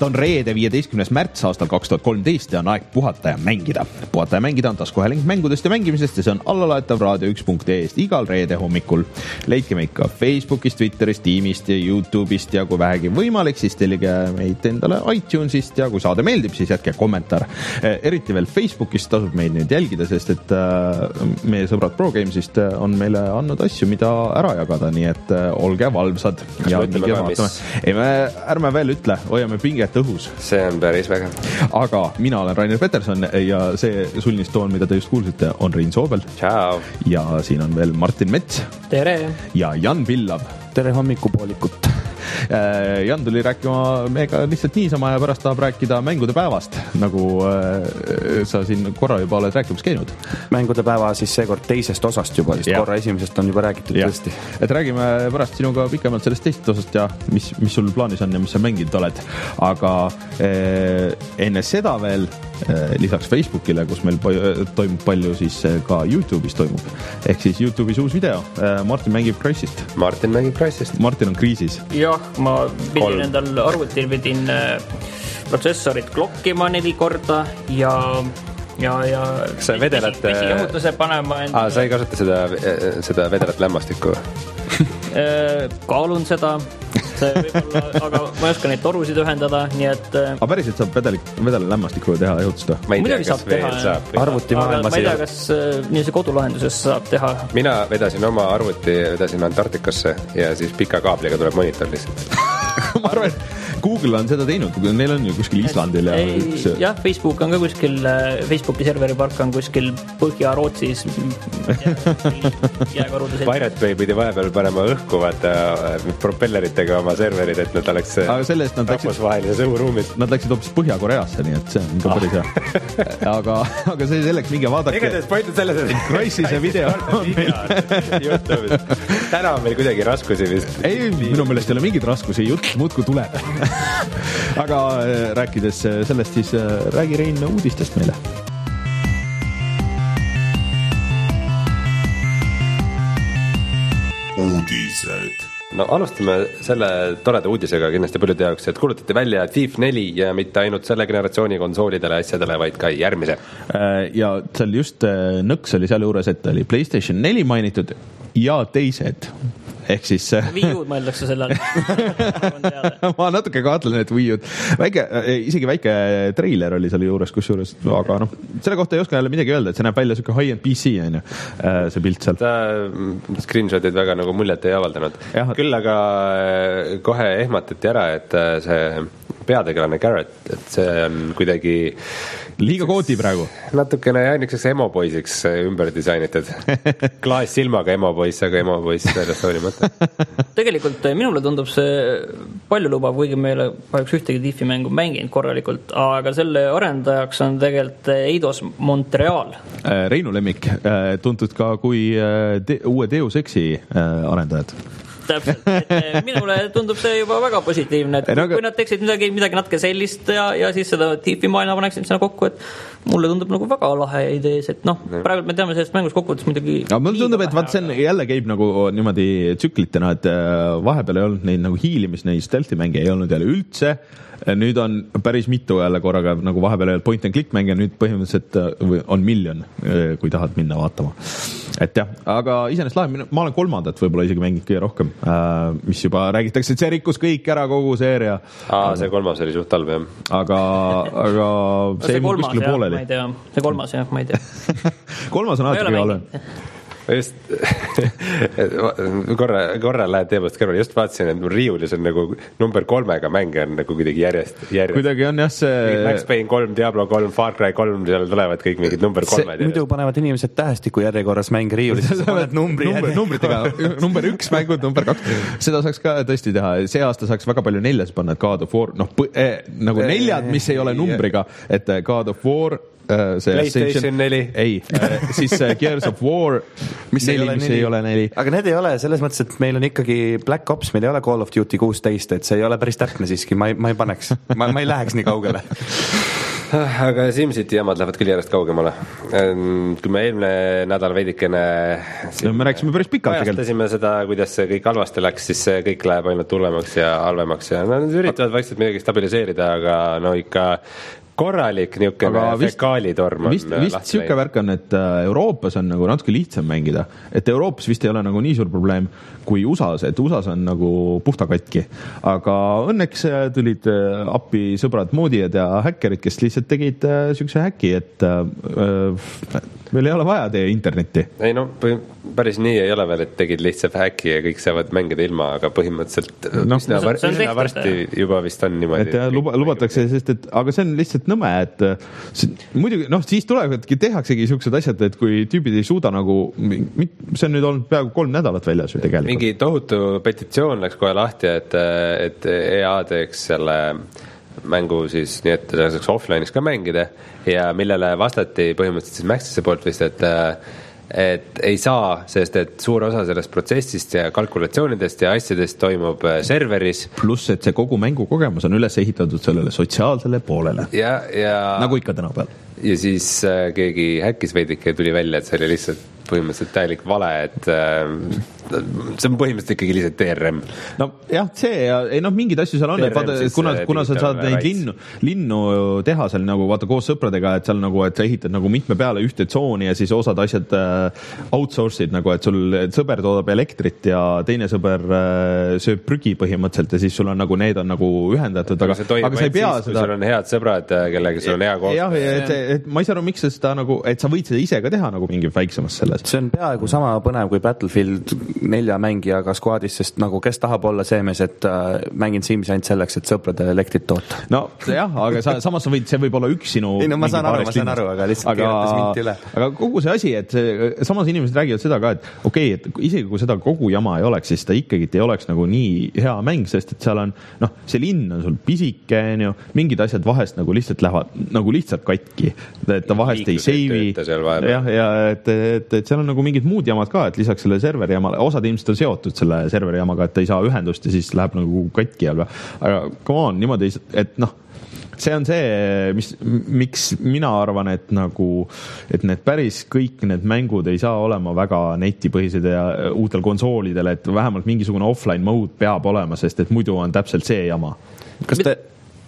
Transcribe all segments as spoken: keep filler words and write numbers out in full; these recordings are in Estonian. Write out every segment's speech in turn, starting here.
on reede viieteistkümnes märts aastal kaks tuhat kolmteist ja on aeg puhata ja mängida. Puhata ja mängida on taskuhääling mängudest ja mängimisest ja see on allalaetav raadio üks punkt ee-st igal reede hommikul. Leidke meid ka Facebookist, Twitterist, Teamist ja YouTube'ist ja kui vähegi võimalik, siis tellige meid endale iTunesist ja kui saade meeldib, siis jätke kommentaar. Eriti veel Facebookist tasub meid nüüd jälgida, sest et meie sõbrad ProGamesist on meile andnud asju, mida ära jagada, nii et olge valvsad. Ja ei, me ärme veel ütle, hoiame pinget õhus. See on päris väga. Aga mina olen Rainer Peterson ja see sulnistoon, mida te just kuulsite, on Rein Soobel. Ciao. Ja siin on veel Martin Mets. Tere. Ja Jan Pillav. Tere hommikupoolikut. Jan tuli rääkima meiega lihtsalt niisama ja pärast tahab rääkida mängude päevast, nagu sa siin korra juba oled rääkimas käinud. Mängude päeva siis seekord teisest osast juba, sest korra esimesest on juba räägitud tõesti. Et räägime pärast sinuga pikemalt sellest teisest osast ja mis, mis sul plaanis on ja mis sa mänginud oled. Aga enne seda veel lisaks Facebookile, kus meil toimub palju, siis ka YouTube'is toimub. Ehk siis YouTube'is uus video. Martin mängib Crysist. Martin mängib Crysist. Martin on kriisis. Jah, ma pidin Kolm. endal arvutil pidin protsessorit klokkima neli korda ja ja, ja sa vedelat vesijahutuse panema aa, sa ei kasuta seda, seda vedelat lämmastikku? Kaalun seda see võib-olla, aga ma ei oska neid torusid ühendada, nii et aga päriselt saab vedelik, vedele lämmastikku teha juhutusta? Ma ei tea, kas veel teha, saab arvuti maailmas ma ei tea, kas niise kodulahenduses saab teha mina vedasin oma arvuti, vedasin Antarktikasse ja siis pika kaabliga tuleb monitor lihtsalt ma arvan, Google on seda teinud, neil on ju kuskil Islandil ja ei, jah, Facebook on ka kuskil Facebooki serveripark on kuskil Põhja-Rootsis jääkarudes Pirate Bay pidi vahepeal panema õhku vaata propelleritega oma serverid, et nad oleks rahvusvahelises õhuruumis nad läksid hoopis Põhja-Koreasse, nii et see on ka päris hea aga, aga see selleks minge vaadake igatahes point on selles, et Crysise video on meil täna on meil kuidagi raskusi vist ei, minu meelest ei ole mingid raskusi, jutt muudku tuleb aga rääkides sellest, siis räägi Rein uudistest meile. Uudised. No alustame selle toreda uudisega kindlasti paljude jaoks, et kuulutati välja FIFA neli ja mitte ainult selle generatsiooni konsoolidele asjadele, vaid ka järgmise. Ja seal just nõks oli seal juures, et oli PlayStation neli mainitud ja teised. Ehk siis Wii U-d mõeldakse sellel ma natuke kaatlen, et Wii U-d väike, isegi väike treiler oli selle juures, kus juures, aga noh, selle kohta ei oska jälle midagi öelda, et see näeb välja selline high-end P C on ju, see pilt seal ta screenshotid väga nagu muljet ei avaldanud ja. Küll aga kohe ehmatati ära, et see peategelane Garrett, et see on kuidagi liiga kooti praegu natukene ainukeseks emopoisiks ümber disainitud klaas silmaga emopoiss, aga emopoiss sellest oli mõte tegelikult minule tundub see palju lubav, kuigi meile kahjuks ühtegi Tifi mängu mänginud korralikult, aga selle arendajaks on tegelikult Eidos Montreal Reinu lemmik, tuntud ka kui te- uue Deus Exi arendajad täpselt, et minule tundub see juba väga positiivne, et no, kui nad teeksid midagi, midagi natuke sellist ja, ja siis seda Tifi maailma paneksid sinna kokku, et mulle tundub nagu väga lahe idees, et noh, praegu me teame sellest mängus kokkuvõttes midagi ja mulle tundub, et vaat see on, jälle käib nagu niimoodi tsüklitena, et vahepeal ei olnud neid nagu hiilimis, neid stealthi mänge ei olnud jälle üldse, nüüd on päris mitu jälle korraga nagu vahepeal ei olnud point and click mänge, nüüd põhimõtteliselt on miljon, kui tahad minna vaatama. Et jah, aga iseenesest lahe, ma olen kolmandat võib-olla isegi mängid kõige rohkem, mis juba räägitakse, et see rikkus kõik ära kogu seeria. Aa, see kolmas oli suht talv, jah. Aga, aga see, see ei kuskil pooleli. Ma ei tea, see kolmas jah, ma ei tea. kolmas on alati kõige olen. Just korra, korra lähed teemast kõrval, just vaatasin, et mul riiulis on nagu number kolmega mänge on nagu kuidagi järjest, järjest. Kuidagi on jah see Max Payne kolm, Diablo kolm, Far Cry kolm, seal tulevad kõik mingid number kolmed. Muidu panevad inimesed tähestiku järjekorras mänge riiulis. Numbri number, numbritega, number üks mängud, number kaks. Seda saaks ka tõesti teha. See aasta saaks väga palju neljas panna, et God of War, noh, eh, nagu neljad, mis ei ole numbriga, et God of War see PlayStation neli ei, siis Gears of War mis, neli, ei, ole mis ei ole neli aga need ei ole selles mõttes, et meil on ikkagi Black Ops, meil ei ole Call of Duty kuusteist, et see ei ole päris täpne siiski, ma ei, ma ei paneks ma, ma ei läheks nii kaugele aga SimCity jamad lähevad küll järjest kaugemale. Kui me eelmine nädal veidikene no, me rääkisime päris pikalt kajastasime seda, kuidas see kõik halvasti läks, siis see kõik läheb ainult hullemaks ja halvemaks ja no, nad üritavad vaikselt midagi stabiliseerida, aga no ikka korralik niisugune fekaalitorm on vist, vist siuke värk on, et Euroopas on nagu natuke lihtsam mängida, et Euroopas vist ei ole nagu nii suur probleem kui U S A-s, et U S A-s on nagu puhta katki, aga õnneks tulid appi sõbrad moodijad ja häkkerid, kes lihtsalt tegid siukse häki, et äh, meil ei ole vaja teie internetti. Ei no, päris nii ei ole veel, et tegid lihtsalt häki ja kõik saavad mängida ilma, aga põhimõtteliselt no, üsna, var, üsna varsti juba vist on niimoodi. Et luba, lubatakse, sest et, aga see on lihtsalt nõme, et see, muidugi, noh, siis tulevadki, tehaksegi siuksed asjad, et kui tüübid ei suuda nagu, see on nüüd olnud peaaegu kolm nädalat väljas või tegelikult. Mingi tohutu petitsioon läks kohe lahti, et, et E A teeks selle mängu siis nii, et ta saaks offline'is ka mängida ja millele vastati põhimõtteliselt siis Maxise poolt vist, et et ei saa, sest et suur osa sellest protsessist ja kalkulatsioonidest ja asjadest toimub serveris. Pluss, et see kogu mängukogemus on üles ehitatud sellele sotsiaalsele poolele. Ja, ja, nagu ikka täna peal. Ja siis äh, keegi häkkis veidike ja tuli välja, et see oli lihtsalt põhimõtteliselt täielik vale, et äh, see on põhimõtteliselt ikkagi lihtsalt T R M. No jah, see ja ei noh, mingid asju seal on, et vaata, kuna, kuna sa saad neid linnu, linnu teha seal nagu vaata koos sõpradega, et seal nagu, et sa ehitad nagu mitme peale ühte tsooni ja siis osad asjad äh, outsource'id nagu, et sul sõber toodab elektrit ja teine sõber äh, sööb prügi põhimõtteliselt ja siis sul on nagu, need on nagu ühendatud, aga, aga sa ei pea siis, seda. Sul on head sõbrad, kellega sul on hea koostöö. Jah, et, et ma ei saa aru, miks seda nagu, et sa võid seda ise ka teha nagu mingi väiksemas selles. See on peaaegu sama põnev kui Battlefield nelja mängijaga skuadis, sest nagu kes tahab olla see mees, et äh, mängin Sims ainult selleks, et sõpradele elektrit toota. No jah, aga sa, samas sa võid, see võib olla üks sinu ei no ma saan aru, ma saan aru, aga lihtsalt keeratas minti üle. Aga kogu see asi, et see, samas inimesed räägivad seda ka, et okei, okay, et isegi kui seda kogu jama ei oleks, siis ta ikkagi ei oleks nagu nii hea mäng, sest et seal on, noh, see linn on sul pisike, on ju, mingid asjad vahest nagu lihtsalt lähevad nagu lihtsalt katki, et ta vahest ei seivi. Jah, ja et, et, et seal on nagu mingid muud jamad ka, et lisaks selle serveri jamale, osad ilmselt on seotud selle serveri jamaga, et ta ei saa ühendust ja siis läheb nagu katki, aga, aga come on, niimoodi, et noh, see on see, mis, miks mina arvan, et nagu, et need päris kõik need mängud ei saa olema väga netipõhised ja uutel konsoolidel, et vähemalt mingisugune offline mode peab olema, sest et muidu on täpselt see jama. Kas te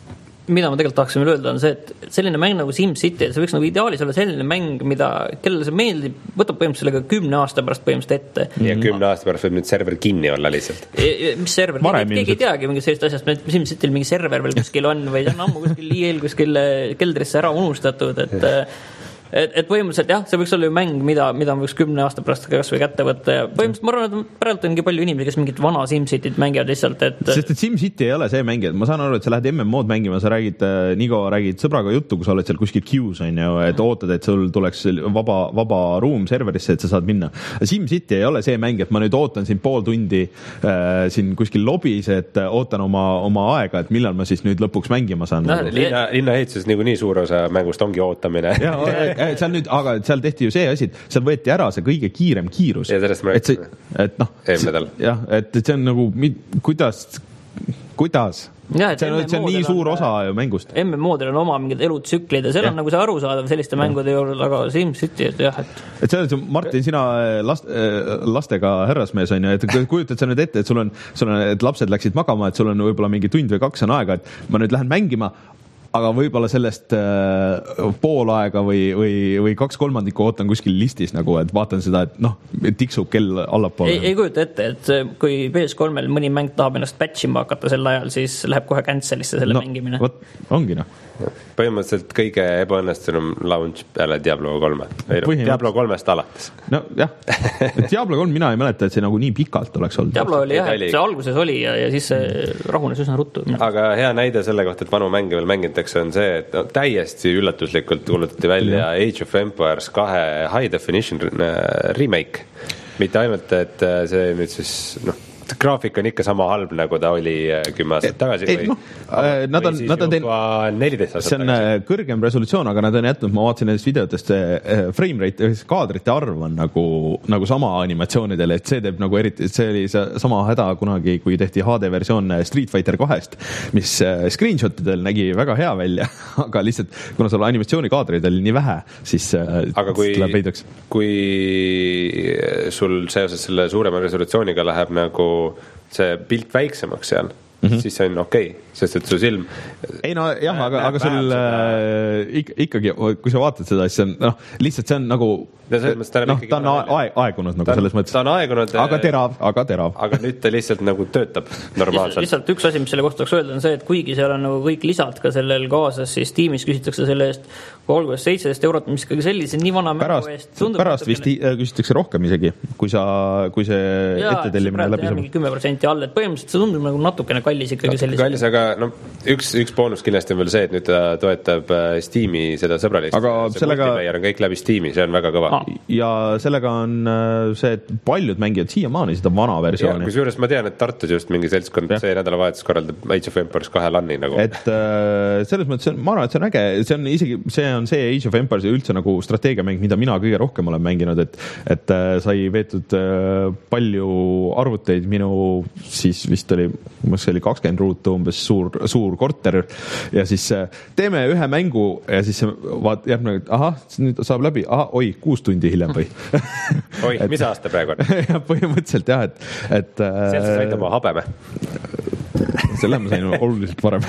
mida ma tegelikult tahaksin veel öelda, on see, et selline mäng nagu SimCity, see võiks nagu ideaalis olla selline mäng, mida, kellele see meeldib, võtab põhimõtteliselt sellega kümne aasta pärast põhimõtteliselt ette. Ja kümne aasta pärast võib nüüd server kinni olla lihtsalt. E, mis server? Keegi ei teagi mingit sellist asjast, et SimCityl mingi server veel kuskil on või on ammu kuskil I L kuskil keldrisse ära unustatud, et Et, et põhimõtteliselt jah, see võiks olla ju mäng, mida, mida võiks kümne aasta pärast kas või kätte võtta ja põhimõtteliselt ma arvan, et praegu ongi palju inimesi, kes mingit vana SimCityt mängivad lihtsalt, et sest et SimCity ei ole see mäng, et ma saan aru, et sa lähed M M O-d mängima, sa räägid, Nigo, räägid sõbraga juttu, kui sa oled seal kuskil queues, on ju, et ootad, et sul tuleks vaba, vaba ruum serverisse, et sa saad minna. SimCity ei ole see mäng, et ma nüüd ootan siin pool tundi äh, siin kuskil lobis, et ootan oma, oma aega, et millal ma siis nüüd lõpuks mängima saan. No, linna, linna ehituses nagu nii suur osa mängust ongi ootamine. Ja, seal nüüd, aga seal tehti ju see asi, et seal võeti ära see kõige kiirem kiirus. Ja sellest ma räägin. Et noh, jah, et see on nagu, kuidas, kuidas? Ja, see on, see on nii suur osa ju mängust. M M O-del on oma mingid elutsüklid ja seal ja. on nagu see arusaadav selliste mängude juurde, aga SimCity, et jah, et et see on see, Martin, sina last, lastega härrasmees on ju, et kujutad sa nüüd ette, et sul on, sul on, et lapsed läksid magama, et sul on võib-olla mingi tund või kaks on aega, et ma nüüd lähen mängima, aga võib-olla sellest äh, pool aega või, või, või kaks kolmandikku ootan kuskil listis nagu, et vaatan seda, et noh, tiksub kell allapoole. Ei, ei kujuta ette, et kui P S kolmel mõni mäng tahab ennast patchima hakata sel ajal, siis läheb kohe cancelisse selle no, mängimine. Võt, ongi noh. Põhimõtteliselt kõige ebaõnnestunum launch peale Diablo kolme. Diablo kolmest alates. No jah, Diablo kolm mina ei mäleta, et see nagu nii pikalt oleks olnud. Diablo oli jah, et see alguses oli ja, ja siis see rahunes üsna ruttu. Aga hea näide selle kohta, et vanu mänge veel mängitakse, on see, et no, täiesti üllatuslikult kuulutati välja ja. Age of Empires kahe high definition remake. Mitte ainult, et see nüüd siis noh, graafik on ikka sama halb, nagu ta oli kümme aastat tagasi ei, või, no, äh, nad on, nad on juba neliteist aastat see on tagasi. Kõrgem resolutsioon, aga nad on jätnud, ma vaatasin nendest videotest, frame rate, kaadrite arv on nagu, nagu sama animatsioonidele, et see teeb nagu eriti, see oli see sama häda kunagi, kui tehti H D versioon Street Fighter kahest, mis screenshotidel nägi väga hea välja, aga lihtsalt, kuna seal animatsioonikaadreid oli nii vähe, siis aga kui, kui sul seoses selle suurema resolutsiooniga läheb nagu see pilt väiksemaks seal, mm-hmm. siis see on okei okay,, sest et su silm ei no jah, aga, aga sul äh, ikkagi, kui sa vaatad seda, siis see on noh, lihtsalt see on nagu no, mõttes, ta, no, ta on aeg, aegunud nagu ta, selles mõttes. Ta on aegunud aga terav, aga terav. Aga nüüd ta lihtsalt nagu töötab normaalselt. Lihtsalt üks asi, mis selle kohta tahaks öelda, on see, et kuigi seal on nagu kõik lisad ka sellel kaasas, siis tiimis küsitakse selle eest kolmkümmend seitseteist eurot, mis ikkagi sellise nii vana pärast, mängu eest tundub. Pärast vist küsitakse rohkem isegi, kui sa, kui see ettetellimine läbi saab. kümme protsenti all, et põhimõtteliselt see tundub nagu natukene kallis ikkagi sellise. Kallis, aga no, üks, üks boonus kindlasti on veel see, et nüüd ta toetab Steam'i seda sõbralist. Aga see sellega multiplayer on kõik läbi Steam'i, see on väga kõva. Ah, ja sellega on see, et paljud mängivad siiamaani seda vana versiooni. Kus juures ma tean, et Tartus just mingi seltskond ja. See nädalavahetus korraldab Age of Empires kahe lanni nagu. Et selles mõttes, ma arvan, et see on äge, see on isegi, see on see Age of Empires üldse nagu strateegiamäng, mida mina kõige rohkem olen mänginud, et, et sai veetud palju arvuteid, minu siis vist oli, see oli kakskümmend ruutu, umbes suur, suur korter ja siis teeme ühe mängu ja siis vaat, jääb nagu, et ahah, nüüd saab läbi, ahah, oi, kuus tundi hiljem või. Oi, et, mis aasta praegu on? Ja, põhimõtteliselt jah, et, et see sa said oma habeme. Selle ma sain oluliselt varem.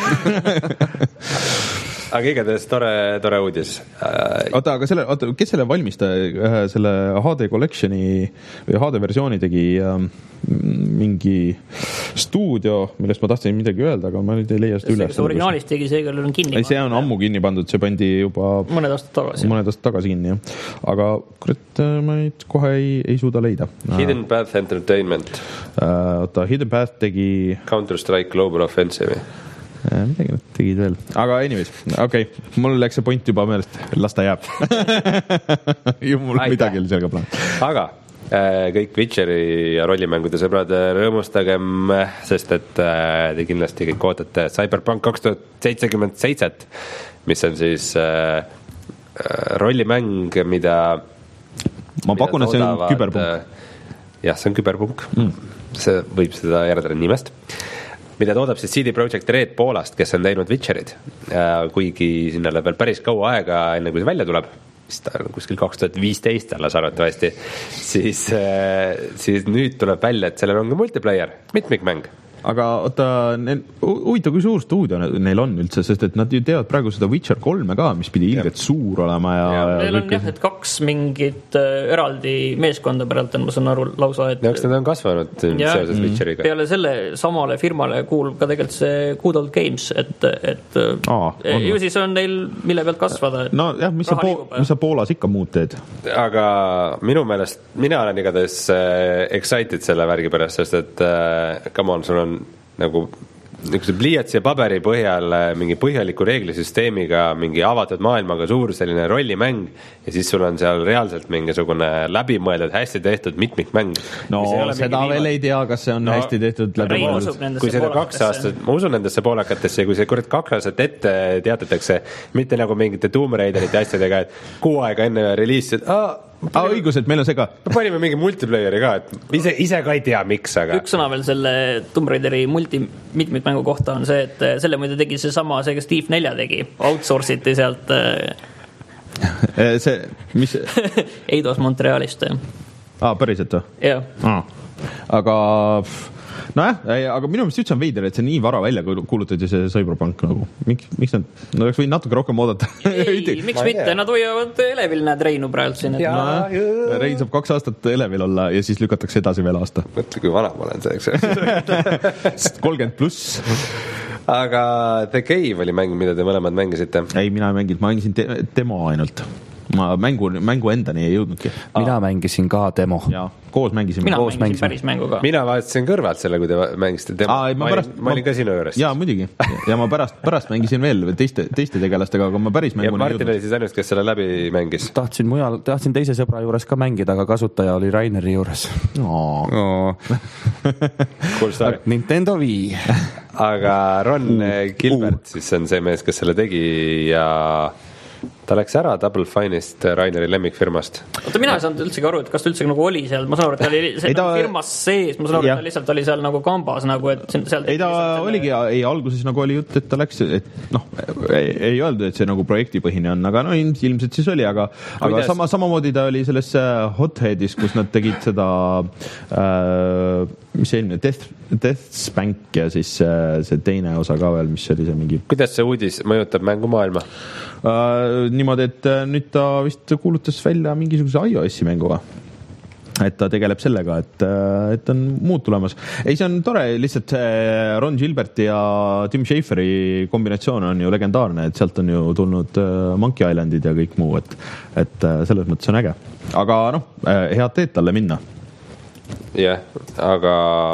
Aga igatahes tore, tore uudis. Oota, aga selle, oota, kes selle valmistaja, selle H D Collectioni või H D versiooni tegi ähm, mingi stuudio, millest ma tahtsin midagi öelda, aga ma nüüd ei leia seda üles. See originaalist tegi, see on kinni pandud. See on ammu kinni pandud, see pandi juba mõned aastad tagasi. Mõned aastad tagasi kinni, jah. Aga kurat, ma nüüd kohe ei, ei suuda leida. Hidden Path Entertainment. Uh, oota, Hidden Path tegi Counter-Strike Global Offensive. Midagi nad tegid veel. Aga anyways, okei, okay. Mul läks see point juba meelest, las ta jääb. Ju mul Aitäh. Midagi oli sellega plaan. Aga kõik Witcheri ja rollimängude sõbrad rõõmustagem, sest et te kindlasti kõik ootate Cyberpunk kaks tuhat seitsekümmend seitse, mis on siis rollimäng, mida ma pakun, et see on küberpunk. Jah, see on küberpunk. Mm. See võib seda järeldada nimest. Mida toodab siis C D Projekt Red Poolast, kes on teinud Witcherid, kuigi sinna läheb veel päris kaua aega, enne kui see välja tuleb, mis ta on kuskil kaks tuhat viisteist alles arvatavasti, siis, siis nüüd tuleb välja, et sellel on ka multiplayer, mitmikmäng. Aga oota, huvitav, kui suur stuudio neil on üldse, sest et nad ju teevad praegu seda Witcher kolme ka, mis pidi ilgelt suur olema ja, ja neil on jah, et kaks mingit äh, eraldi meeskonda päralt on, ma saan aru lausa, et eks nad on kasvanud ja, seoses Witcheriga. Peale selle samale firmale kuulub ka tegelikult see Good Old Games, et, et Aa, ju siis on neil mille pealt kasvada. No jah, mis sa, po- mis sa Poolas ikka muud teed? Aga minu meelest, mina olen igatahes äh, excited selle värgi pärast, sest et äh, come on, sul on nagu niisuguse pliiatsi ja paberi põhjal mingi põhjaliku reeglisüsteemiga, mingi avatud maailmaga suur selline rollimäng ja siis sul on seal reaalselt mingisugune läbimõeldud, hästi tehtud mitmikmäng. No seda veel ei tea, kas see on no, hästi tehtud läbimõeldud. Kui seda kaks aastat, ma usun nendesse poolakatesse ja kui see kurat kaks aastat ette teatatakse, mitte nagu mingite Tomb Raiderite asjadega, et kuu aega enne reliisi, et aa, Ah, õigus, et meil on see ka. Panime mingi multiplayeri ka, et ise, ise ka ei tea, miks, aga... Üks sõna veel selle Tomb Raideri multi-mitmikmängu kohta on see, et selle muide tegi see sama, see, kes Thief nelja tegi. Outsourciti sealt... see, mis... Eidos Montrealist. Aa, päriselt või? Jah. Ah. Aga... Nojah, aga minu meelest üldse on veider, et see nii vara välja kuulutati see Cyberpunk nagu. Miks, miks nad, nad oleks võinud natuke rohkem oodata? Ei, miks mitte, nad hoiavad Elevil näed Reinu praegu siin. Et... No, Rein saab kaks aastat Elevil olla ja siis lükatakse edasi veel aasta. Mõtle, kui vana ma olen see, eks. kolmkümmend pluss. Aga The Cave oli mäng, mida te mõlemad mängisite? Ei, mina ei mänginud, ma mängisin te- demo ainult. ma mängu, mängu endani ei jõudnudki. Mina ah. mängisin ka demo. Jaa, koos mängisime. Mina koos mängisin mängisime. päris mängu ka. Mina vaatasin kõrvalt selle, kui te mängisite demo. Aa, ma, ma, pärast, olin, ma olin ka sinu juures. Jaa, muidugi. Ja ma pärast, pärast mängisin veel teiste, teiste tegelastega, aga ma päris mänguni ja Martin oli siis ainult, kes selle läbi mängis. Tahtsin mujal, tahtsin teise sõbra juures ka mängida, aga kasutaja oli Raineri juures. Oh. Oh. Cool story. Nintendo Wii. Aga Ron uh, Gilbert uh. siis on see mees, kes selle tegi ja ta läks ära Double Fine'ist Raineri lemmikfirmast. Oota, mina ei saanud üldsegi aru, et kas ta üldse nagu oli seal, ma saan aru, et ta oli see, ta... nagu firmas sees, ma saan aru, et ta lihtsalt oli seal nagu kambas nagu, et seal ei ta oligi, ei alguses nagu oli jutt, et ta läks, et noh, ei, ei öeldud, et see nagu projektipõhine on, aga no ilmselt siis oli, aga, aga sama, samamoodi ta oli selles Hotheadis, kus nad tegid seda äh, mis see eelmine, Death, Death Spank ja siis äh, see teine osa ka veel, mis oli see mingi. Kuidas see uudis mõjutab mängumaailma? Uh, niimoodi, et nüüd ta vist kuulutas välja mingisuguse iOS-i mänguga. Et ta tegeleb sellega, et, et on muud tulemas. Ei, see on tore, lihtsalt Ron Gilberti ja Tim Schaferi kombinatsioon on ju legendaarne, et sealt on ju tulnud Monkey Islandid ja kõik muu, et, et selles mõttes on äge. Aga noh, head teed talle minna. Jah, yeah, aga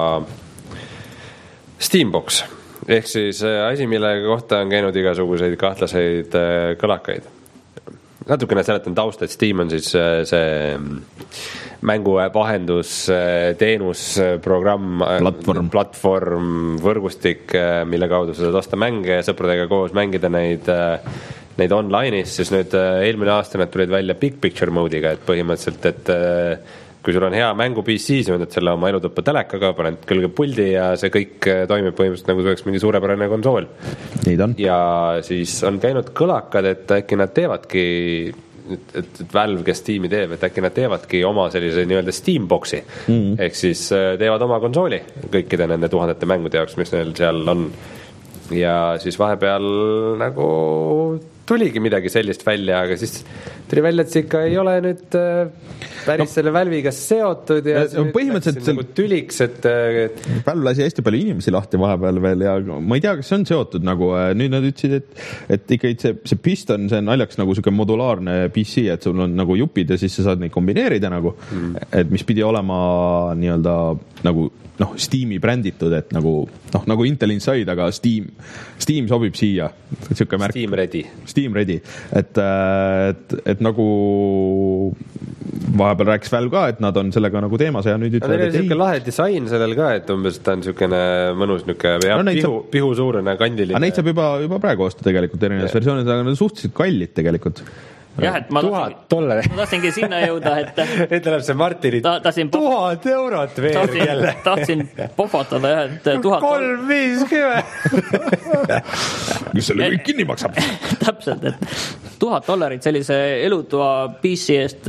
Steambox ehk siis asi, mille kohta on käinud igasuguseid kahtlaseid kõlakaid. Natukene seletan taust, et Steam on siis see mängu vahendus, teenus, programm, platvorm. platvorm, võrgustik, mille kaudu sa saad osta mänge ja sõpradega koos mängida neid, neid online'is, siis nüüd eelmine aasta need tulid välja big picture mode'iga, et põhimõtteliselt, et kui sul on hea mängu P C, siis võtad selle oma elutuppa telekaga, paned külge puldi ja see kõik toimib põhimõtteliselt nagu tuleks mingi suurepärane konsool. Nii ta on. Ja siis on käinud kõlakad, et äkki nad teevadki, et, et Valve, kes Steam'i teeb, et äkki nad teevadki oma sellise nii-öelda Steamboxi. Mm-hmm. Ehk siis teevad oma konsooli kõikide nende tuhandete mängude jaoks, mis neil seal on. Ja siis vahepeal nagu tuligi midagi sellist välja, aga siis tuli välja, et see ikka ei ole nüüd päris no, selle Valve'iga seotud ja no, põhimõtteliselt nagu tüliks, et, et Valve lasi hästi palju inimesi lahti vahepeal veel ja ma ei tea, kas see on seotud nagu, nüüd nad ütlesid, et, et ikka see, see piston, see on naljaks nagu selline modulaarne P C, et sul on nagu jupid ja siis sa saad neid kombineerida nagu, mm. et mis pidi olema nii-öelda nagu noh, Steam'i bränditud, et nagu noh, nagu Intel Inside, aga Steam, Steam sobib siia. Steam ready. Steam ready. Et, et, et nagu vahepeal rääkis Valve ka, et nad on sellega nagu teemas ja nüüd ütlevad, et ei. Niisugune lahe disain sellel ka, et umbes ta on niisugune mõnus niisugune no, pihu, saab, pihu suurene kandiline. Neid saab juba, juba praegu osta tegelikult erinevad versioonid, aga nad on suhteliselt kallid tegelikult. Jah, et ma tahtsingi, ma tahtsingi sinna jõuda, et nüüd läheb see Martini ta, tuhat eurot veel tahtsin, jälle. Tahtsin pohvatada, et tuhat kolm viiskümmend mis selle kõik kinni maksab? Täpselt, et tuhat dollarit sellise elutoa P C eest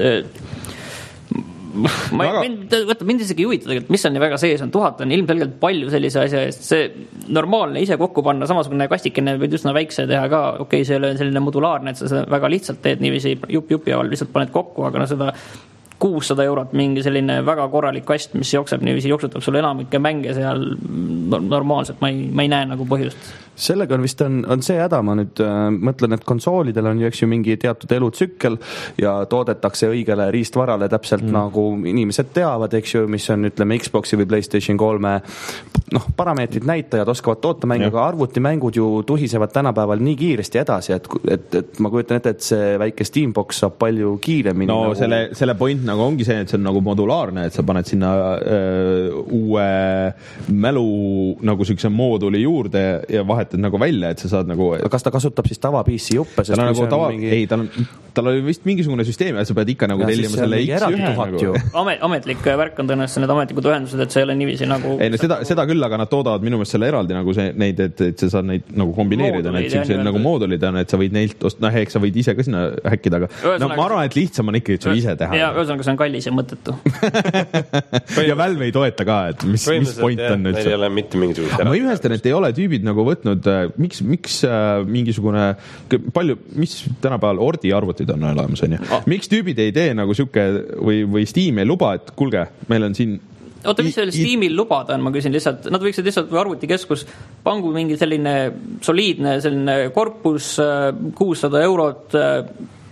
ma ei, mind, võtta, mind isegi ei huvita tegelikult, mis on nii väga sees on, tuhat on ilmselgelt palju sellise asja eest, see normaalne ise kokku panna, samasugune kastikene võid üsna väikse teha ka, okei, okay, see on selline modulaarne, et sa seda väga lihtsalt teed niiviisi jupp jupi all, lihtsalt paned kokku, aga no seda kuussada eurot mingi selline väga korralik kast, mis jookseb niiviisi, jooksutab sulle enamike mänge seal normaalselt, ma ei, ma ei näe nagu põhjust. Sellega on vist on, on see häda, ma nüüd äh, mõtlen, et konsoolidel on ju, eks ju mingi teatud elutsükkel ja toodetakse õigele riistvarale täpselt mm. nagu inimesed teavad, eks ju, mis on, ütleme, Xboxi või PlayStation kolme noh, parameetrid näitajad, oskavad toota mängu, aga arvutimängud ju tuhisevad tänapäeval nii kiiresti edasi, et, et, et ma kujutan ette, et see väike Steambox saab palju kiiremini. No nagu... selle, selle point nagu ongi see, et see on nagu modulaarne, et sa paned sinna öö, uue mälu nagu sükse mooduli juurde ja vahet et nagu välja, et sa saad nagu... Aga kas ta kasutab siis tava P C juppe? Tal on nagu tava... Mingi... Ei, tal, on, tal oli vist mingisugune süsteem ja sa pead ikka nagu ja tellima selle X ühe nagu... Amet, ametlik värk on tõenäoliselt need ametlikud ühendused, et see ei ole niiviisi nagu... Ei, no seda, seda küll, aga nad toodavad minu meelest selle eraldi nagu see, neid, et, et sa saad neid nagu kombineerida, need süksed nagu moodulid on, et sa võid neilt ost... noh, eks sa võid ise ka sinna häkkida, aga no, ma arvan, et lihtsam on ikka, et sul ise teha. Ja ühesõnaga see on kallis ja mõttetu. ja Valve ei toeta ka, et mis, mis point on nüüd see. Ma imestan, et ei ole tüübid nagu võtnud miks, miks äh, mingisugune palju, mis tänapäeval ordi arvutid on olemas, on ju. Ah. Miks tüübid ei tee nagu siuke või, või Steam ei luba, et kulge, meil on siin oota, mis seal Steamil lubada on, ma küsin lihtsalt, nad võiksid lihtsalt või arvutikeskus pangu mingi selline soliidne selline korpus kuussada eurot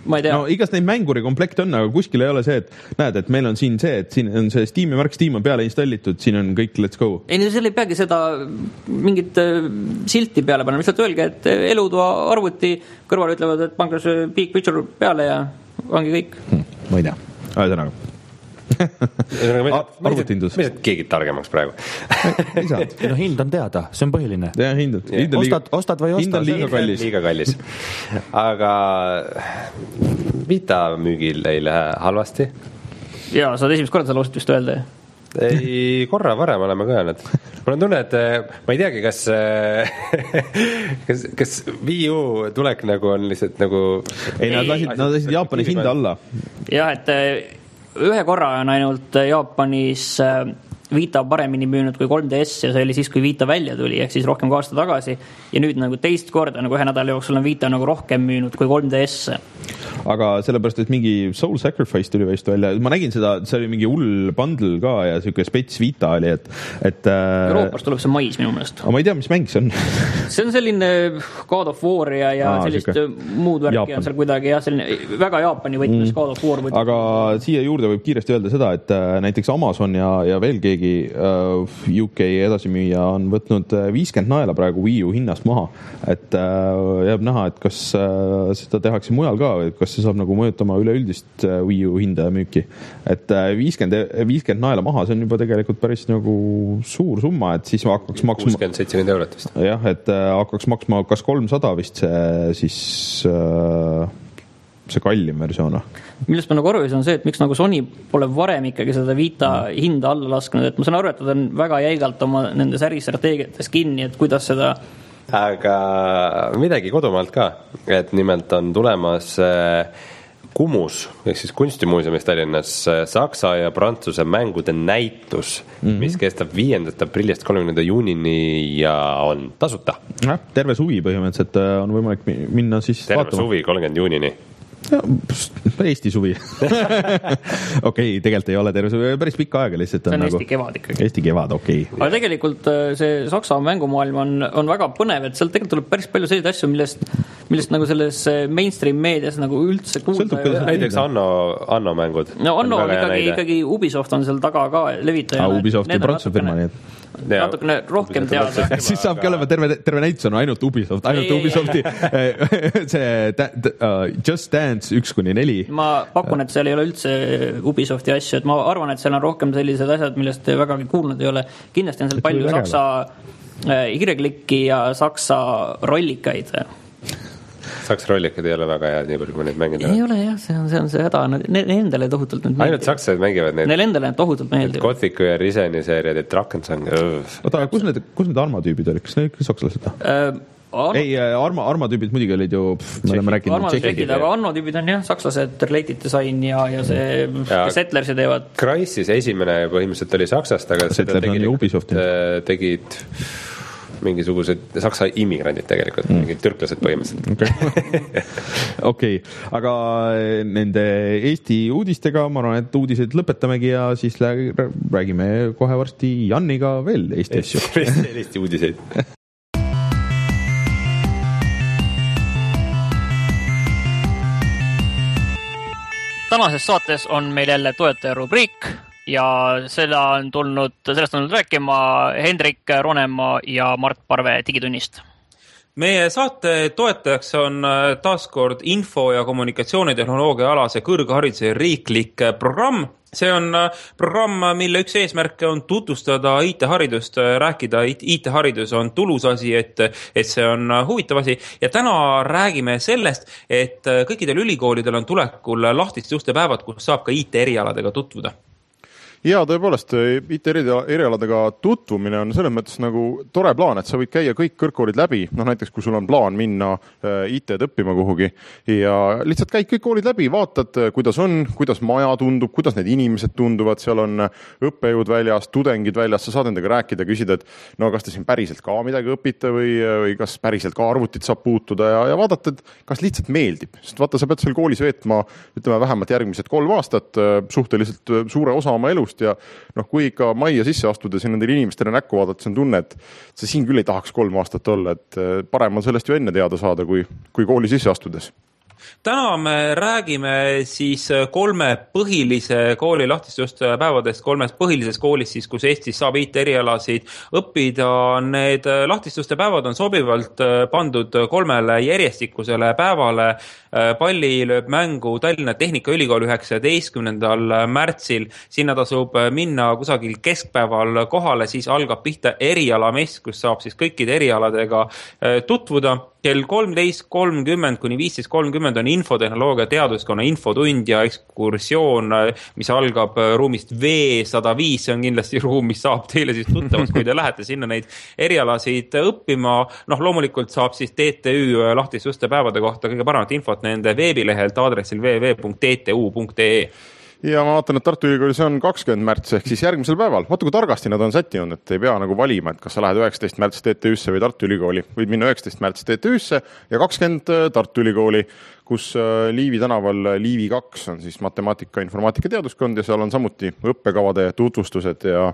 ma ei tea. No igast neid mänguri komplekte on, aga kuskil ei ole see, et näed, et meil on siin see, et siin on see Steam'i märk, Steam on peale installitud, siin on kõik, let's go. Ei, no seal ei peagi seda mingit silti peale panna, lihtsalt öelge, et elutoa arvuti kõrval ütlevad, et pange see Big Picture peale ja ongi kõik. Hmm, ma ei tea, ühesõnaga. Arvutindus. Mis keegi targemaks praegu? Ei saanud. No hind on teada, see on põhiline. Ja, hind, hind on liiga, ostad, ostad või ostad? Hind on liiga kallis. Liiga kallis. Aga Vita müügil ei lähe halvasti? Jaa, sa oled esimest korda seal ostad vist öelda. Ei, korra varem oleme ka öelnud. Mul on tunne, et ma ei teagi, kas, kas, kas Wii U tulek nagu on lihtsalt nagu... Ei, nad lasid, nad lasid Jaapanis hinda alla. Jah, et ühe korra on ainult Jaapanis Vita paremini müünud kui kolm D S ja see oli siis, kui Vita välja tuli, ehk siis rohkem kui aasta tagasi. Ja nüüd nagu teist korda, nagu ühe nädala jooksul on Vita nagu rohkem müünud kui kolm D S. Aga sellepärast, et mingi Soul Sacrifice tuli vist välja. Ma nägin seda, see oli mingi hull bundle ka ja siuke spets Vita oli, et... et Euroopas tuleb see mais minu meelest. Aga ma ei tea, mis mäng see on. See on selline God of War ja, ja Aa, sellist siuke. Muud värki Jaapan. On seal kuidagi ja selline väga Jaapani võtmes mm. God of War võtmes. Aga siia juurde võib kiiresti öelda seda, et näiteks Amazon ja, ja veel keegi uh, U K edasimüüja on võtnud viiskümmend naela praegu Wii U hinnast maha. Et uh, jääb näha, et kas uh, seda tehakse mujal ka, et kas see saab nagu mõjutama üleüldist Wii U hinda ja müüki. Et viiskümmend naela maha, see on juba tegelikult päris nagu suur summa, et siis hakkaks maksma... kuuskümmend seitsekümmend eurot vist. Jah, et hakkaks maksma kas kolmsada vist see, siis see kallim versioon. Millest ma nagu aru on see, et miks nagu Sony pole varem ikkagi seda Vita mm. hinda alla lasknud, et ma saan aru, et on väga jäigalt oma nendes äristrateegiates kinni, et kuidas seda aga midagi kodumaalt ka, et nimelt on tulemas Kumus, ehk siis kunstimuuseumis Tallinnas Saksa ja Prantsuse mängude näitus, mm-hmm. mis kestab viiendast aprillist kolmekümnenda juunini ja on tasuta. Ja, terve suvi põhimõtteliselt on võimalik minna siis terve vaatama. Suvi kolmkümmend juunini. Ja, Eesti suvi. Okei, okay, tegelikult ei ole terve suvi, päris pikka aega lihtsalt. See on nagu... Eesti kevad ikkagi. Eesti kevad, okei. Okay. Aga tegelikult see Saksa mängumaailm on, on väga põnev, et sealt tegelikult tuleb päris palju selliseid asju, millest, millest nagu selles mainstream meedias nagu üldse kuulda. Näiteks Anno, Anno mängud. No Anno on ikkagi, ikkagi Ubisoft on seal taga ka levitaja. Ah, Ubisoft ja Prantsuse firma, nii et... natukene rohkem teada. Siis saabki olema terve, terve näitus on ainult Ubisoft, ainult ei, Ubisofti see ta, ta, uh, Just Dance üks kuni neli. Ma pakun, et seal ei ole üldse Ubisofti asju, et ma arvan, et seal on rohkem sellised asjad, millest te vägagi kuulnud ei ole. Kindlasti on seal palju Saksa Y-klikki ja Saksa rollikaid. Saksa rollikad ei ole väga head, nii palju kui neid mängida. Ei ole jah, see on see, on see häda. Neil endale tohutult nüüd ainult saksad mängivad neid. Neil endale tohutult meeldivad. Gothicu ja Riseni seeriad ja Drakensang. Oota, kus need, kus need armatüübid olid? Kas need sakslased? Äh, Arma... Ei, arma, armatüübid muidugi olid ju, pff, me oleme rääkinud. Armatüübid, aga armatüübid on jah, sakslased, related design ja, ja see, ja Settlersi teevad. Crysis esimene põhimõtteliselt oli Saksast, aga seda tegid, tegid mingisugused saksa immigrandid tegelikult, mm. mingid türklased põhimõtteliselt. Okei, okay. Aga nende Eesti uudistega, ma arvan, et uudised lõpetamegi ja siis räägime kohe varsti Janniga veel Eesti asju. Eesti uudiseid. Tänases saates on meil jälle toetaja rubriik ja seda on tulnud, sellest on tulnud rääkima Hendrik Ronemaa ja Mart Parve Digitunnist. Meie saate toetajaks on taaskord info- ja kommunikatsioonitehnoloogia alase kõrghariduse riiklik programm. See on programm, mille üks eesmärke on tutvustada I T-haridust, rääkida I T-haridus on tulus asi, et, et see on huvitav asi. Ja täna räägime sellest, et kõikidel ülikoolidel on tulekul lahtiste uste päevad, kus saab ka I T-erialadega tutvuda. Ja tõepoolest, I T-erialadega tutvumine on selles mõttes nagu tore plaan, et sa võid käia kõik kõrgkoolid läbi, noh näiteks kui sul on plaan minna I T-d õppima kuhugi ja lihtsalt käid kõik koolid läbi, vaatad, kuidas on, kuidas maja tundub, kuidas need inimesed tunduvad, seal on õppejõud väljas, tudengid väljas, sa saad endaga rääkida, küsida, et no kas te siin päriselt ka midagi õpite või, või kas päriselt ka arvutit saab puutuda ja, ja vaadata, et kas lihtsalt meeldib, sest vaata, sa pead seal koolis veetma, ütleme vähemalt järgmised kolm aastat, suhteliselt suure osa oma elust ja noh, kui ikka majja sisse astudes ja nendele inimestele näkku vaadata, see on tunne, et sa siin küll ei tahaks kolm aastat olla, et parem on sellest ju enne teada saada, kui, kui kooli sisse astudes. täna me räägime siis kolme põhilise kooli lahtistuste päevadest, kolmes põhilises koolis siis, kus Eestis saab I T-erialasid õppida. Need lahtistuste päevad on sobivalt pandud kolmele järjestikusele päevale. Palli lööb mängu Tallinna Tehnikaülikool üheksateistkümnendal märtsil. Sinna tasub minna kusagil keskpäeval kohale, siis algab pihta erialamess, kus saab siis kõikide erialadega tutvuda. Kell kolmteist kolmkümmend kuni viisteist kolmkümmend on infotehnoloogia teaduskonna infotund ja ekskursioon, mis algab ruumist V sada viis. See on kindlasti ruum, mis saab teile siis tuttavaks, kui te lähete sinna neid erialasid õppima. Noh, loomulikult saab siis T T Ü lahtistuste päevade kohta kõige paremat infot nende veebilehelt aadressil w w w punkt t t u punkt e e. Ja ma vaatan, et Tartu Ülikoolis on kakskümmend märts ehk siis järgmisel päeval. Vaata, kui targasti nad on sättinud, et ei pea nagu valima, et kas sa lähed üheksateist märts T T Üsse või Tartu Ülikooli. Võid minna üheksateist märts T T Üsse ja kakskümmend Tartu Ülikooli, kus Liivi tänaval Liivi kaks on siis matemaatika, informaatika teaduskond ja seal on samuti õppekavade tutvustused ja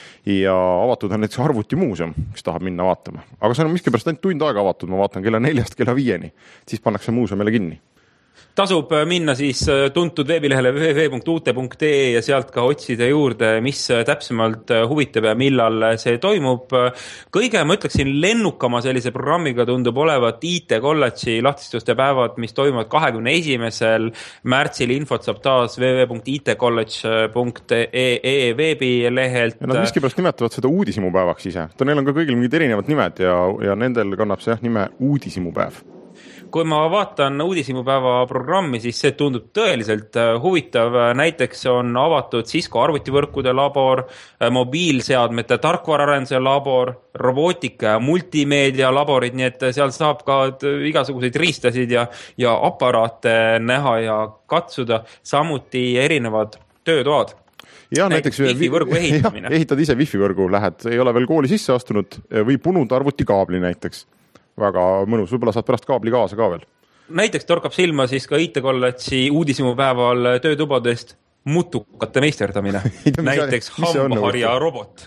ja avatud on näiteks arvutimuuseum, kes tahab minna vaatama. Aga see on miskipärast ainult tund aega avatud, ma vaatan kella neljast kella viieni, siis pannakse muuseumile kinni. Tasub minna siis tuntud veebilehele w w w punkt u t punkt e e ja sealt ka otsida juurde, mis täpsemalt huvitab ja millal see toimub. Kõige, ma ütleksin, lennukama sellise programmiga tundub olevat I T kolledži lahtistuste päevad, mis toimuvad kahekümne esimesel märtsil. Infot saab taas w w w punkt i t college punkt e e veebilehelt. Ja nad miskipärast nimetavad seda uudisimupäevaks ise. Ta neil on ka kõigil mingid erinevad nimed ja, ja nendel kannab see jah, nime uudisimupäev. Kui ma vaatan uudisimupäeva programmi, siis see tundub tõeliselt huvitav. Näiteks on avatud Cisco arvutivõrkude labor, mobiilseadmete tarkvararenduse labor, robootika ja multimeedia laborid, nii et seal saab ka igasuguseid riistasid ja, ja aparaate näha ja katsuda, samuti erinevad töötoad. Ja näiteks, näiteks Wi-Fi-võrgu ehitamine. Ja, ehitad ise Wi-Fi-võrgu, lähed, ei ole veel kooli sisse astunud või punud arvutikaabli näiteks. Väga mõnus, võib-olla saad pärast kaabli kaasa ka veel. Näiteks torkab silma siis ka I T kolledži uudisimupäeval töötubadest mutukate meisterdamine. Näiteks hambaharja robot.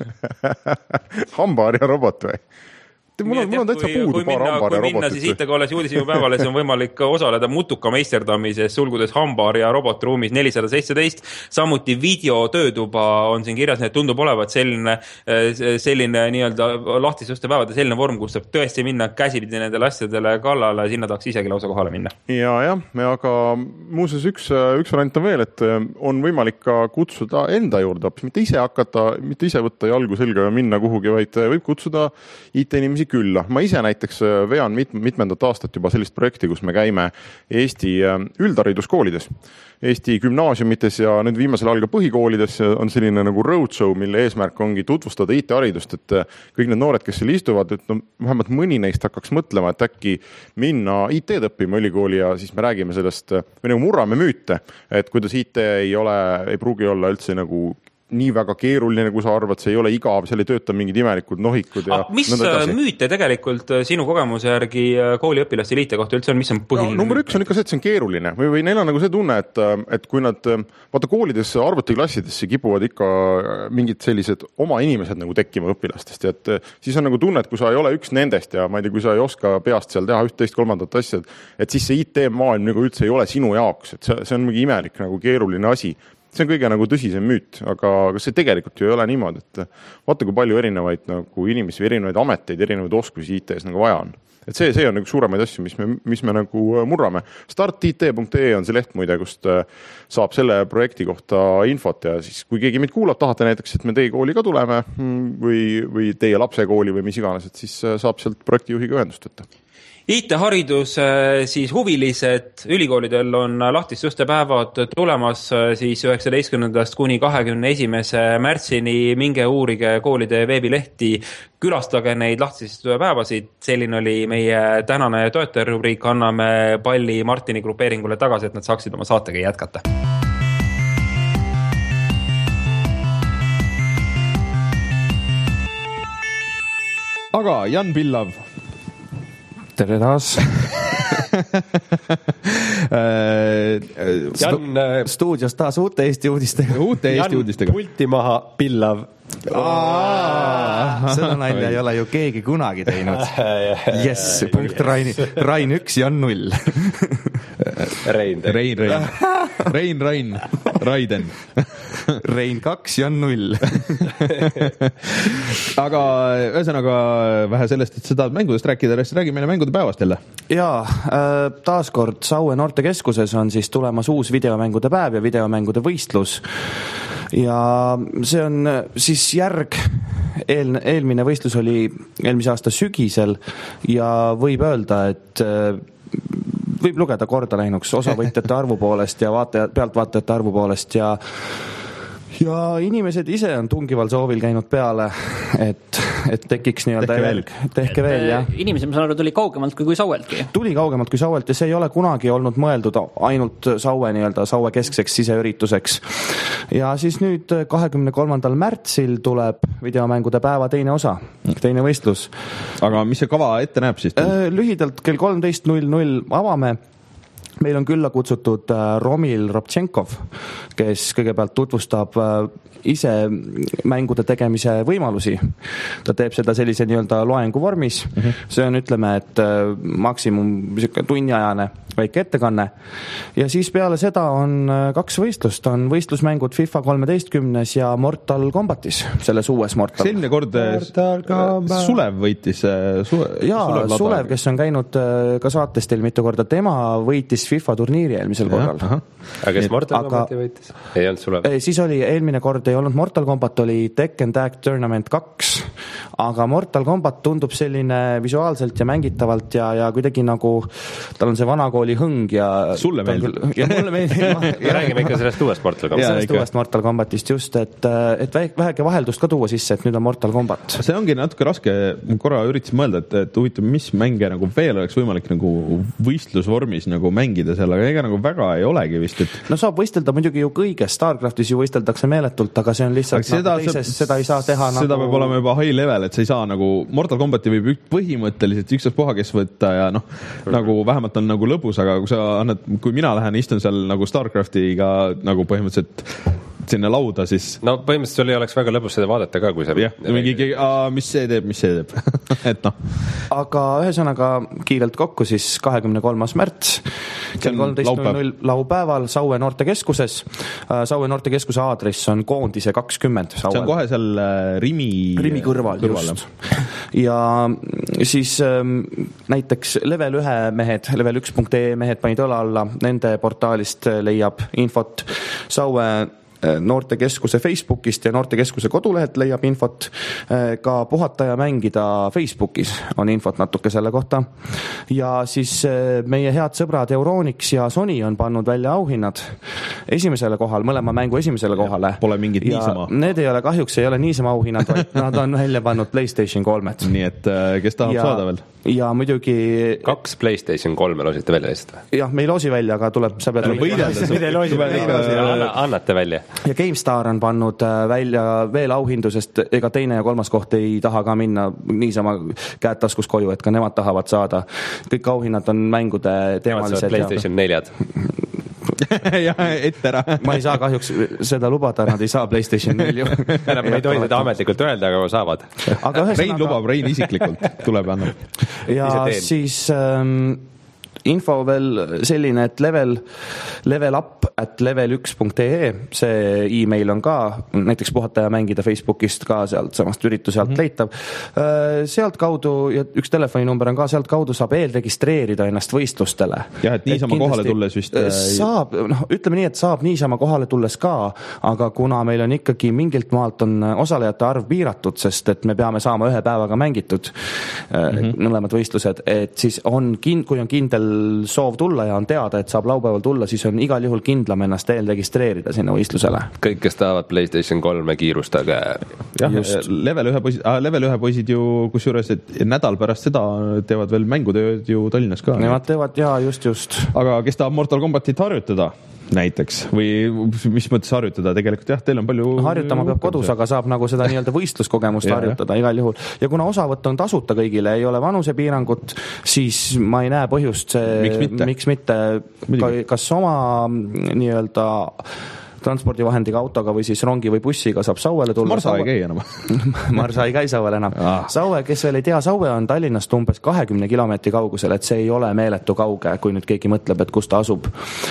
Hambaharja robot või? Mul on, mul on täitsa puudu paar hambaharja robotit. Kui minna siis I T kolledži uudisimupäevale, siis on võimalik osaleda mutuka meisterdamises, sulgudes hambaharja robotruumis nelisada seitseteist. Samuti videotöötuba on siin kirjas, need tundub olevat selline, selline nii-öelda lahtisuste päevade selline vorm, kus saab tõesti minna käsipidi nendele asjadele kallale, sinna tahaks isegi lausa kohale minna. Ja, jah, aga muuseas üks, üks variant on veel, et on võimalik ka kutsuda enda juurde, mitte ise hakata, mitte ise võtta jalgu selga ja minna kuhugi, vaid võib kutsuda I T-inimesi külla. Ma ise näiteks vean mit, mitmendat aastat juba sellist projekti, kus me käime Eesti üldhariduskoolides, Eesti gümnaasiumites ja nüüd viimasel alga põhikoolides on selline nagu roadshow, mille eesmärk ongi tutvustada I T-haridust, et kõik need noored, kes seal istuvad, et no, vähemalt mõni neist hakkaks mõtlema, et äkki minna I T-d õppima ülikooli ja siis me räägime sellest, või nagu murrame müüte, et kuidas I T ei ole, ei pruugi olla üldse nagu nii väga keeruline, kui sa arvad, see ei ole igav, seal ei tööta mingid imelikud nohikud ja ah, mis müüte tegelikult sinu kogemuse järgi kooliõpilaste liite kohta üldse on, mis on põhiline? No, number üks on ikka see, et see on keeruline või, või neil on nagu see tunne, et, et kui nad, vaata koolides arvutiklassidesse kipuvad ikka mingid sellised oma inimesed nagu tekkima õpilastest, et siis on nagu tunne, et kui sa ei ole üks nendest ja ma ei tea, kui sa ei oska peast seal teha üht teist kolmandat asjad, et siis see I T-maailm nagu üldse ei ole sinu jaoks, et see, see on mingi imelik nagu keeruline asi. See on kõige nagu tõsisem müüt, aga see tegelikult ju ei ole niimoodi, et vaata, kui palju erinevaid nagu inimesi või erinevaid ameteid, erinevaid oskusi I T-s nagu vaja on. Et see, see on üks suuremaid asju, mis me, mis me nagu murrame. start i t punkt e e on see leht muide, kust saab selle projekti kohta infot ja siis kui keegi meid kuulab, tahate näiteks, et me teie kooli ka tuleme või, või teie lapse kooli või mis iganes, et siis saab sealt projektijuhiga ühendust võtta. I T-haridus, siis huvilised ülikoolidel on lahtistuste päevad tulemas siis üheksateistkümnendast kuni kahekümne esimese märtsini. Minge uurige koolide veebilehti, külastage neid lahtistuste päevasid. Selline oli meie tänane toetajarubriik. Anname palli Martini grupeeringule tagasi, et nad saaksid oma saatega jätkata. Aga Jan Pillav, tere taas. Jan stuudios taas uute Eesti uudistega. Uute Eesti Jan uudistega. Pulti maha, Pillav seda nalja ei ole ju keegi kunagi teinud. Jess, punkt Rain, Rain üks, Jan null. Rein, Rein, Rein, Rein, Rain, Raiden. Rein kaks, Jan null. Aga ühesõnaga vähe sellest, et seda mängudest rääkida, räägi meile mängude päevast jälle. Jaa, taaskord Saue noortekeskuses on siis tulemas uus videomängude päev ja videomängude võistlus. Ja see on siis järg, eel, eelmine võistlus oli eelmise aasta sügisel ja võib öelda, et võib lugeda korda läinuks osavõitjate arvu poolest ja vaataja, pealtvaatajate arvu poolest ja ja inimesed ise on tungival soovil käinud peale, et, et tekiks nii-öelda tehke veel, tehke veel jah. Inimesed, ma saan aru, tuli kaugemalt kui, kui Saueltki. Tuli kaugemalt kui Sauelt ja see ei ole kunagi olnud mõeldud ainult Saue nii-öelda Saue keskseks siseürituseks. Ja siis nüüd kahekümne kolmandal märtsil tuleb videomängude päeva teine osa, teine võistlus. Aga mis see kava ette näeb siis? Lühidalt kell kolmteist null null avame. Meil on külla kutsutud Romil Robtšenkov, kes kõigepealt tutvustab ise mängude tegemise võimalusi. Ta teeb seda sellise nii-öelda loengu vormis. Mm-hmm. See on, ütleme, et maksimum tunniajane väike ettekanne. Ja siis peale seda on kaks võistlust. On võistlusmängud FIFA kolmeteistkümnes ja Mortal Kombatis, selles uues Mortal. Selline kord Sulev võitis. Sulev, Jaa, Sulev, kes on käinud ka saates teil mitu korda, tema võitis FIFA turniiri eelmisel korral. Aga kes Mortal Kombati võitis? Ei olnud Sulev? Siis oli eelmine kord ei olnud Mortal Kombat, oli Tekken Tag Tournament kaks, aga Mortal Kombat tundub selline visuaalselt ja mängitavalt ja, ja kuidagi nagu tal on see vanakooli hõng ja sulle meeldib. Ja mulle meeldib. Ja räägime ikka sellest uuest Mortal Kombatist. Sellest uuest Mortal Kombatist just, et, et väheke vaheldust ka tuua sisse, et nüüd on Mortal Kombat. See ongi natuke raske, korra üritasin mõelda, et, et huvitav, mis mänge nagu veel oleks võimalik nagu võistlusvormis nagu mängida seal, aga ega nagu väga ei olegi vist. Et... No saab võistelda muidugi ju kõigest, Starcraftis ju võisteldakse meeletult, aga see on lihtsalt seda, nagu teises, seda ei saa teha seda nagu... peab olema juba high level, et sa ei saa nagu Mortal Kombati võib põhimõtteliselt ükstaspuha kes võtta ja noh, nagu vähemalt on nagu lõbus, aga kui sa annad, kui mina lähen istun seal nagu Starcraftiga nagu põhimõtteliselt sinna lauda, siis... No põhimõtteliselt sul ei oleks väga lõbus seda vaadata ka, kui see... jah, mingi, mis see teeb, mis see teeb. Et noh. Aga ühesõnaga kiirelt kokku siis kahekümne kolmas märts kell kolmteist null null laupäeval Saue noortekeskuses. Saue noortekeskuse aadress on Koondise kakskümmend Sauel. See on kohe seal Rimi... Rimi kõrval, kõrval just. Ja siis ähm, näiteks level ühe mehed, level üks punkt ee mehed panid õla alla, nende portaalist leiab infot. Saue noortekeskuse Facebookist ja noortekeskuse kodulehelt leiab infot. Ka Puhata ja mängida Facebookis on infot natuke selle kohta. Ja siis meie head sõbrad Euronix ja Sony on pannud välja auhinnad esimesele kohal, mõlema mängu esimesele kohale. Pole mingid ja niisama. Need ei ole kahjuks, ei ole niisama auhinnad, vaid nad on välja pannud PlayStation kolmed. Nii et kes tahab ja, saada veel? Ja muidugi... Kaks PlayStation kolme loosite välja lihtsalt? Jah, me ei loosi välja, aga tuleb... Sa pead võidelda. Annate välja. Ja GameStar on pannud välja veel auhindu, sest ega teine ja kolmas koht ei taha ka minna niisama käed taskus koju, et ka nemad tahavad saada. Kõik auhinnad on mängude teemalised. PlayStation neljad. ja ette ära. Ma ei saa kahjuks seda lubada, nad ei saa PlayStation neli. Ma ei tohi seda ametlikult öelda, aga saavad. Aga Rein lubab, Rein isiklikult tuleb ja annab. Ja siis... Ähm, info veel selline, et level, level up at level üks punkt ee, see e-mail on ka näiteks Puhata ja mängida Facebookist ka sealt samast ürituse alt leitav. Sealt kaudu, ja üks telefoninumber on ka, sealt kaudu saab eelregistreerida ennast võistlustele. Jah, et niisama kohale tulles vist... Saab, noh, ütleme nii, et saab niisama kohale tulles ka, aga kuna meil on ikkagi mingilt maalt on osalejate arv piiratud, sest et me peame saama ühe päevaga mängitud mm-hmm. mõlemad võistlused, et siis on, kui on kindel soov tulla ja on teada, et saab laupäeval tulla, siis on igal juhul kindlam ennast eel registreerida sinna võistlusele. Kõik, kes tahavad PlayStation kolme kiirustage. Jah, just. Level ühe poisid, ah, level ühe poisid ju, kus juures, et nädal pärast seda teevad veel mängutööd ju Tallinnas ka. Nemad teevad, jaa, just, just. Aga kes tahab Mortal Kombatit harjutada näiteks või mis mõttes harjutada, tegelikult jah, teil on palju harjutama peab kodus, aga saab nagu seda nii-öelda võistluskogemust harjutada igal juhul. Ja kuna osavõtt on tasuta kõigile, ei ole vanusepiirangut, siis ma ei näe põhjust see, miks mitte, miks mitte ka, kas oma nii-öelda transpordivahendiga, autoga või siis rongi või bussiga saab Sauele tulla. Marsa Saue... ei käi enam. Marsa ei käi Sauel enam. Ah. Saue, kes veel ei tea, Saue on Tallinnast umbes kahekümne kilomeetri kaugusel, et see ei ole meeletu kauge, kui nüüd keegi mõtleb, et kus ta asub.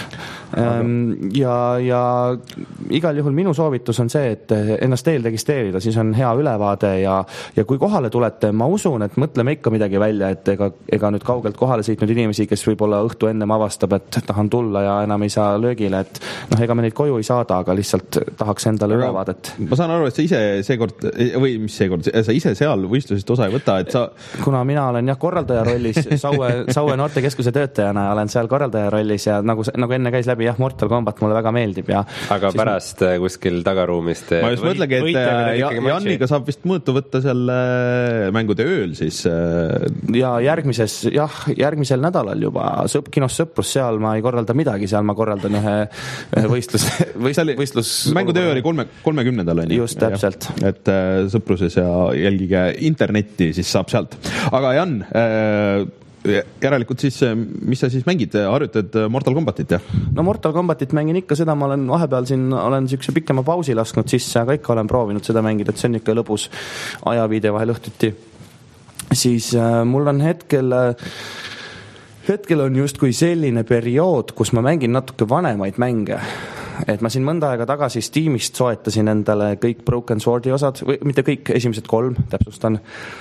Ja, ja igal juhul minu soovitus on see, et ennast eel registreerida, siis on hea ülevaade ja, ja kui kohale tulete, ma usun, et mõtleme ikka midagi välja, et ega, ega nüüd kaugelt kohale sõitnud inimesi, kes võib-olla õhtu ennem avastab, et tahan tulla ja enam ei saa löögile, et noh, ega me neid koju ei saada, aga lihtsalt tahaks endale ülevaadet. Ma saan aru, et sa ise seekord, või mis seekord, sa ise seal võistlusest osa ei võta, et sa... Kuna mina olen jah korraldaja rollis, Saue, Saue noortekeskuse töötajana olen seal korraldaja rollis ja nagu, nagu enne käis läbi, jah, Mortal Combat mulle väga meeldib ja aga siis pärast ma... kuskil tagaruumist ma just mõtlegi, et ja, Janniga saab vist mõõtu võtta selle mängude ööl siis ja järgmises, jah, järgmisel nädalal juba sõp, kinos Sõprus, seal ma ei korralda midagi, seal ma korraldan ühe, ühe võistlus, võistlus, võistlus mängude öö oli kolme, kolmekümnendal on just täpselt, et Sõpruses ja jälgige internetti, siis saab sealt, aga Jan äh, järelikult siis, mis sa siis mängid, harjutad Mortal Combatit, jah? No Mortal Combatit mängin ikka seda, ma olen vahepeal siin, olen sükse pikema pausi lasknud sisse, aga ikka olen proovinud seda mängida, et see on ikka lõbus ajaviide vahel õhtuti. Siis äh, mul on hetkel, hetkel on just kui selline periood, kus ma mängin natuke vanemaid mänge. Et ma siin mõnda aega tagasi Steamist soetasin endale kõik Broken Swordi osad, või mitte kõik, esimesed kolm, täpsustan.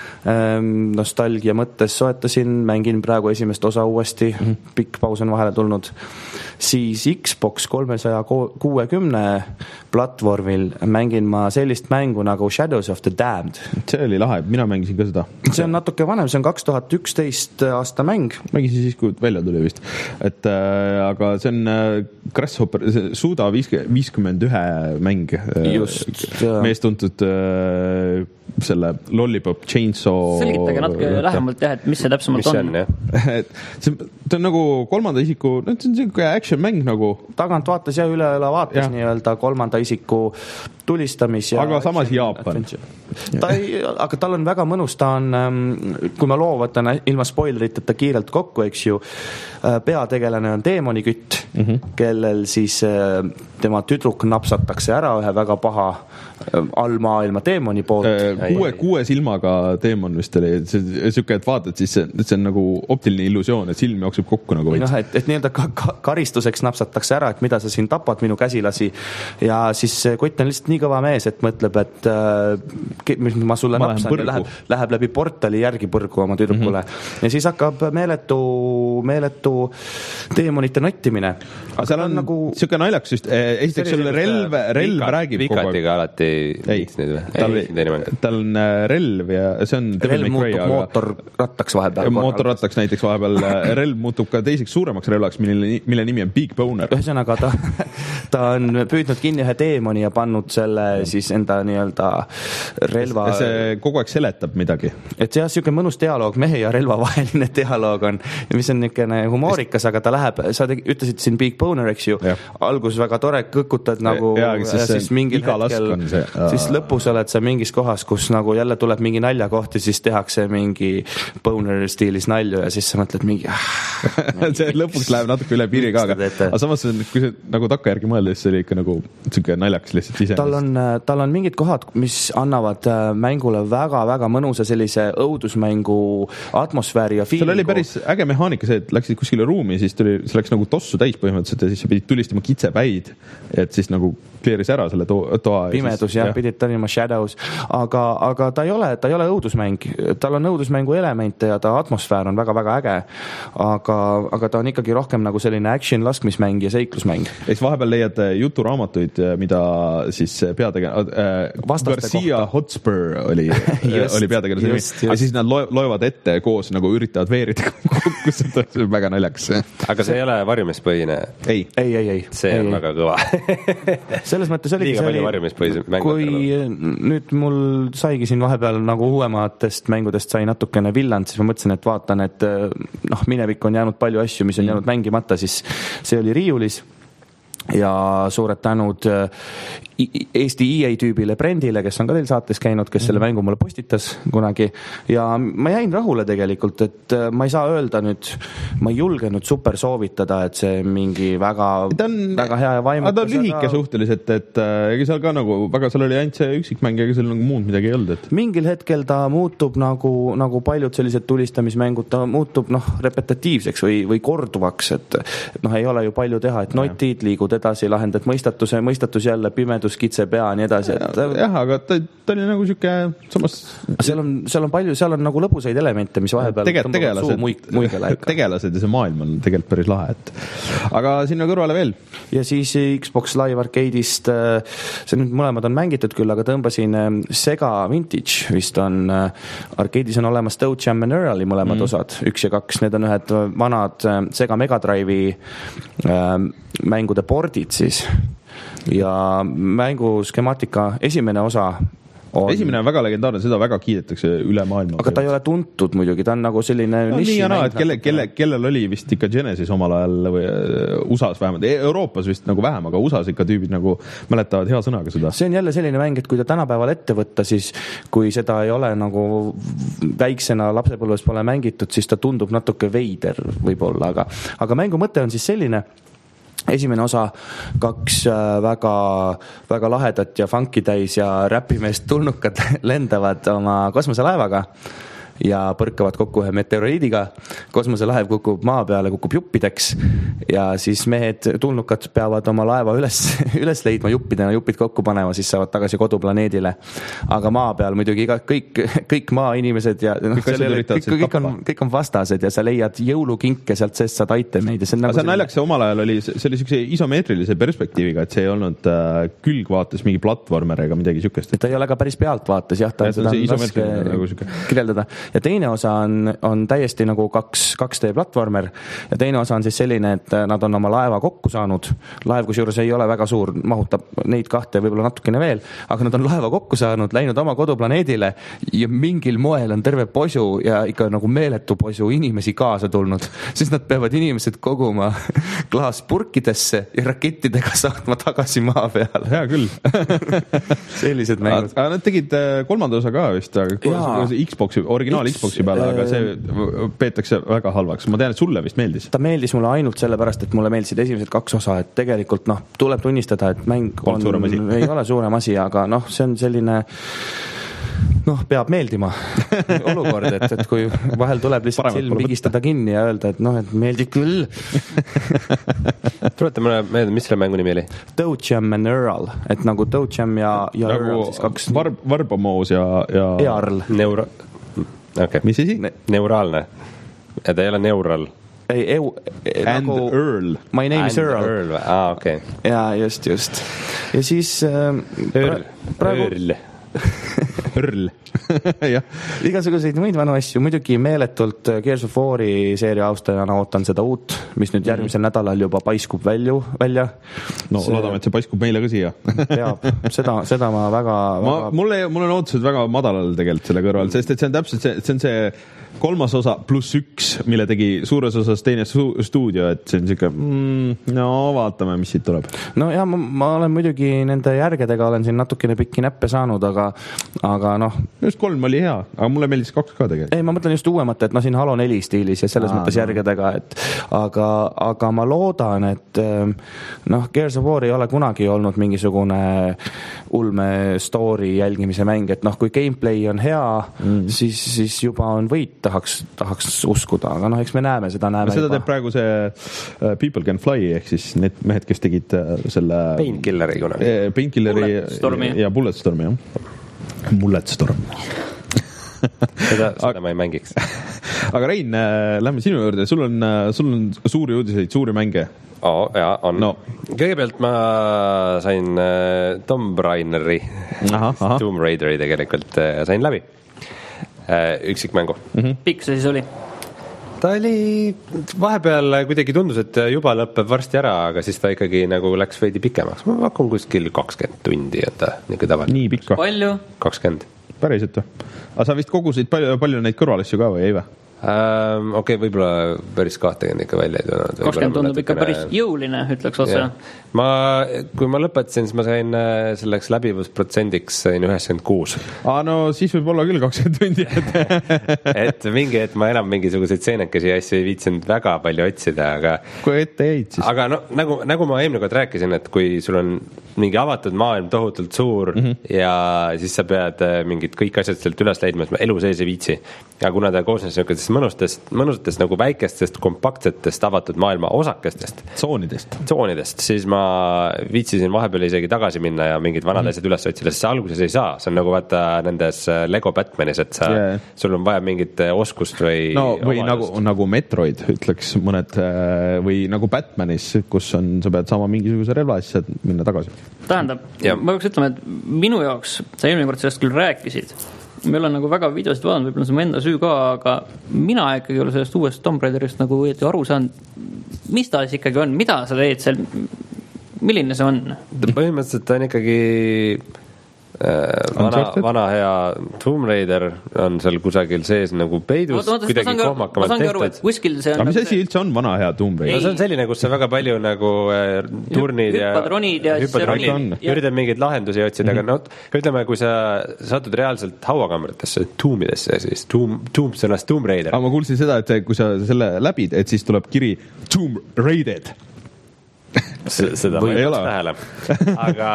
Nostalgia mõttes soetasin, mängin praegu esimest osa uuesti, mm-hmm. pikk paus on vahele tulnud. Siis Xbox kolmesaja kuuekümne platvormil mängin ma sellist mängu nagu Shadows of the Damned. See oli lahe, mina mängisin ka seda. See on natuke vanem, see on kaks tuhat üksteist aasta mäng. Mängisin siis, kui välja tuli vist. Et, äh, aga see on äh, Grasshopper, Suda viiskümmend ühe mäng. Just. Mees tuntud äh, selle Lollipop Chainsaw. Selgitage natuke lähemalt jah, et mis see täpsemalt mis on. on et see, see on nagu kolmanda isiku, no see on selline action mäng nagu. Tagant vaatas ja üle üle vaatas nii-öelda kolmanda isiku tulistamis. Ja aga samas Jaapan. Ta ei, aga tal on väga mõnus, ta on, kui ma loo võtan ilma spoileriteta kiirelt kokku, eks ju, peategelane on teemonikütt, mm-hmm. kellel siis tema tüdruk napsatakse ära ühe väga paha allmaailma teemoni poolt. Kuue, kuue silmaga teemon vist oli, see süke, et vaatad, siis see, see on nagu optiline illusioon, et silm jookseb kokku nagu veits. No, et, et nii-öelda ka, ka, karistuseks napsatakse ära, et mida sa siin tapad minu käsilasi ja siis kutt on lihtsalt nii kõva mees, et mõtleb, et äh, mis ma sulle ma napsan ja läheb, läheb läbi portali järgi põrgu oma tüdrukule mm-hmm. ja siis hakkab meeletu, meeletu teemonite nottimine. Aga seal on, on nagu siuke naljaks just, esiteks sul relv, relv Vika, räägib Vikatiga alati ei, tal, tal on relv ja see on relv muutub aga... mootorrattaks vahepeal. Mootorrattaks näiteks vahepeal relv muutub ka teiseks suuremaks relvaks, mille, mille nimi on Big Boner. Ühesõnaga ta, ta on püüdnud kinni ühe teemoni ja pannud selle siis enda nii-öelda relva. See kogu aeg seletab midagi. Et see on siuke mõnus dialoog, mehe ja relva vaheline dialoog on, mis on niisugune humoorikas, aga ta läheb, sa te, ütlesid siin Big Boner, eks ju, algus väga tore, kõkutad nagu ja, ja, siis, siis mingil hetkel siis lõpus oled sa mingis kohas, kus nagu jälle tuleb mingi nalja kohti, siis tehakse mingi boner stiilis nalju ja siis sa mõtled mingi see lõpuks läheb natuke üle piiri ka, aga, aga samas kui see nagu takkajärgi mõelda, siis see oli ikka nagu siuke naljaks lihtsalt ise. Tal on, tal on mingid kohad, mis annavad mängule väga-väga mõnusa sellise õudusmängu atmosfääri ja fiilingu. Seal oli päris äge mehaanika see, et läksid kuskile ruumi, siis tuli, see läks nagu tossu täis põhimõtteliselt ja siis sa pidid tulistama kitsepäid, et siis nagu kleeris ära selle toa. toa pimedus jah, ja. Pidid tarima Shadows, aga, aga ta ei ole, ta ei ole õudusmäng, tal on õudusmängu elemente ja ta atmosfäär on väga-väga äge, aga, aga ta on ikkagi rohkem nagu selline action laskmismäng ja seiklusmäng. Ja siis vahepeal leiad juturaamatuid, mida siis peategel- äh, Garcia Hotspur oli, oli peategelase nimi, ja siis nad loevad ette koos nagu üritavad veerida kokku, see on väga naljaks. Aga see ei ole varjumispõhine? Ei, ei, ei, ei. See on ei, väga kõva. Selles mõttes oli liiga palju varjumispõhise mängu. Kui nüüd mul saigi siin vahepeal nagu uuematest mängudest sai natukene villand, siis ma mõtlesin, et vaatan, et noh, minevik on jäänud palju asju, mis on jäänud mängimata, siis see oli riiulis ja suured tänud Eesti E A tüübile Brendile, kes on ka teil saates käinud, kes mm-hmm. selle mängu mulle postitas kunagi ja ma jäin rahule tegelikult, et ma ei saa öelda nüüd, ma ei julge nüüd super soovitada, et see mingi väga, on, väga hea ja vaimukas. Ta on lühike aga... suhteliselt, et ega seal ka nagu, väga seal oli ainult see üksikmäng, ega seal nagu muud midagi ei olnud. Et... Mingil hetkel ta muutub nagu, nagu paljud sellised tulistamismängud, ta muutub noh, repetatiivseks või, või korduvaks, et, et noh, ei ole ju palju teha, et notid liigud edasi, lahendad mõistatuse, mõistatus jälle, pimedus, kitse pea, nii edasi. Et... jah, aga ta, ta oli nagu siuke samas... Seal on, seal on palju, seal on nagu lõbusaid elemente, mis vahepeal Tegel, tegelased, tegelased ja see maailm on tegelikult päris lahe, et aga sinna kõrvale veel. Ja siis Xbox Live Arcade'ist, see nüüd mõlemad on mängitud küll, aga tõmbasin Sega Vintage, vist on Arcade'is on olemas Toe Jam and Earli mõlemad mm. osad, üks ja kaks, need on ühed vanad Sega Mega Drive'i mängude pordid siis ja mängu skemaatika esimene osa on... esimene on väga legendaarne, seda väga kiidetakse üle maailma. Aga ta ei ole tuntud muidugi, ta on nagu selline no, nii ja naa, et kelle, kelle, kellel oli vist ikka Genesis omal ajal või U S A-s vähemalt, Euroopas vist nagu vähem, aga U S A-s ikka tüübid nagu mäletavad hea sõnaga seda. See on jälle selline mäng, et kui ta tänapäeval ette võtta, siis kui seda ei ole nagu väiksena lapsepõlves pole mängitud, siis ta tundub natuke veider võib-olla, aga, aga mängu mõte on siis selline, esimene osa kaks väga, väga lahedat ja funky täis ja räpimeest tulnukad lendavad oma kosmoselaevaga ja põrkavad kokku ühe meteoriidiga. Kosmoselaev kukub maa peale, kukub juppideks ja siis mehed, tulnukad peavad oma laeva üles, üles leidma juppidena, jupid kokku panema, siis saavad tagasi koduplaneedile. Aga maa peal muidugi iga, kõik, kõik maa inimesed ja no, kõik, kõik, kõik, on, kõik on vastased ja sa leiad jõulukinke sealt, sest saad aitemeid. See on nagu see naljaks, see omal ajal oli, see oli siukse isomeetrilise perspektiiviga, et see ei olnud äh, külgvaates mingi platvormer ega midagi siukest. Ta ei ole ka päris pealtvaates, jah, ta on seda raske nagu kirjeldada. Ja teine osa on, on täiesti nagu kaks, kaks D platvormer ja teine osa on siis selline, et nad on oma laeva kokku saanud. Laev kusjuures ei ole väga suur, mahutab neid kahte võib-olla natukene veel, aga nad on laeva kokku saanud, läinud oma koduplaneedile ja mingil moel on terve posu ja ikka nagu meeletu posu inimesi kaasa tulnud. Siis nad peavad inimesed koguma klaaspurkidesse ja rakettidega saatma tagasi maa peale. Hea küll. Sellised mängud. Aga nad tegid kolmanda osa ka vist, aga Xboxi, originaal Xboxi peale, aga see peetakse väga halvaks. Ma tean, et sulle vist meeldis. Ta meeldis mulle ainult sellepärast, et mulle meeldisid esimesed kaks osa, et tegelikult noh, tuleb tunnistada, et mäng on, ei ole suurem asi, aga noh, see on selline noh, peab meeldima olukord, et, et kui vahel tuleb lihtsalt Paremat silm pigistada kinni ja öelda, et noh, et meeldib küll. Tuleta mulle meelde, mis selle mängu nimi oli? Toe Jam and Earl, et nagu Toe Jam ja, ja nagu Earl siis kaks. Varb, Varbamoos ja, ja... Earl. Neuro... Okay. Mis isi? Ne- neuraalne. Ja ta ei ole neural. Ei, eu, and nagu, Earl. My name and is Earl. Earl. Ah, okei. Okay. Ja, just, just. Ja siis... Äh, Earl. Praegu... Earl. Earl. Ja. Igasuguseid muid vanu asju, muidugi meeletult Gears of War'i seeria austajana ootan seda uut, mis nüüd järgmisel mm. nädalal juba paiskub välju, välja. No see... loodame, et see paiskub meile ka siia. Peab, seda, seda ma väga... Ma, väga... Mulle, mul on ootused väga madalal tegelikult selle kõrval, sest et see on täpselt see, see on see kolmas osa pluss üks, mille tegi suures osas teine su- stuudio, et see on siuke, mm, no vaatame, mis siit tuleb. No ja ma, ma olen muidugi nende järgedega olen siin natukene pikki näppe saanud, aga, aga noh. Just kolm oli hea, aga mulle meeldis kaks ka tegelikult. Ei, ma mõtlen just uuemat, et no siin Halo neli stiilis ja selles Aa, mõttes no. järgedega, et aga, aga ma loodan, et noh, Gears of War ei ole kunagi olnud mingisugune ulme story jälgimise mäng, et noh, kui gameplay on hea, mm. siis, siis juba on võit, tahaks, tahaks uskuda, aga noh, eks me näeme, seda näeme. Seda juba. Teeb praegu see uh, People Can Fly, ehk siis need mehed, kes tegid uh, selle Painkilleri kunagi. Eh, Painkilleri Bulletstormi. ja Bulletstormi, jah. Bulletstorm. seda, seda ma ei mängiks. Aga Rein, äh, lähme sinu juurde, sul on, sul on suuri uudiseid, suuri mänge. Oh, jaa, on. No. Kõigepealt ma sain uh, Tomb Raideri, Tomb Raideri tegelikult uh, sain läbi. Uh, üksikmängu. Mm-hmm. Pikk see siis oli? Ta oli, vahepeal kuidagi tundus, et juba lõpeb varsti ära, aga siis ta ikkagi nagu läks veidi pikemaks. Ma hakkan kuskil kakskümmend tundi, et niisugune tavaline. Nii pikka? Palju? kakskümmend. Päriselt või? Aga sa vist kogusid palju, palju neid kõrvalasju ka või ei või? Um, okei okay,, võib-olla päris kahtekümmend ikka välja ei tulnud. kakskümmend tundub ikka päris jõuline, ütleks otse. Yeah. Ma, kui ma lõpetasin, siis ma sain selleks läbivusprotsendiks sain üheksakümmend kuus. Aa, no siis võib olla küll kakskümmend tundi. et mingi, et ma enam mingisuguseid seenekesi asju ei viitsinud väga palju otsida, aga kui ette jäid, siis aga no, nagu, nagu ma eelmine kord rääkisin, et kui sul on mingi avatud maailm tohutult suur mm -hmm. ja siis sa pead mingid kõik asjad sealt üles leidma, siis ma elu sees ei viitsi. Ja kuna ta koosnes niisugustest mõnustest, mõnustest nagu väikestest, kompaktsetest avatud maailma osakestest. Tsoonidest. Tsoonidest, siis ma viitsisin vahepeal isegi tagasi minna ja mingid vanad asjad üles otsida, sest sa alguses ei saa. See on nagu vaata nendes Lego Batmanis, et sa, yeah. sul on vaja mingit oskust või no, või nagu, nagu Metroid, ütleks mõned, või nagu Batmanis, kus on, sa pead saama mingisuguse relva asja, et minna tagasi. Tähendab, ja. ma peaks ütlema, et minu jaoks, sa eelmine kord sellest küll rääkisid, me olen nagu väga videosid vaadanud, võib-olla see on mu enda süü ka, aga mina ikkagi olen sellest uuest Tomb Raiderist nagu õieti aru saanud, mis ta siis ikkagi on, mida sa teed seal, milline see on? Põhimõtteliselt ta on ikkagi vana, vana hea Tomb Raider on seal kusagil sees nagu peidus, oot, oot, kuidagi kohmakamalt tehtud. Aru, kuskil see on aga mis asi üldse on vana hea Tomb Raider? No see on selline, kus sa väga palju nagu äh, turnid ja hüppad ronid ja hüppad ronid ja üritad mingeid lahendusi otsida, mm-hmm. aga no ütleme, kui sa satud reaalselt hauakamritesse, tuumidesse, siis tuum, tuum sõnast Tomb Raider. Aga ma kuulsin seda, et kui sa selle läbid, et siis tuleb kiri Tomb Raided. Seda ma ei ole tähele. Aga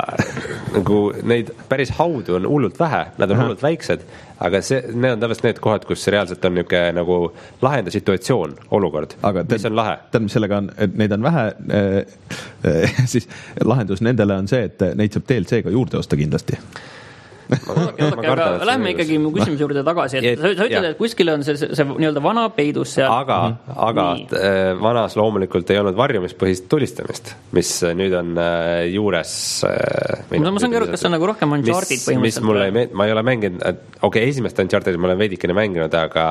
nagu neid päris haudu on hullult vähe, nad on hullult väiksed, aga see, need on tavaliselt need kohad, kus reaalselt on niisugune nagu lahenda situatsioon, olukord, aga mis on lahe. Tähendab, sellega on, et neid on vähe, äh, siis lahendus nendele on see, et neid saab D L C-ga juurde osta kindlasti. Oodake, oodake, aga lähme ikkagi mu küsimuse juurde tagasi, et sa, sa ütled, et kuskil on see, see nii-öelda vana peidus seal. Aga, aga nii. Vanas loomulikult ei olnud varjumispõhist tulistamist, mis nüüd on juures. Ma saan aru, kas see on nagu rohkem Uncharted mis, mis mulle ei meeld, ma ei ole mänginud, okei, okay, esimest Uncharted ma olen veidikene mänginud, aga,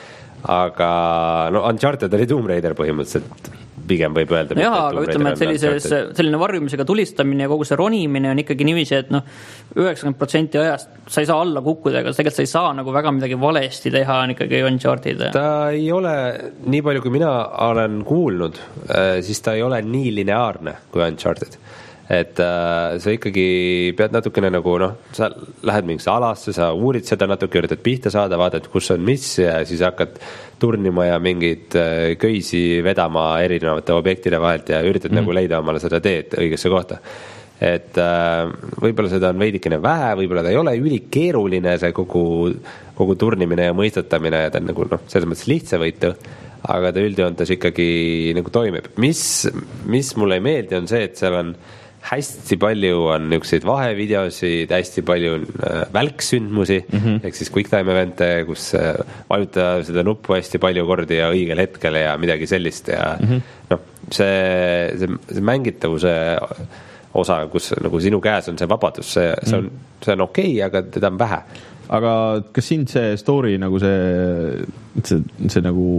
aga no Uncharted oli Tomb Raider põhimõtteliselt pigem võib öelda. Jaa, aga ütleme, et sellises, selline varjumisega tulistamine ja kogu see ronimine on ikkagi niiviisi, et noh, üheksakümmend protsenti ajast sa ei saa alla kukkuda, aga tegelikult sa ei saa nagu väga midagi valesti teha, on ikkagi Uncharted. Ta ei ole, nii palju kui mina olen kuulnud, siis ta ei ole nii lineaarne kui Uncharted. Et äh, sa ikkagi pead natukene nagu, noh, sa lähed mingisse alasse, sa uurid seda natuke, üritad pihta saada, vaatad, kus on mis ja siis hakkad turnima ja mingid äh, köisi vedama erinevate objektide vahelt ja üritad mm. nagu leida omale seda teed õigesse kohta. Et äh, võib-olla seda on veidikene vähe, võib-olla ta ei ole ülikeeruline see kogu, kogu turnimine ja mõistatamine ja ta on nagu, noh, selles mõttes lihtsavõitu, aga ta üldjoontes ikkagi nagu toimib. Mis, mis mulle ei meeldi on see, et seal on hästi palju on niisuguseid vahevideosid, hästi palju on äh, välksündmusi, mm-hmm. ehk siis quick time evente, kus äh, vajuta seda nuppu hästi palju kordi ja õigel hetkel ja midagi sellist ja mm-hmm. noh, see, see, see mängitavuse osa, kus nagu sinu käes on see vabadus, see, see on, see on okei, okay, aga teda on vähe. Aga kas sind see story nagu see, see, see nagu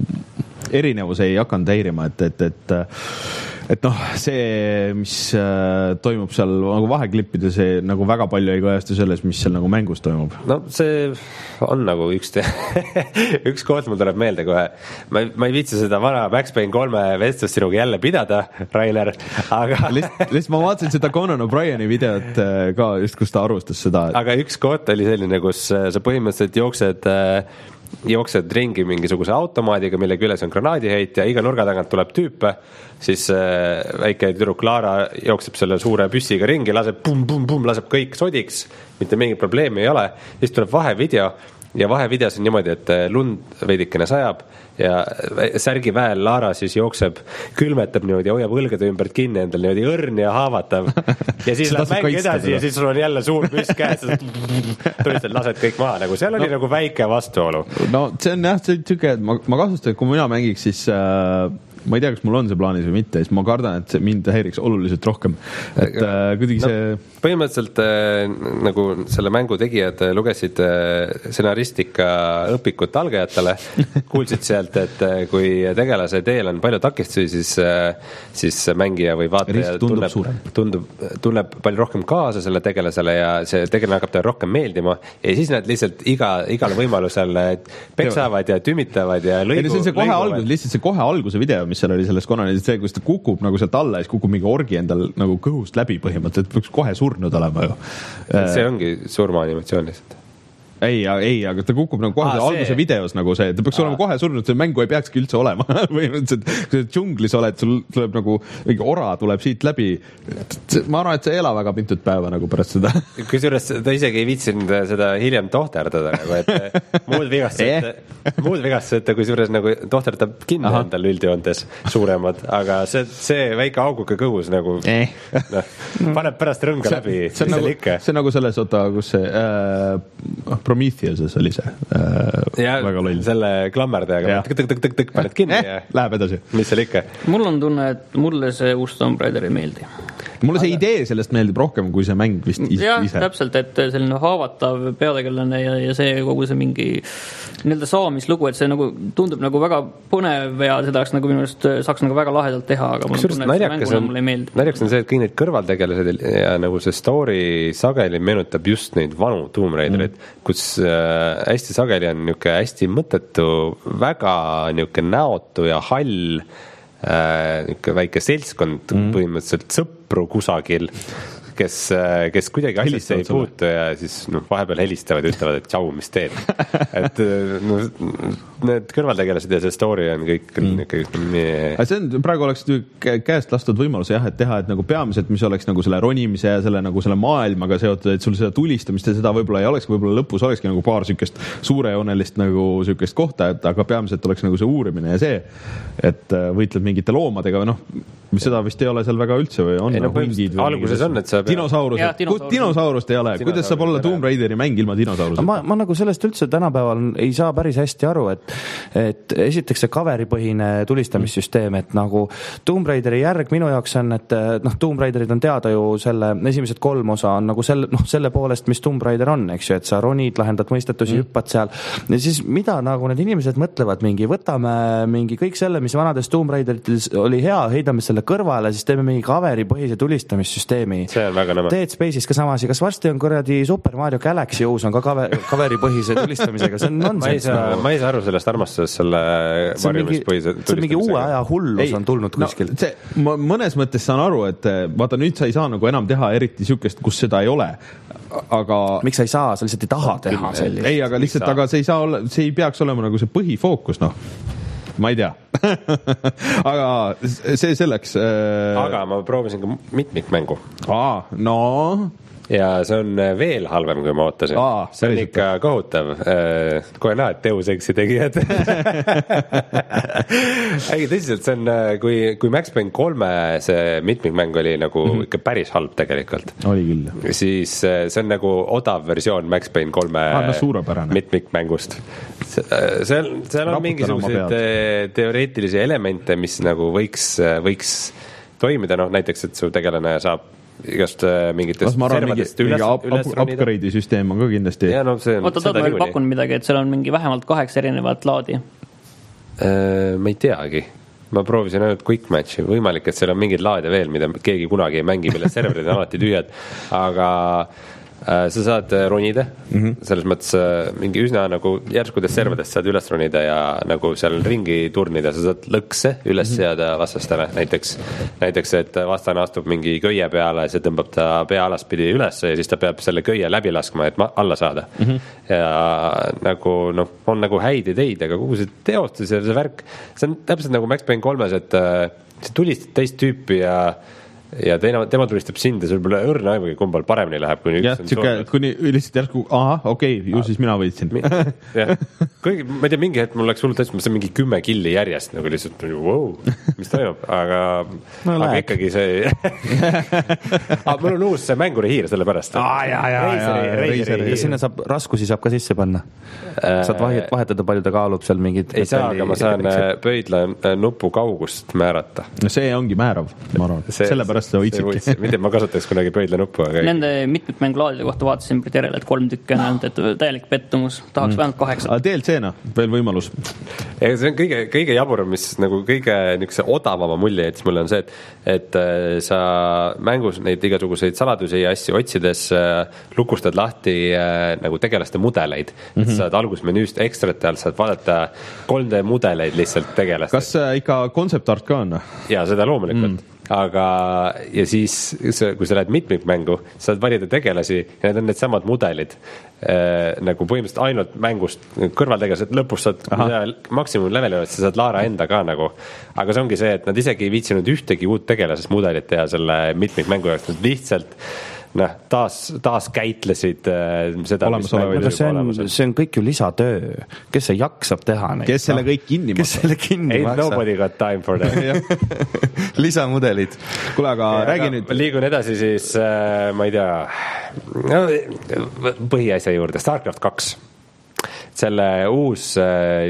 erinevus ei hakanud häirima, et, et, et et noh, see, mis äh, toimub seal nagu vaheklippide, see nagu väga palju ei kajastu selles, mis seal nagu mängus toimub. No see on nagu üks te- üks koht mul tuleb meelde kohe. Ma, ma ei viitsi seda vana Max Payne kolme vestlust sinuga jälle pidada, Rainer, aga Lihtsalt list, ma vaatasin seda Conan O'Brieni videot ka, just kus ta arvustas seda. Et... Aga üks koht oli selline, kus sa põhimõtteliselt jooksed jooksed ringi mingisuguse automaadiga, mille küljes on granaadiheit ja iga nurga tagant tuleb tüüpe, siis väike tüdruk Clara jookseb selle suure püssiga ringi, laseb pum-pum-pum, laseb kõik sodiks, mitte mingit probleemi ei ole, siis tuleb vahevideo ja vahevideos on niimoodi, et lund veidikene sajab ja särgi väel Lara siis jookseb, külmetab niimoodi, hoiab õlgade ümbert kinni endal niimoodi õrn ja haavatav ja siis läheb mäng edasi ja siis sul on jälle suur püss käes tulistad, lased kõik maha, nagu seal oli no, nagu väike vastuolu. No see on jah, see on tüke, et ma, ma kahtlustan, et kui mina mängiks, siis äh, ma ei tea, kas mul on see plaanis või mitte, siis ma kardan, et see mind häiriks oluliselt rohkem. Et äh, kuidagi no, see... Põhimõtteliselt äh, nagu selle mängu tegijad lugesid äh, stsenaristika õpikut algajatele, kuulsid sealt, et äh, kui tegelase teel on palju takistusi, siis, äh, siis mängija või vaataja tunneb, tundub, tunneb palju rohkem kaasa selle tegelasele ja see tegelane hakkab talle rohkem meeldima ja siis nad lihtsalt iga, igal võimalusel peksavad ja tümitavad ja lõigu, ei, see on see kohe algus, lihtsalt see kohe alguse video, mis seal oli selles Conanis, see, kus ta kukub nagu sealt alla ja siis kukub mingi orgi endal nagu kõhust läbi põhimõtteliselt, võiks kohe surnud olema ju. See ongi surmaanimatsioon lihtsalt. Ei, ei, aga ta kukub nagu kohe Aa, alguse videos nagu see, ta peaks Aa. olema kohe surnud, see mängu ei peakski üldse olema. Põhimõtteliselt, kui sa džunglis oled, sul tuleb nagu mingi ora tuleb siit läbi. Ma arvan, et sa ei ela väga mitut päeva nagu pärast seda. Kusjuures ta isegi ei viitsinud seda hiljem tohterdada, nagu, et muud vigastused, muud vigastused, kusjuures nagu tohterdab kinni Aha. endal üldjoontes suuremad, aga see, see väike auguke kõhus nagu eh. no, paneb pärast rõnga see, läbi. See on, nagu, see on nagu selles, oota, kus see äh, Prometheuses oli see äh, ja, väga loll. Selle klammerdajaga tõk-tõk-tõk-tõk paned kinni eh, ja läheb edasi. Mis seal ikka? Mul on tunne, et mulle see uus Tomb Raider ei meeldi. Mulle see idee sellest meeldib rohkem kui see mäng vist ise. Jah, täpselt, et selline haavatav peategelane ja, ja see kogu see mingi nii-öelda saamislugu, et see nagu tundub nagu väga põnev ja seda saaks nagu minu arust saaks nagu väga lahedalt teha, aga mul tunne, et see mänguna mulle ei meeldi. Närjakas on see, et kõik need kõrvaltegelased ja nagu see story sageli meenutab just neid vanu Tomb Raiderid, mm. kus äh, hästi sageli on niisugune hästi mõttetu, väga niisugune näotu ja hall äh, niisugune väike seltskond mm. põhimõtteliselt sõpru kusagil, kes, kes kuidagi asjasse ei puutu ja siis noh, vahepeal helistavad ja ütlevad, et tšau, mis teed. Et no, need kõrvaltegelased ja see story on kõik mm. nii... See on, praegu oleks käest lastud võimalus jah, et teha, et nagu peamiselt, mis oleks nagu selle ronimise ja selle, nagu selle maailmaga seotud, et sul seda tulistamist ja seda võib-olla ei olekski, võib-olla lõpus olekski nagu paar sükest suurejoonelist nagu sükest kohta, et aga peamiselt oleks nagu see uurimine ja see, et võitled mingite loomadega või noh, mis seda vist ei ole seal väga üldse või on? Ei, no, või alguses on, et sa dinosaurused, ja, dinosaurused. dinosaurust ei ole, kuidas saab olla Tomb Raideri mäng ilma dinosaurused? Ma, ma nagu sellest üldse tänapäeval ei saa päris hästi aru, et, et esiteks see coveripõhine tulistamissüsteem, et nagu Tomb Raideri järg minu jaoks on, et noh, Tomb Raiderid on teada ju selle, esimesed kolm osa on nagu selle, noh, selle poolest, mis Tomb Raider on, eks ju, et sa ronid, lahendad mõistetusi mm., hüppad seal ja siis mida nagu need inimesed mõtlevad mingi, võtame mingi kõik selle, mis vanades Tomb Raiderites oli hea, heidame selle kõrvale, siis teeme mingi coveripõhise tulistamissüsteemi. See on väga nõme. Dead Space'is ka samasi, kas varsti on kuradi Super Mario Galaxy uus on ka coveripõhise tulistamisega, see on nonsense. Ma, nagu... ma ei saa aru sellest armastusest selle varjumispõhise tulistamisega. See on mingi uue aja hullus ei, on tulnud no, kuskil. See, ma mõnes mõttes saan aru, et vaata nüüd sa ei saa nagu enam teha eriti sükest, kus seda ei ole. Aga... Miks sa ei saa, sa lihtsalt ei taha teha sellist? Ei, aga lihtsalt, aga see ei saa olla, see ei peaks olema nagu see põhifookus, noh. Ma ei tea. Aga see selleks... Äh... Aga ma proovisin ka mitmikmängu. Aa, no... Ja see on veel halvem, kui ma ootasin. Aa, see on ikka kohutav. Kohe näed, Deus Exi tegijad. Ägi tõsiselt, see on, kui, kui Max Payne kolme see mitmikmäng oli nagu mm -hmm. ikka päris halb tegelikult. Oli küll. Siis see on nagu odav versioon Max Payne kolme ah, no, mitmikmängust. Seal, seal on mingisuguseid teoreetilisi elemente, mis nagu võiks, võiks toimida, noh näiteks, et su tegelane saab igast mingitest servadest üles, üles ronida. Upgrade'i süsteem on ka kindlasti. Ja, no, oota, tood ma pakun midagi, et seal on mingi vähemalt kaheksa erinevat laadi. Ma ei teagi. Ma proovisin ainult quick matchi. Võimalik, et seal on mingid laade veel, mida keegi kunagi ei mängi, mille serverid on alati tühjad. Aga sa saad ronida, mm-hmm. selles mõttes mingi üsna nagu järskudest servadest saad üles ronida ja nagu seal ringi turnida, sa saad lõkse üles seada vastastele, näiteks, näiteks, et vastane astub mingi köie peale, see tõmbab ta pea alaspidi üles ja siis ta peab selle köie läbi laskma, et alla saada. Mm-hmm. Ja nagu, noh, on nagu häid ideid, aga kuhu see teostus ja see värk, see on täpselt nagu Max Payne kolmes, et see tulistad teist tüüpi ja ja teine, tema tulistab sind ja sul pole õrna aimugi, kumbal paremini läheb. Kuni jah, siuke, kuni lihtsalt järsku, aha, okei okay,, ju siis mina võitsin. jah, kõigi, ma ei tea, mingi hetk mul läks hullult täitsa, ma sain mingi kümme killi järjest, nagu lihtsalt, wow, mis toimub, aga, no, aga ikkagi see aga mul on uus see mängurihiir selle pärast. Aa, jaa, jaa, jaa, ja sinna saab, raskusi saab ka sisse panna. Saad vahetada, palju ta kaalub seal mingid ei saa, aga ma saan pöidla nupu kaugust määrata. No see ongi määrav, ma arvan. Sellepärast see võitsidki. Mitte ma kasutaks kunagi pöidla nuppu, aga nende mitmikmängulaadide kohta vaatasin järele, et kolm tükki on ainult, et täielik pettumus. Tahaks mm. vähemalt kaheksa. Aga D L C-na veel võimalus. Ja see on kõige, kõige jaburam, mis nagu kõige niukse odavama mulje jättis mulle on see, et, et sa mängus neid igasuguseid saladusi ja asju otsides lukustad lahti nagu tegelaste mudeleid. Mm-hmm. Saad algusmenüüst ekstrate all, saad vaadata kolm D mudeleid lihtsalt tegelast. Kas ikka concept art ka on? Ja seda loomulikult. Mm. Aga ja siis, kui sa lähed mitmikmängu, saad valida tegelasi ja need on need samad mudelid äh, nagu põhimõtteliselt ainult mängust kõrvaltegelased, lõpus saad maksimum leveli, et sa saad Laara enda ka nagu. Aga see ongi see, et nad isegi ei viitsinud ühtegi uut tegelasest mudelit teha selle mitmikmängu jaoks, nad lihtsalt noh, taas, taas käitlesid äh, seda, mis mängu see on, see on kõik ju lisatöö. Kes see jaksab teha neid? Kes selle kõik kinni maksab? Kes selle kinni Ain't maksab? Nobody got time for that. Lisamudelid. Kuule, aga ja, räägi nüüd. Liigun edasi siis, äh, ma ei tea, põhiasja juurde, StarCraft kaks. Selle uus äh,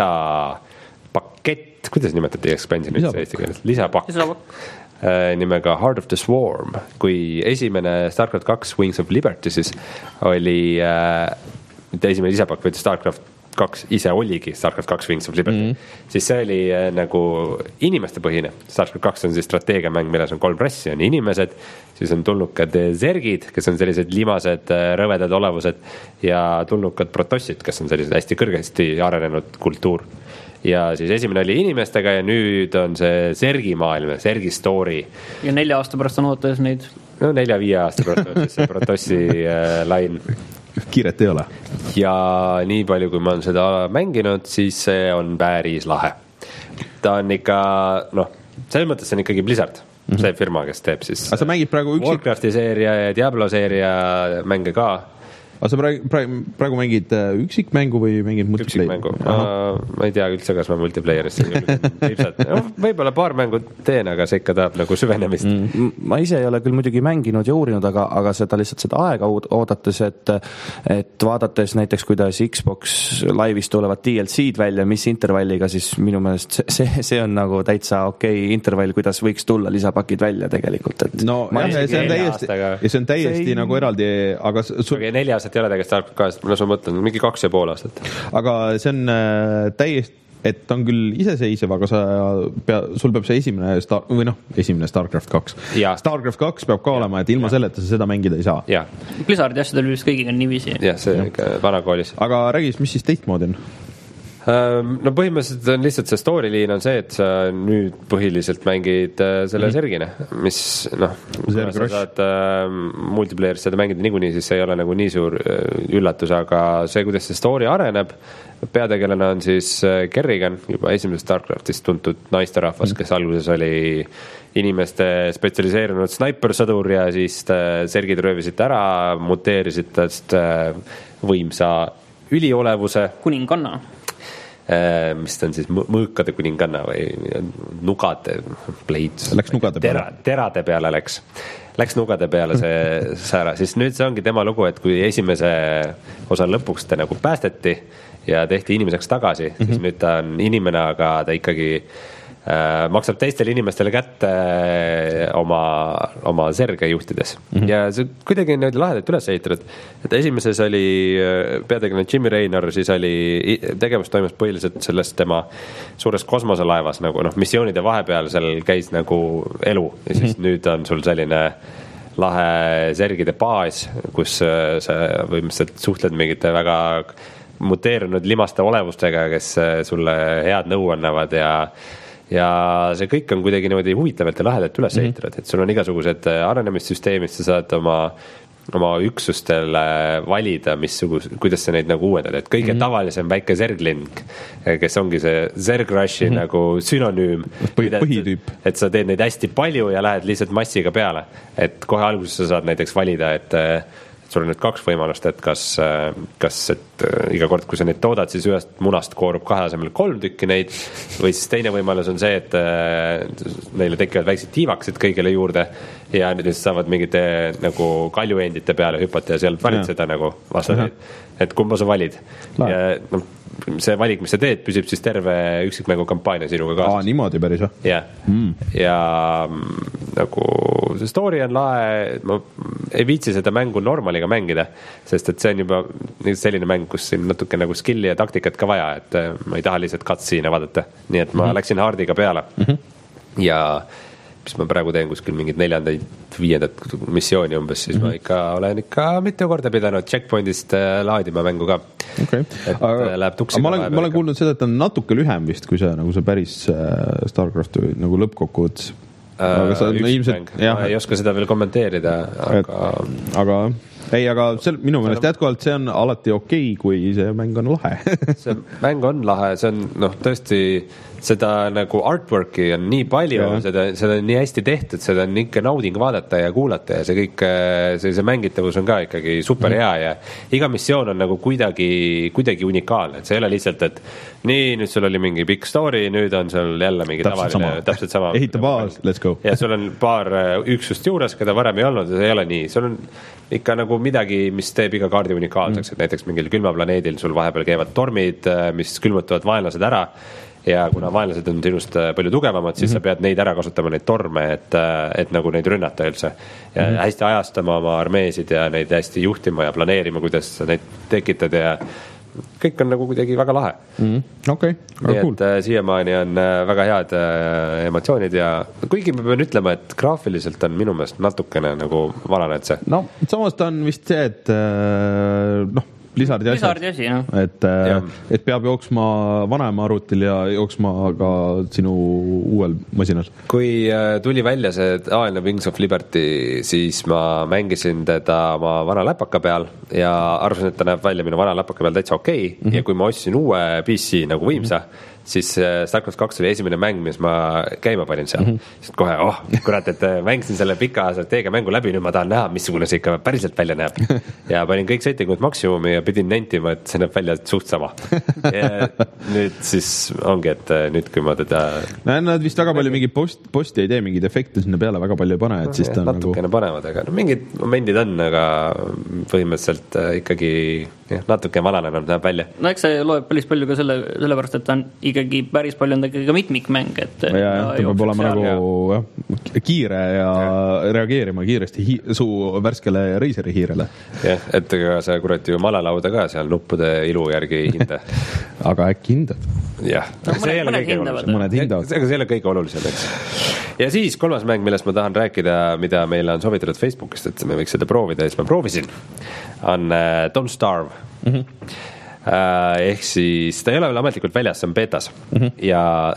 lisapakett, kuidas nimetati expansionit eesti keeles? Lisapakk. Lisapakk. Nimega Heart of the Swarm, kui esimene StarCraft kaks Wings of Liberty siis oli äh, esimene lisapakk, vaid StarCraft kaks ise oligi StarCraft kaks Wings of Liberty, mm-hmm. siis see oli äh, nagu inimeste põhine. StarCraft kaks on siis strateegiamäng, milles on kolm rassi, on inimesed, siis on tulnukad zergid, kes on sellised limased rõvedad olevused ja tulnukad protossid, kes on sellised hästi kõrgesti arenenud kultuur. Ja siis esimene oli inimestega ja nüüd on see Sergi maailm, Sergi story. Ja nelja aasta pärast on ootas neid? No nelja-viie aasta pärast ootas see protossi äh, lain. Kiiret ei ole. Ja nii palju, kui ma olen seda mänginud, siis see on päris lahe. Ta on ikka, noh, selles mõttes on ikkagi Blizzard, mm-hmm. see firma, kes teeb siis Aga sa mängid praegu üksik... Warcrafti seeria ja Diablo seeria mänge ka. Aga sa praegu, praegu, praegu mängid üksikmängu või mängid multiplayer? Üksikmängu. Ma, ma ei tea üldse, kas ma multiplayerisse no, võib-olla paar mängu teen, aga see ikka tahab nagu süvenemist. Mm. Ma ise ei ole küll muidugi mänginud ja uurinud, aga, aga seda lihtsalt seda aega oodates, et, et vaadates näiteks, kuidas Xbox Live'is tulevad D L C-d välja, mis intervalliga, siis minu meelest see, see on nagu täitsa okei okay intervall, kuidas võiks tulla lisapakid välja tegelikult. Et no jah, see on täiesti, ja see on täiesti see... nagu eraldi, aga sul... okay, nelja aastat ei ole tegelikult StarCraft, ma mõtlen, mingi kaks ja pool aastat. Aga see on äh, täiesti, et ta on küll iseseisev, aga sa pea, sul peab see esimene Star, või noh, esimene StarCraft kaks. Ja. StarCraft kaks peab ka ja. olema, et ilma ja. selleta sa seda mängida ei saa. Ja. Blizzardi asjadel vist kõigiga on niiviisi. Jah, see ja. ikka vanakoolis. Aga räägis, mis siis teistmoodi on? No põhimõtteliselt on lihtsalt see story liin on see, et sa nüüd põhiliselt mängid selle mm-hmm. Sergine, mis noh, kui sa saad äh, multiplayer'is seda mängida niikuinii, siis see ei ole nagu nii suur üllatus, aga see, kuidas see story areneb, peategelane on siis Kerrigan, juba esimesest StarCraftist tuntud naisterahvas, mm-hmm. kes alguses oli inimeste spetsialiseerunud snaipersõdur ja siis Sergid röövisid ära, muteerisid tast võimsa üliolevuse. Kuninganna. Mis ta on siis mõõkade kuninganna või nugade blades. Läks nugade peale. Tera, terade peale läks. Läks nugade peale see säära. Siis nüüd see ongi tema lugu, et kui esimese osa lõpuks ta nagu päästeti ja tehti inimeseks tagasi, mm-hmm. siis nüüd ta on inimene, aga ta ikkagi äh, maksab teistele inimestele kätte oma, oma serge juhtides. Mm-hmm. Ja see kuidagi on lahedalt üles ehitatud, et esimeses oli peategelane Jimmy Raynor, siis oli tegevus toimus põhiliselt sellest tema suures kosmoselaevas, nagu noh, missioonide vahepeal seal käis nagu elu ja siis mm-hmm. nüüd on sul selline lahe sergide baas, kus sa võimaliselt suhtled mingite väga muteerunud limaste olevustega, kes sulle head nõu annavad ja ja see kõik on kuidagi niimoodi huvitavalt ja lahedalt üles ehitatud, et sul on igasugused arenemissüsteemid, sa saad oma oma üksustele valida, missugus, kuidas sa neid nagu uuendad, et kõige mm -hmm. tavalisem väike zergling, kes ongi see zergrushi mm -hmm. nagu sünonüüm, põhitüüp, et sa teed neid hästi palju ja lähed lihtsalt massiga peale, et kohe alguses sa saad näiteks valida, et sul on nüüd kaks võimalust, et kas, kas et iga kord, kui sa neid toodad, siis ühest munast koorub kahe asemel kolm tükki neid, või siis teine võimalus on see, et neile tekivad väiksed tiivaksid kõigile juurde ja nüüd saavad mingite nagu kaljuendite peale hüpata ja sealt valitseda nagu vastaseid, et kumba sa valid. Ja no, see valik, mis sa teed, püsib siis terve üksikmängu kampaania sinuga kaasas. Aa, niimoodi päris või? jah, mm. ja nagu see story on lahe, ma ei viitsi seda mängu normaliga mängida, sest et see on juba selline mäng, kus siin natuke nagu skill'i ja taktikat ka vaja, et ma ei taha lihtsalt cutscene'e vaadata, nii et ma mm -hmm. läksin hardiga peale mm -hmm. ja mis ma praegu teen kuskil mingid neljandaid, viiendat missiooni umbes, siis mm -hmm. ma ikka olen ikka mitu korda pidanud checkpointist laadima mängu ka. Okay. Et aga, läheb tuksiga. Ma olen, ma olen kuulnud seda, et on natuke lühem vist, kui see, nagu see päris StarCraft nagu lõppkokkuvõttes. Aga sa ilmselt, ma ei oska seda veel kommenteerida, aga... aga ei, aga see, minu meelest jätkuvalt see on alati okei, kui see mäng on lahe. See mäng on lahe, see on noh, tõesti seda nagu artwork'i on nii palju, seda, seda on nii hästi tehtud, seda on ikka nauding vaadata ja kuulata ja see kõik, see, see mängitavus on ka ikkagi super hea ja iga missioon on nagu kuidagi, kuidagi unikaalne, et see ei ole lihtsalt, et nii, nüüd sul oli mingi pikk story, nüüd on seal jälle mingi täpselt tavaline, sama. täpselt sama. Ehita baas, let's go. Ja sul on paar üksust juures, keda varem ei olnud, see ei ole nii, sul on ikka nagu midagi, mis teeb iga kaardi unikaalseks, mm. et näiteks mingil külmaplaneedil sul vahepeal käivad tormid, mis külmutavad vaenlased ära ja kuna vaenlased on sinust palju tugevamad, siis mm-hmm. sa pead neid ära kasutama, neid torme, et, et nagu neid rünnata üldse. Ja mm-hmm. hästi ajastama oma armeesid ja neid hästi juhtima ja planeerima, kuidas sa neid tekitad ja kõik on nagu kuidagi väga lahe. Mm-hmm. Okei, väga cool. Nii et siiamaani on väga head emotsioonid ja kuigi ma pean ütlema, et graafiliselt on minu meelest natukene nagu vananenud see. No, samas ta on vist see, et noh, Blizzardi asjad, asi, no. et, et peab jooksma vanema arvutil ja jooksma ka sinu uuel masinal. Kui tuli välja see A N Wings of Liberty, siis ma mängisin teda oma vana läpaka peal ja arvasin, et ta näeb välja minu vana läpaka peal täitsa okei okay. mm-hmm. ja kui ma ostsin uue P C nagu võimsa mm-hmm. siis StarCraft kaks oli esimene mäng, mis ma käima panin seal. Mm-hmm. Siis kohe, oh, kurat, et mängisin selle pika strateegia mängu läbi, nüüd ma tahan näha, missugune see ikka päriselt välja näeb. Ja panin kõik settingud maksimumi ja pidin nentima, et see näeb välja suht sama. Ja nüüd siis ongi, et nüüd, kui ma teda... No, nad vist väga palju mingid post, posti ei tee, mingid efekte sinna peale väga palju ei pane, et siis ta on natukene nagu... panevad, aga no, mingid momendid on, aga põhimõtteliselt ikkagi jah, natuke vananenud näeb välja. No eks see loeb päris palju ka selle, sellepärast, et ta on ikkagi päris palju on ikkagi ka mitmikmäng, et ja, ja, ta peab olema nagu jah, kiire ja, ja reageerima kiiresti hi su värskele reiseri hiirele. Jah, et ega sa kurat ju malalauda ka seal nuppude ilu järgi ei hinde. Aga äkki hindad? Jah, no, mõned, mõned hindavad. Mõned hindavad. Ega see ei ole kõige olulisem, eks. Ja siis kolmas mäng, millest ma tahan rääkida, mida meile on soovitatud Facebookist, et me võiks seda proovida, siis ma proovisin, on uh, Don't Starve. Mm-hmm. Uh, ehk siis ta ei ole veel ametlikult väljas, see on betas mm-hmm. ja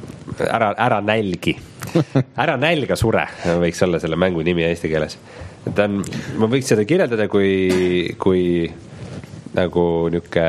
ära, ära nälgi ära nälga sure võiks olla selle mängu nimi eesti keeles. Ta on, ma võiks seda kirjeldada kui, kui nagu niuke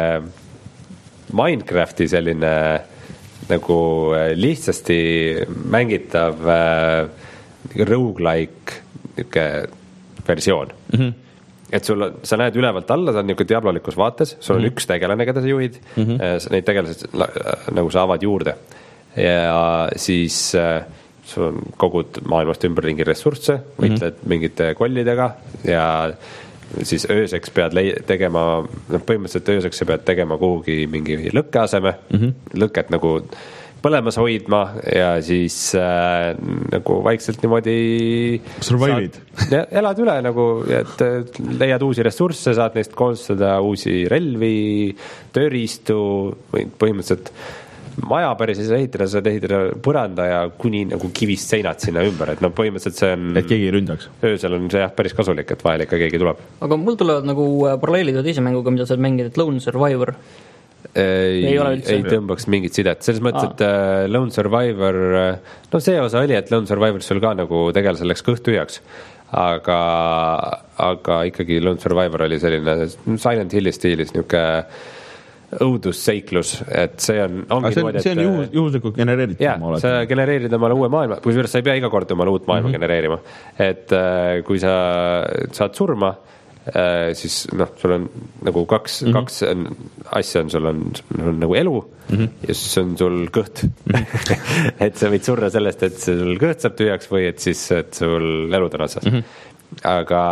Minecrafti selline nagu lihtsasti mängitav uh, roguelike niuke versioon mm-hmm. et sul, sa näed ülevalt alla, sa on niisugune diablolikus vaates, sul on mm-hmm. üks tegelane, keda sa juhid, mm-hmm. neid tegelased nagu sa avad juurde ja siis sul on kogud maailmast ümberringi ressursse, võitled mm-hmm. mingite kollidega ja siis ööseks pead lei- tegema, noh põhimõtteliselt ööseks sa pead tegema kuhugi mingi lõkkeaseme, mm-hmm. lõket nagu põlemas hoidma ja siis äh, nagu vaikselt niimoodi survive'id. Elad üle nagu, et leiad uusi ressursse, saad neist koostada uusi relvi, tööriistu või põhimõtteliselt maja päris ei saa ehitada, sa saad ehitada põranda ja kuni nagu kivist seinad sinna ümber, et no põhimõtteliselt see on... Et keegi ründaks. Öösel on see jah päris kasulik, et vahel ikka keegi tuleb. Aga mul tulevad nagu paralleelid teise mänguga, mida saad mängida, et Lone Survivor. ei, ei, ei tõmbaks mingit sidet, selles mõttes, et uh, Lone Survivor, no see osa oli, et Lone Survivor sul ka nagu tegelasel läks kõht tühjaks, aga, aga ikkagi Lone Survivor oli selline Silent Hilli stiilis niisugune õudusseiklus, et see on aga see on, see on juhus, juhuslikult genereeritud. Jah, sa genereerid omale uue maailma, kusjuures sa ei pea iga kord omale uut maailma mm-hmm. genereerima. Et äh, kui sa saad surma, äh, siis noh, sul on nagu kaks, mm-hmm. kaks asja on, sul on, sul on nagu elu mm-hmm. ja siis on sul kõht. Mm-hmm. et sa võid surra sellest, et sul kõht saab tühjaks või et siis, et sul elud on otsas. Mm-hmm. Aga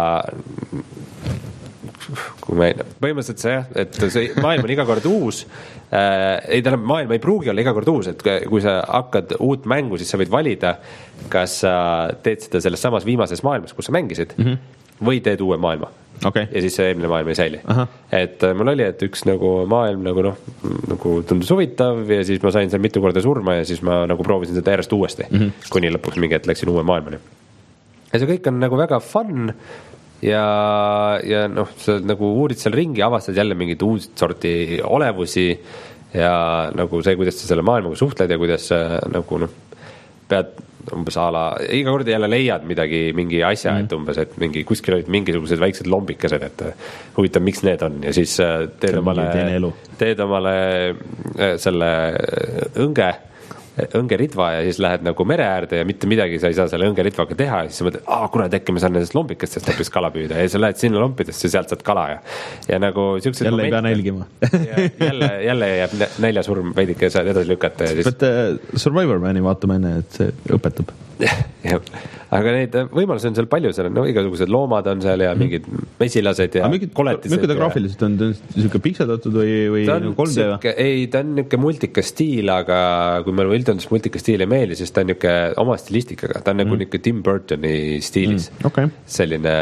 kui me, põhimõtteliselt see, et see maailm on iga kord uus äh, ei tähendab, maailm ei pruugi olla iga kord uus, et kui sa hakkad uut mängu, siis sa võid valida, kas sa teed seda selles samas viimases maailmas, kus sa mängisid mm-hmm. või teed uue maailma okay. ja siis see eelmine maailm ei säili. Et mul oli, et üks nagu maailm nagu noh, nagu tundus huvitav ja siis ma sain seal mitu korda surma ja siis ma nagu proovisin seda järjest uuesti mm-hmm. kuni lõpuks mingi, et läksin uue maailmani. Ja see kõik on nagu väga fun ja, ja noh, sa nagu uurid seal ringi, avastad jälle mingid uut sorti olevusi ja nagu see, kuidas sa selle maailmaga suhtled ja kuidas nagu noh, pead umbes a la, iga kord jälle leiad midagi, mingi asja mm., et umbes, et mingi, kuskil olid mingisugused väiksed lombikesed, et huvitav, miks need on ja siis teed omale, teed omale selle õnge õngeritva ja siis lähed nagu mere äärde ja mitte midagi sa ei saa selle õngeritvaga teha ja siis sa mõtled, aa, kuna äkki ma saan nendest lombikestest hoopis kala püüda ja sa lähed sinna lompidest ja sealt saad kala ja, ja nagu siuksed jälle momente, ei pea nälgima. jälle, jälle jääb näljasurm veidike saad edasi lükata. Ja siis... But uh, Survivor Mani vaatame enne, et see õpetab. Ja, aga neid võimalusi on seal palju, seal on no, igasugused loomad on seal ja mingid mesilased ja mingid, koletised. Milline ta graafiliselt on, ta on niisugune pikseldatud või, või nagu kolm D? Ei, ta on niisugune multikastiil, aga kui meil üldõndus multikastiil ei meeli, siis ta on niisugune oma stilistikaga, ta on mm. nagu niisugune Tim Burtoni stiilis mm. okay. selline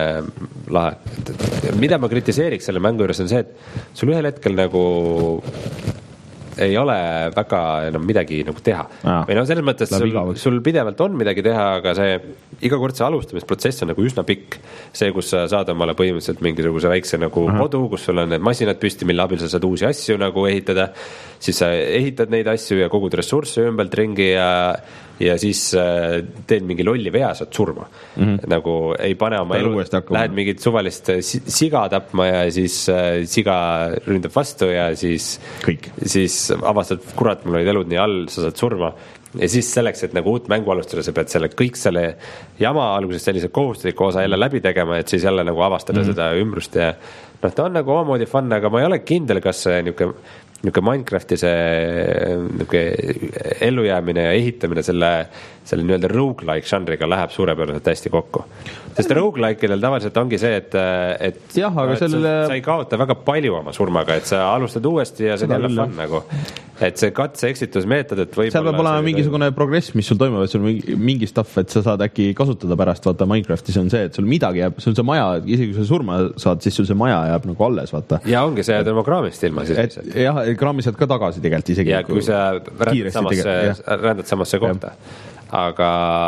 lahe. Mida ma kritiseeriks selle mängu juures on see, et sul ühel hetkel nagu ei ole väga enam midagi nagu teha. Ah, või no selles mõttes sul, sul pidevalt on midagi teha, aga see iga kord see alustamisprotsess on nagu üsna pikk. See, kus sa saad omale põhimõtteliselt mingisuguse väikse nagu Aha. kodu, kus sul on need masinad püsti, mille abil sa saad uusi asju nagu ehitada, siis sa ehitad neid asju ja kogud ressursse ümbelt ringi ja ja siis äh, teed mingi lolli vea, saad surma. Mm-hmm. Nagu ei pane oma elu, lähed mingit suvalist siga tapma ja siis äh, siga ründab vastu ja siis, siis avastad, kurat, mul olid elud nii all, sa saad surma. Ja siis selleks, et nagu uut mängu alustada, sa pead selle, kõik selle jama alguses sellise kohustusliku osa jälle läbi tegema, et siis jälle nagu avastada mm-hmm. seda ümbrust ja noh, ta on nagu omamoodi fun, aga ma ei ole kindel, kas see niisugune niisugune Minecrafti see niisugune ellujäämine ja ehitamine selle, selle nii-öelda roguelike žanriga läheb suurepäraselt hästi kokku. Sest roguelike'idel tavaliselt ongi see, et, et, jah, aga et sellele... sa, sa ei kaota väga palju oma surmaga, et sa alustad uuesti ja see on jälle fun nagu. Et see katse-eksitusmeetod, et võib-olla... Seal peab olema mingisugune progress, mis sul toimub, et sul on mingi stuff, et sa saad äkki kasutada pärast, vaata Minecraftis on see, et sul midagi jääb, sul see maja, isegi kui sa surma saad, siis sul see maja jääb nagu alles, vaata. Ja ongi see demokraamist ilma siis. Et, jah, kraami saad ka tagasi tegelikult isegi. Ja kui sa rändad samasse, rändad samasse kohta. Aga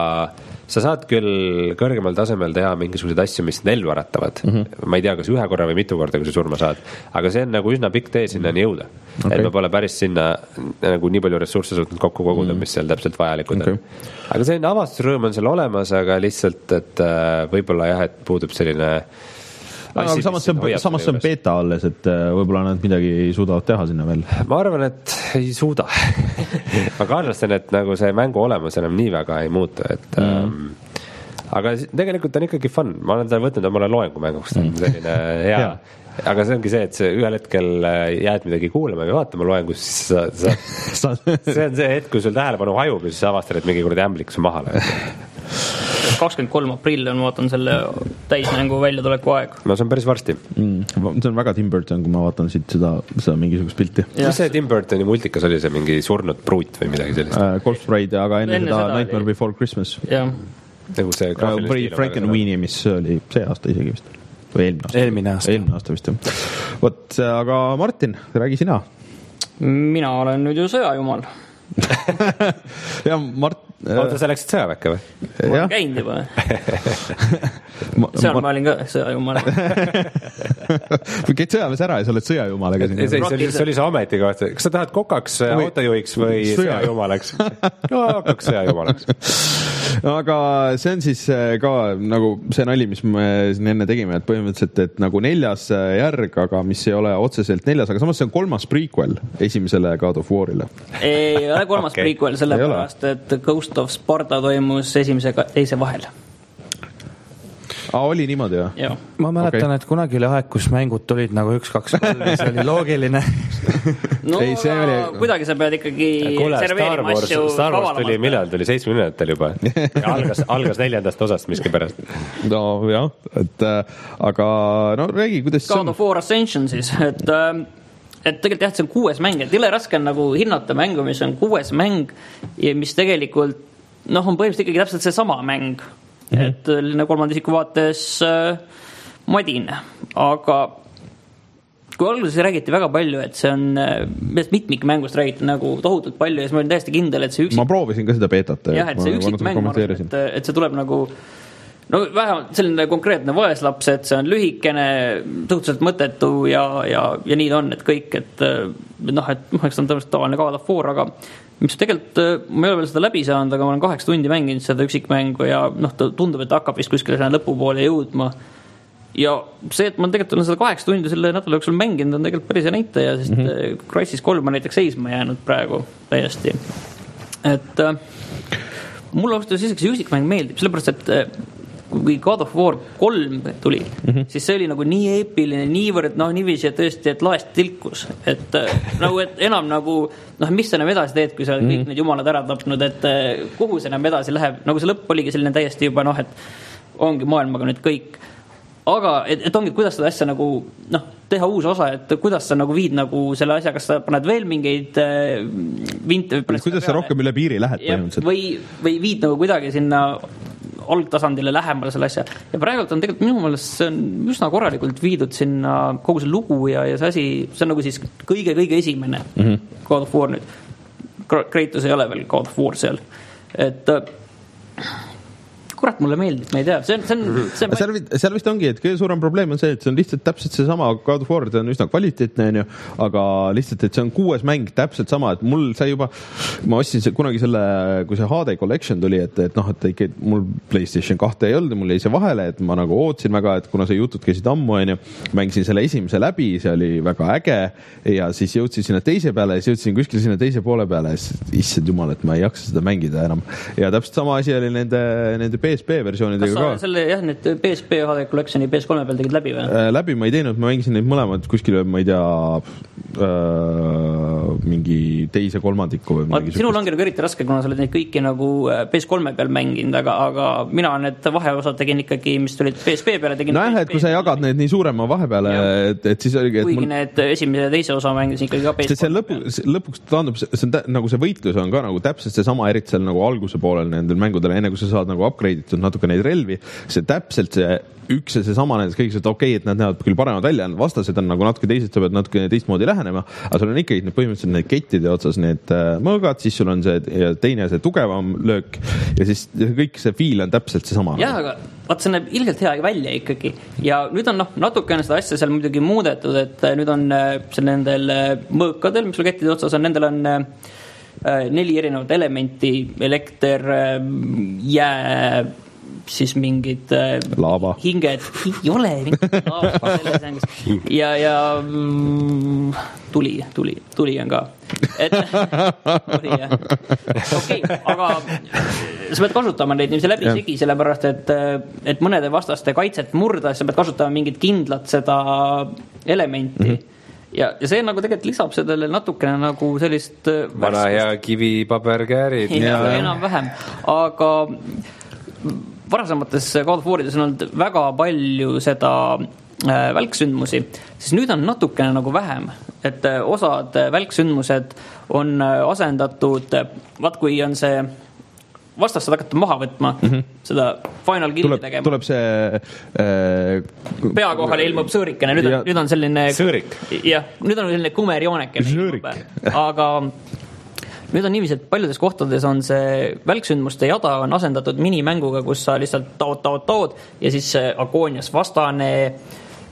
sa saad küll kõrgemal tasemel teha mingisuguseid asju, mis nellu äratavad. Mm-hmm. Ma ei tea, kas ühe korra või mitu korda, kui sa surma saad. Aga see on nagu üsna pikk tee sinna nii jõuda. Okay. Et ma pole päris sinna nagu nii palju ressursse suutnud kokku koguda, mm-hmm. mis seal täpselt vajalikud okay. on. Aga selline avastusrõõm on seal olemas, aga lihtsalt, et võib-olla jah, et puudub selline... Aga asi, samas see on, samas see on beta alles, et võib-olla nad midagi suudavad teha sinna veel. Ma arvan, et ei suuda. ma kaarlastan, et nagu see mängu olemas enam nii väga ei muutu, et mm. ähm, aga tegelikult on ikkagi fun. Ma olen ta võtnud omale loengu mänguks, mm. selline hea. Aga see ongi see, et see ühel hetkel jääd midagi kuulama ja vaatama loengus, siis sa, sa, see on see hetk, kui sul tähelepanu hajub ja siis avastad, et mingi kuradi ämblik su maha lööb. kakskümmend kolm aprill on, ma vaatan selle täismängu väljatuleku aeg. No see on päris varsti. Mm, see on väga Tim Burton, kui ma vaatan siit seda, seda mingisugust pilti. Mis see Tim Burtoni multikas oli, see mingi surnud pruut või midagi sellist? Äh, Golf Ride, aga enne, enne seda Nightmare oli... Before Christmas. Jah. Nagu see graafiline uh, Frank and Weenie, mis oli see aasta isegi vist. Või eelmine aasta. Eelmine aasta. Eelmine aasta vist, jah. Vot, aga Martin, räägi sina. Mina olen nüüd ju sõjajumal. ja Mart Oota, sa läksid sõjaväkke või? Ma olen käinud juba. Seal ma olin ka sõjajumal. käid sõjaväes ära ja sa oled sõjajumalaga siin. See oli see, see ametikoht. Kas sa tahad kokaks või autojuhiks või sõjajumalaks? Hakkaks sõjajumalaks. Aga see on siis ka nagu see nali, mis me siin enne tegime, et põhimõtteliselt, et nagu neljas järg, aga mis ei ole otseselt neljas, aga samas see on kolmas prequel esimesele God of Warile. Ei ole kolmas okay. prequel sellepärast, et Ghost of Sparta toimus esimese ja teise vahel. Aa, oli niimoodi, jah? Ja. Ma mäletan, okay. et kunagi oli aeg, kus mängud tulid nagu üks, kaks, kolm, see oli loogiline. No ei, see oli... kuidagi sa pead ikkagi Kule, serveerima Wars, asju Star Wars tuli, millal tuli seitsmekümnendatel juba ja algas, algas neljandast osast miski pärast. No jah, et äh, aga no räägi, kuidas God of War Ascension siis, et äh, et tegelikult jah, see on kuues mäng, et jõle raske on nagu hinnata mängu, mis on kuues mäng ja mis tegelikult noh, on põhimõtteliselt ikkagi täpselt see sama mäng. Mm-hmm. Et kolmanda isiku vaates äh, madine, aga kui alguses räägiti väga palju, et see on äh, mitmikmängust räägiti nagu tohutult palju ja siis ma olin täiesti kindel, et see üksik... Ma proovisin ka seda beetat. Jah, et see üksikmäng, et, et see tuleb nagu no vähemalt selline konkreetne vaeslaps, et see on lühikene, tõhutselt mõttetu ja, ja, ja nii ta on, et kõik, et noh, et eks ta on tõenäoliselt tavaline God of War, aga mis tegelikult, ma ei ole veel seda läbi saanud, aga ma olen kaheksa tundi mänginud seda üksikmängu ja noh, ta tundub, et hakkab vist kuskile selle lõpupoole jõudma. Ja see, et ma tegelikult olen seda kaheksa tundi selle nädala jooksul mänginud, on tegelikult päris hea näitaja, sest mm-hmm. Crysis kolm on näiteks seisma jäänud praegu täiesti. Et äh, mulle ausalt isegi see üksikmäng meeldib, sellepärast, et äh, kui God of War kolm tuli, mm-hmm. siis see oli nagu nii eepiline, niivõrd noh, niiviisi, et tõesti, et laest tilkus. Et nagu, et enam nagu, noh, mis sa enam edasi teed, kui sa mm-hmm. kõik need jumalad ära tapnud, et kuhu see enam edasi läheb. Nagu see lõpp oligi selline täiesti juba, noh, et ongi maailmaga nüüd kõik. Aga, et, et ongi, kuidas seda asja nagu, noh, teha uus osa, et kuidas sa nagu viid nagu selle asja, kas sa paned veel mingeid äh, vinte või kuidas sa rohkem üle piiri lähed põhimõtteliselt? Või, või viid nagu kuidagi sinna algtasandile lähemale selle asja. Ja praegult on tegelikult minu meelest see on üsna korralikult viidud sinna kogu see lugu ja, ja see asi, see on nagu siis kõige-kõige esimene mm-hmm. God of War nüüd. Kratos ei ole veel God of War seal. Et kurat, mulle meeldib, ma ei tea. See on, see on, see on... Seal, seal vist ongi, et kõige suurem probleem on see, et see on lihtsalt täpselt see sama God of War, see on üsna kvaliteetne, on ju, aga lihtsalt, et see on kuues mäng täpselt sama, et mul sai juba, ma ostsin see, kunagi selle, kui see H D Collection tuli, et, et noh, et ikka mul PlayStation kahte ei olnud, mul jäi see vahele, et ma nagu ootsin väga, et kuna see jutud käisid ammu, on ju, mängisin selle esimese läbi, see oli väga äge ja siis jõudsin sinna teise peale ja siis jõudsin kuskil sinna teise poole peale ja siis, issand jumal, et ma ei jaksa seda mängida enam. Ja täpselt sama asi oli nende, nende P S P versioonidega ka. Kas sa selle, jah, need P S P H D Collectioni P S kolme peal tegid läbi või? Äh, läbi ma ei teinud, ma mängisin neid mõlemad kuskil, ma ei tea, äh, mingi teise kolmandiku või mingi sinul ongi nagu eriti raske, kuna sa oled neid kõiki nagu P S kolme peal mänginud, aga, aga mina need vaheosad tegin ikkagi, mis tulid P S P peale, tegin no jah, et kui sa jagad need nii suurema vahe peale, et, et siis oligi, et kuigi mul... need esimese ja teise osa mängisin ikkagi ka P S kolme lõpu, lõpuks taandub, see on tä, nagu see võitlus on ka nagu täpselt see sama, eriti seal nagu alguse poolel nendel mängudel, enne kui sa saad nagu upgrade'itud natuke neid relvi, see täpselt see üks ja see sama nendes kõik, et okei, et nad näevad küll paremad välja, vastased on nagu natuke teised, sa pead natuke teistmoodi lähenema, aga sul on ikkagi need põhimõtteliselt need kettide otsas need mõõgad, siis sul on see ja teine see tugevam löök ja siis kõik see fiil on täpselt see sama. Jah, aga vaat see näeb ilgelt hea välja ikkagi ja nüüd on noh, natukene seda asja seal muidugi muudetud, et nüüd on seal nendel mõõkadel, mis sul kettide otsas on, nendel on neli erinevat elementi, elekter, jää, siis mingid laava. Hinged, ei ole mingid laava ja, ja mm, tuli, tuli, tuli on ka. Et, tuli, jah. Okei, okay, aga sa pead kasutama neid niiviisi läbi segi, sellepärast, et, et mõnede vastaste kaitset murda, sa pead kasutama mingit kindlat seda elementi. Mm-hmm. Ja, ja see nagu tegelikult lisab sellele natukene nagu sellist vana hea kivi, paber, käärid. Ja, ja enam vähem, aga varasemates God of Warides on olnud väga palju seda äh, välksündmusi, siis nüüd on natukene nagu vähem, et äh, osad äh, välksündmused on äh, asendatud, vaat kui on see vastast saad hakata maha võtma mm-hmm. seda final killi tegema. Tuleb see äh, pea kohale ilmub sõõrikene, nüüd on, nüüd on selline sõõrik. Jah, nüüd on selline kumerjoonekene. Aga nüüd on niiviisi, et paljudes kohtades on see välksündmuste jada on asendatud minimänguga, kus sa lihtsalt taod, taod, taod ja siis agoonias vastane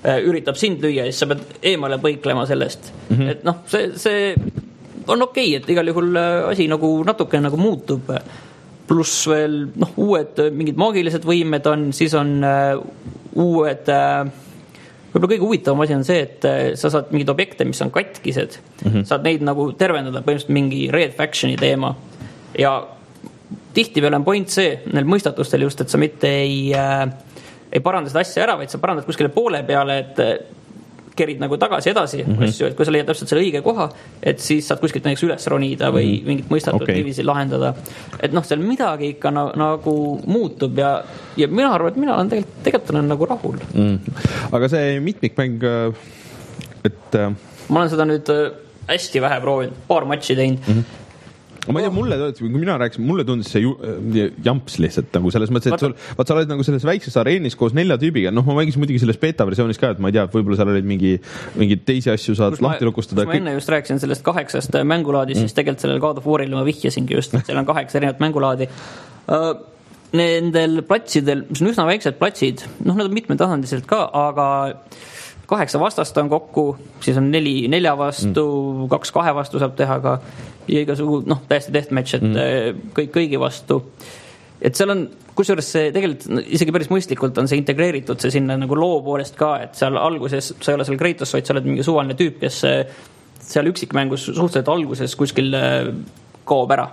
üritab sind lüüa ja siis sa pead eemale põiklema sellest mm. -hmm. et noh, see, see on okei okay,, et igal juhul asi nagu natuke nagu muutub. Pluss veel noh, uued mingid maagilised võimed on, siis on uh, uued uh, võib-olla kõige huvitavam asi on see, et uh, sa saad mingid objekte, mis on katkised, mm -hmm. saad neid nagu tervendada, põhimõtteliselt mingi Red Factioni teema ja tihti peale on point see, neil mõistatustel just, et sa mitte ei, äh, ei paranda seda asja ära, vaid sa parandad kuskile poole peale, et kerid nagu tagasi edasi mm -hmm. asju, et kui sa leiad täpselt selle õige koha, et siis saad kuskilt näiteks üles ronida või mm -hmm. mingit mõistatut okay. niiviisi lahendada. Et noh, seal midagi ikka na nagu muutub ja, ja mina arvan, et mina olen tegelikult, tegelikult olen nagu rahul. Mm. Aga see mitmikmäng, et... Ma olen seda nüüd hästi vähe proovinud, paar matši teinud. Mm -hmm. ma ei tea, mulle, kui mina rääkisin, mulle tundis see ju, jamps lihtsalt nagu selles mõttes, et sul, vaat sa oled nagu selles väikses areenis koos nelja tüübiga, noh, ma mängisin muidugi selles beta versioonis ka, et ma ei tea, võib-olla seal olid mingi, mingi teisi asju saad lahti lukustada. Kus ma enne just rääkisin sellest kaheksast mängulaadist, mm. siis tegelikult sellel God of War'ile ma vihjasingi just, et seal on kaheksa erinevat mängulaadi. Uh, nendel platsidel, mis on üsna väiksed platsid, noh, nad on mitmetasandiselt ka, aga kaheksa vastast on kokku, siis on neli nelja vastu, mm. kaks kahe vastu saab teha ka ja igasugu, noh, täiesti deathmatch, et mm. kõik kõigi vastu. Et seal on, kusjuures see tegelikult isegi päris mõistlikult on see integreeritud see sinna nagu loo poolest ka, et seal alguses sa ei ole seal Kratos, vaid sa oled mingi suvaline tüüp, kes seal üksikmängus suhteliselt alguses kuskil kaob ära.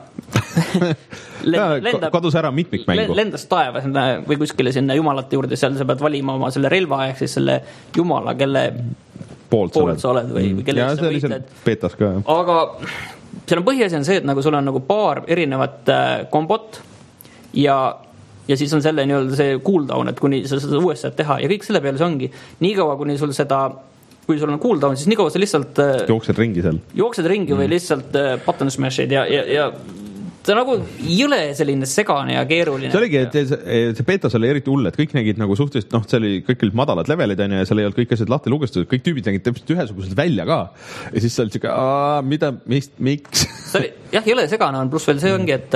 lendab, kadus ära mitmikmängu. Lendas taeva sinna, või kuskile sinna jumalate juurde, seal sa pead valima oma selle relva ehk siis selle jumala, kelle poolt, poolt sa oled või, või kelle ja, sa võitled. Peetas ka, jah. Aga seal on põhiasi on see, et nagu sul on nagu paar erinevat äh, kombot ja, ja siis on selle nii-öelda see cooldown, et kuni sa seda uuesti saad teha ja kõik selle peale see ongi. Nii kaua, kuni sul seda, kui sul on cooldown, siis nii kaua sa lihtsalt äh, jooksed ringi seal. Jooksed ringi mm. või lihtsalt äh, button smash'id ja, ja, ja see nagu jõle selline segane ja keeruline. See oligi, et see, see betas oli eriti hull, et kõik nägid nagu suhteliselt, noh, see oli, kõik olid madalad levelid on ja seal ei olnud kõik asjad lahti lugustatud, kõik tüübid nägid täpselt ühesugused välja ka. Ja siis sa olid siuke, aah, mida, mist, miks? See oli, jah, jõle segane on, pluss veel see ongi, et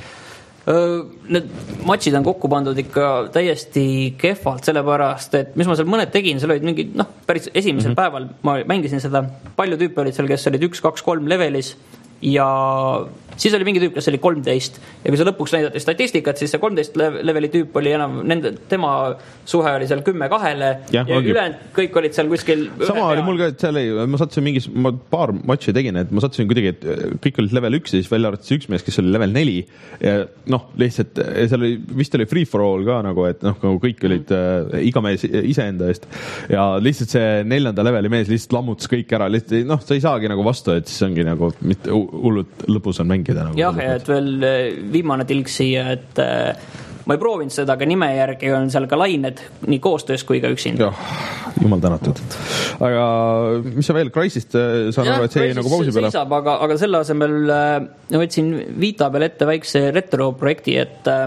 äh, need matšid on kokku pandud ikka täiesti kehvalt, sellepärast, et mis ma seal mõned tegin, seal olid mingi, noh, päris esimesel mm -hmm. päeval ma mängisin seda, palju tüüpe olid seal, kes olid üks, kaks, kolm levelis ja siis oli mingi tüüp, kes oli kolmteist ja kui see lõpuks näidati statistikat, siis see kolmteist leveli tüüp oli enam, nende, tema suhe oli seal kümme kahele ja, ja ülejäänud kõik olid seal kuskil sama oli mul ka, et seal ei, ma sattusin mingis, ma paar matši tegin, et ma sattusin kuidagi, et kõik olid level üks ja siis välja arvates üks mees, kes oli level neli ja noh, lihtsalt seal oli, vist oli free for all ka nagu, et noh, nagu kõik olid mm. äh, iga mees iseenda eest ja lihtsalt see neljanda leveli mees lihtsalt lammutas kõik ära, lihtsalt noh, sa ei saagi nagu vastu, et siis ongi nagu mitte hullult lõpus on mängida nagu. Jah, ja et veel viimane tilk siia, et äh, ma ei proovinud seda, aga nime järgi on seal ka lained nii koostöös kui ka üksinda. Jumal tänatud. Aga mis sa veel, Crysist saan aru, et see jäi nagu pausi peale? Seisab, aga, aga selle asemel äh, võtsin Vita peal ette väikse retro-projekti, et äh,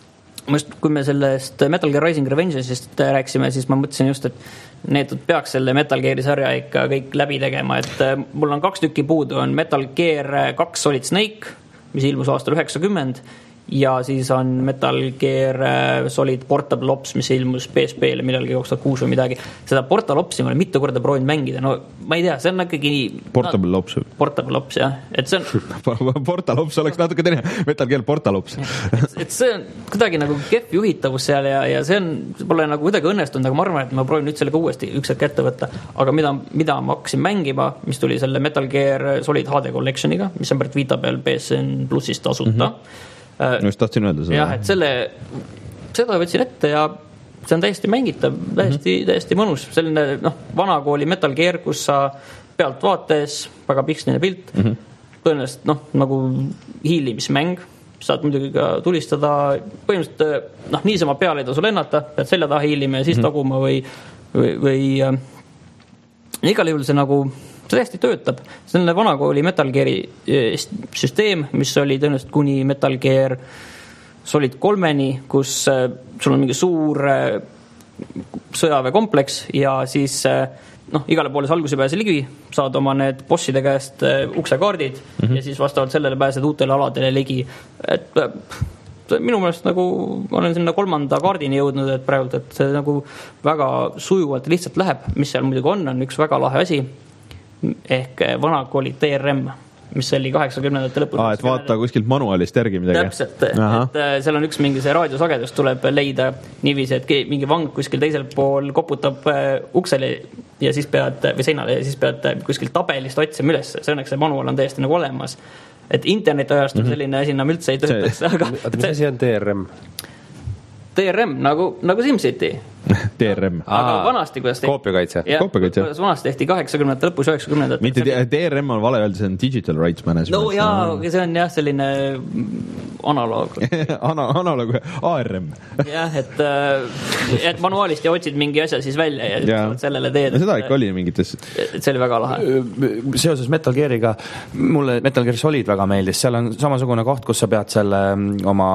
kui me sellest Metal Gear Rising Revenge'ist rääksime, siis ma mõtlesin just, et need peaks selle Metal Geari sarja ikka kõik läbi tegema, et mul on kaks tükki puudu, on Metal Gear kaks Solid Snake, mis ilmus aastal üheksakümmend ja siis on Metal Gear Solid Portable Ops, mis ilmus P S P-le millalgi kaks tuhat kuus või midagi. Seda Portable Opsi ma olen mitu korda proovinud mängida, no ma ei tea, see on ikkagi Portable Ops. No, Portable Ops, jah. Et see on Portal Ops oleks natuke teine, Metal Gear Portal Ops. et, et see on kuidagi nagu kehv juhitavus seal ja, ja see on, see pole nagu kuidagi õnnestunud, aga ma arvan, et ma proovin nüüd sellega uuesti üks hetk ette võtta, aga mida, mida ma hakkasin mängima, mis tuli selle Metal Gear Solid H D Collectioniga, mis on pärit Vita peal P S N plussist tasuta mm. -hmm. No, just tahtsin öelda seda. Jah, et selle, seda võtsin ette ja see on täiesti mängitav, täiesti, mm-hmm. täiesti mõnus. Selline, noh, vanakooli Metal Gear, kus sa pealt vaates, väga piksline pilt, mm-hmm. põhimõtteliselt, noh, nagu hiilimismäng, saad muidugi ka tulistada, põhimõtteliselt, noh, niisama peal ei tasu lennata, pead selja taha hiilima ja siis mm-hmm. taguma või, või, või äh, igal juhul see nagu see täiesti töötab. See on vanakooli Metal Geari süsteem, mis oli tõenäoliselt kuni Metal Gear Solid kolmeni, kus sul on mingi suur sõjaväekompleks ja siis noh, igale poole alguse pääse ligi, saad oma need bosside käest uksekaardid mm-hmm. ja siis vastavalt sellele pääsed uutele aladele ligi. Et minu meelest nagu olen sinna kolmanda kaardini jõudnud, et praegult, et see nagu väga sujuvalt lihtsalt läheb, mis seal muidugi on, on üks väga lahe asi ehk vana kooli T R M, mis oli kaheksakümnendate lõpus. Aa, et vaata kuskilt manuaalist järgi midagi. Täpselt, et seal on üks mingi see raadiosagedus tuleb leida niiviisi, et mingi vang kuskil teisel pool koputab uksele ja siis pead, või seinale ja siis pead kuskil tabelist otsima üles. See õnneks see manuaal on täiesti nagu olemas. Et internetiajastul mm-hmm. selline asi enam üldse ei töötaks. Aga mis asi on T R M? T R M nagu, nagu SimCity. T R M. Aga vanasti, kuidas tehti. Koopiakaitse. Kuidas vanasti tehti kaheksakümnendate lõpus, üheksakümnendate. Mitte T R M on vale öelda, see on Digital Rights Management. No jaa, see on jah selline analoog. Ana, analoog, A R M. jah, et, et manuaalist ja otsid mingi asja siis välja ja, ja. sellele teed. Seda ikka oli mingites. See oli väga lahe. Seoses Metal Geariga, mulle Metal Gear Solid väga meeldis. Seal on samasugune koht, kus sa pead selle oma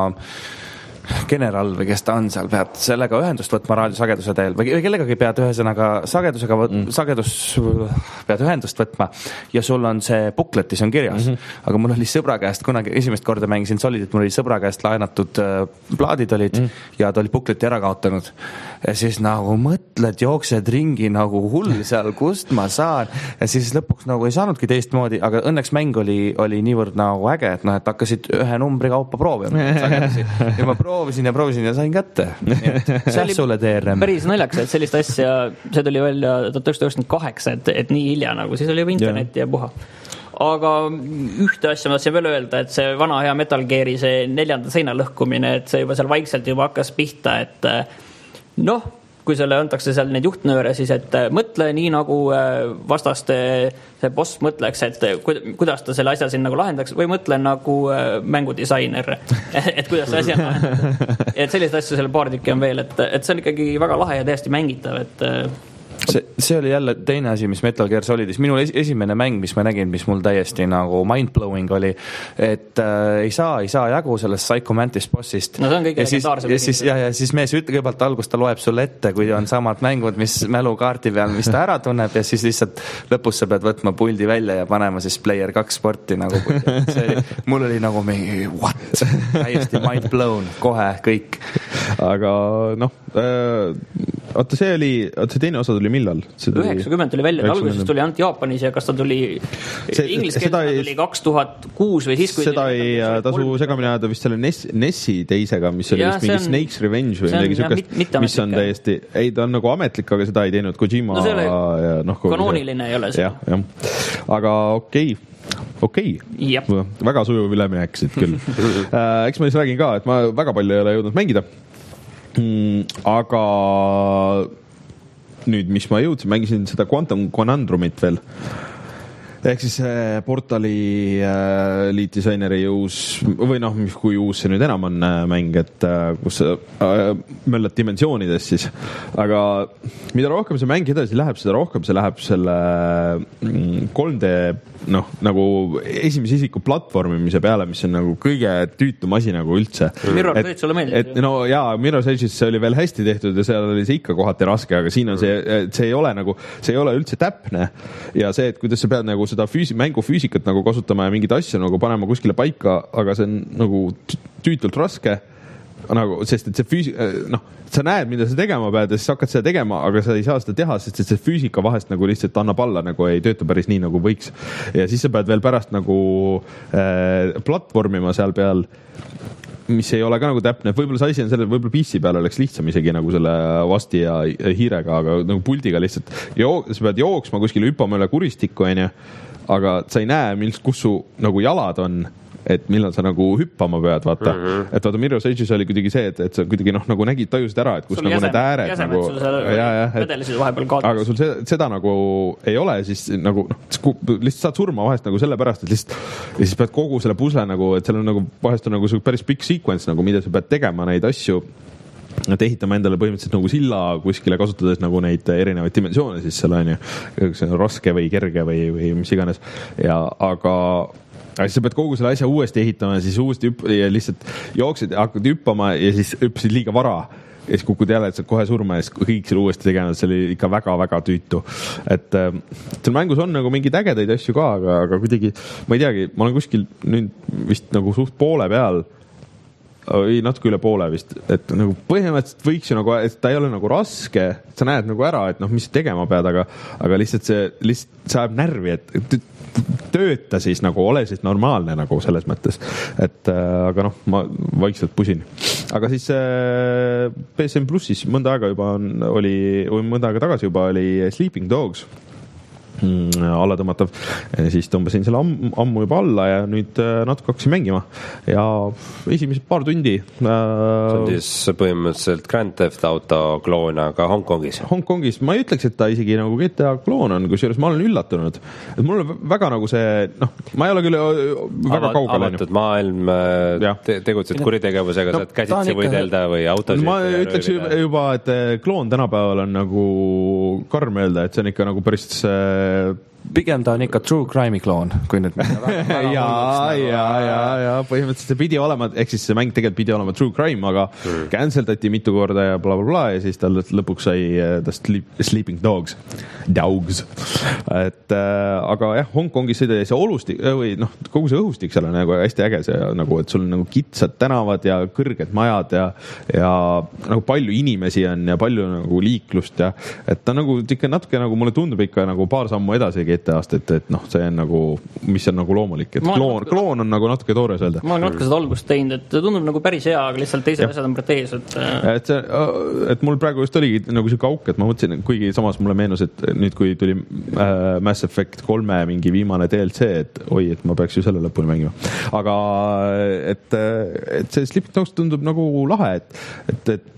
general või kes ta on seal, pead sellega ühendust võtma raadiosageduse teel või kellegagi pead ühesõnaga sagedusega mm. sagedus pead ühendust võtma ja sul on see bookletis on kirjas. Mm-hmm. Aga mul oli sõbra käest, kunagi esimest korda mängisin Solidit, mul oli sõbra käest laenatud äh, plaadid olid mm. ja ta oli bookleti ära kaotanud. Ja siis nagu mõtled, jooksed ringi nagu hull seal, kust ma saan. Ja siis lõpuks nagu ei saanudki teistmoodi, aga õnneks mäng oli, oli niivõrd nagu äge, et, noh, et hakkasid ühe numbri kaupa proovima. Ja ma proovisin ja proovisin ja sain kätte. See sulle T R M. Päris naljaks, et sellist asja, see tuli välja tuhat üheksasada üheksakümmend kaheksa, et, et nii hilja nagu, siis oli juba internet ja puha. Aga ühte asja ma tahtsin veel öelda, et see vana hea Metal Geari, see neljanda seina lõhkumine, et see juba seal vaikselt juba hakkas pihta, et noh, kui selle antakse seal neid juhtnööre, siis et mõtle nii nagu vastaste see boss mõtleks, et kuidas ta selle asja siin nagu lahendaks või mõtle nagu mängudisainer, et kuidas see asi on lahendatud. Et sellist asja selle paar tükki on veel, et, et see on ikkagi väga lahe ja täiesti mängitav, et See, see oli jälle teine asi, mis Metal Gear Solidis. Minu esimene mäng, mis ma nägin, mis mul täiesti nagu mind-blowing oli, et äh, ei saa, ei saa jagu sellest Psycho Mantis bossist. No see on kõige ja siis, ja siis, ja, ja siis mees ütle kõigepealt algus, ta loeb sulle ette, kui on samad mängud, mis mälukaarti peal, mis ta ära tunneb ja siis lihtsalt lõpus sa pead võtma puldi välja ja panema siis Player kaks sporti nagu. See oli, mul oli nagu mingi, what? Täiesti mind-blown, kohe kõik. Aga noh, äh, oota, see oli, oota, see teine osa tuli millal? üheksakümmend tuli välja, alguses tuli ainult Jaapanis ja kas ta tuli ingliskeelena tuli kaks tuhat kuus või siis kui seda ei tasu segamini ajada vist selle Nessi teisega, mis oli ja, vist mingi on, Snake's Revenge või midagi sükast, mis on täiesti, ei ta on nagu ametlik, aga seda ei teinud Kojima no, ja noh, kanooniline ei ole see. jah, jah. Aga okei okei okay. Väga sujuv üleminek siit küll. Eks ma siis räägin ka, et ma väga palju ei ole jõudnud mängida. Aga nüüd, mis ma jõudsin, mängisin seda Quantum Conundrumit veel. Ehk siis Portali äh, liitdisaineri uus, või noh, kui uus see nüüd enam on äh, mäng, et äh, kus äh, möllad dimensioonides siis. Aga mida rohkem see mäng edasi läheb, seda rohkem see läheb selle mm, kolm D noh, nagu esimese isiku platvormimise peale, mis on nagu kõige tüütum asi nagu üldse. Mirror's Edge sulle meeldib? No jaa, Mirror's Edge'is see oli veel hästi tehtud ja seal oli see ikka kohati raske, aga siin on see, see ei ole nagu, see ei ole üldse täpne ja see, et kuidas sa pead nagu seda füüsi, mängufüüsikat nagu kasutama ja mingid asju nagu panema kuskile paika, aga see on nagu tüütult raske nagu, sest et see füüsi-, noh, sa näed, mida sa tegema pead ja siis hakkad seda tegema, aga sa ei saa seda teha, sest et see füüsika vahest nagu lihtsalt annab alla, nagu ei tööta päris nii, nagu võiks. Ja siis sa pead veel pärast nagu äh, platvormima seal peal, mis ei ole ka nagu täpne. Võib-olla see asi on selle, võib-olla P C peal oleks lihtsam isegi nagu selle vasti ja hiirega, aga nagu puldiga lihtsalt joo-, sa pead jooksma kuskile hüppama üle kuristikku, onju, aga sa ei näe, mis, kus su nagu jalad on, et millal sa nagu hüppama pead, vaata. Mm-hmm. Et vaata, Mirror's Edge'is oli kuidagi see, et, et sa kuidagi noh, nagu nägid, tajusid ära, et kus sul nagu jäsem, need ääred jäsem, nagu... Ja, ja, et, aga sul seda, seda nagu ei ole, siis nagu noh, lihtsalt saad surma vahest nagu selle pärast, et lihtsalt ja siis pead kogu selle pusle nagu, et seal on nagu vahest on nagu päris pikk sequence nagu, mida sa pead tegema neid asju, et ehitama endale põhimõtteliselt nagu silla kuskile, kasutades nagu neid erinevaid dimensioone siis seal on ju, see on raske või kerge või, või mis iganes ja aga aga siis sa pead kogu selle asja uuesti ehitama ja siis uuesti hüpp- ja lihtsalt jooksed ja hakkad hüppama ja siis hüppasid liiga vara ja siis kukud jälle, et sa kohe surma ja siis kõik selle uuesti tegema, see oli ikka väga-väga tüütu. Et äh, seal mängus on nagu mingeid ägedaid asju ka, aga, aga kuidagi, ma ei teagi, ma olen kuskil nüüd vist nagu suht poole peal või natuke üle poole vist, et nagu põhimõtteliselt võiks ju nagu, et ta ei ole nagu raske, sa näed nagu ära, et noh, mis tegema pead, aga, aga lihtsalt see, lihtsalt see ajab närvi, et tööta siis nagu, ole siis normaalne nagu selles mõttes, et aga noh, ma vaikselt pusin. Aga siis P S N Plussis mõnda aega juba on, oli, või mõnda aega tagasi juba oli Sleeping Dogs alla tõmmatav, siis tõmbasin selle ammu, ammu juba alla ja nüüd natuke hakkasin mängima ja esimesed paar tundi see on siis põhimõtteliselt Grand Theft Auto kloon, aga Hongkongis Hongkongis, ma ei ütleks, et ta isegi nagu G T A kloon on, kusjuures ma olen üllatunud, et mul on väga nagu see, noh, ma ei ole küll väga Ava, kaugel avatud maailm, te, tegutsed kuritegevusega, no, saad käsitsi võidelda või autosid ma ütleks juba, et kloon tänapäeval on nagu karm öelda, et see on ikka nagu päris pigem ta on ikka true crime'i kloon, kui nüüd ja, ja, ja, ja põhimõtteliselt see pidi olema, ehk siis see mäng tegelikult pidi olema true crime, aga mm. cancel dati mitu korda ja bla bla bla ja siis tal lõpuks sai ta sleep, Sleeping Dogs Dogs et äh, aga jah, Hongkongis see, see olustik või noh, kogu see õhustik seal on nagu hästi äge see nagu, et sul on nagu kitsad tänavad ja kõrged majad ja, ja nagu palju inimesi on ja palju nagu liiklust ja et ta nagu ikka natuke nagu mulle tundub ikka nagu paar sammu edasi G T A-st, et, et noh, see on nagu, mis on nagu loomulik, et ma kloon, kloon on nagu natuke toores öelda. Ma olen natuke seda algust teinud, et tundub nagu päris hea, aga lihtsalt teised asjad on pratees, et... et see, et mul praegu just oligi nagu see auk, et ma mõtlesin, kuigi samas mulle meenus, et nüüd kui tuli äh, Mass Effect kolme mingi viimane D L C, et oi, et ma peaks ju selle lõpuni mängima. Aga et, et see Sleeping Dogs tundub nagu lahe, et, et, et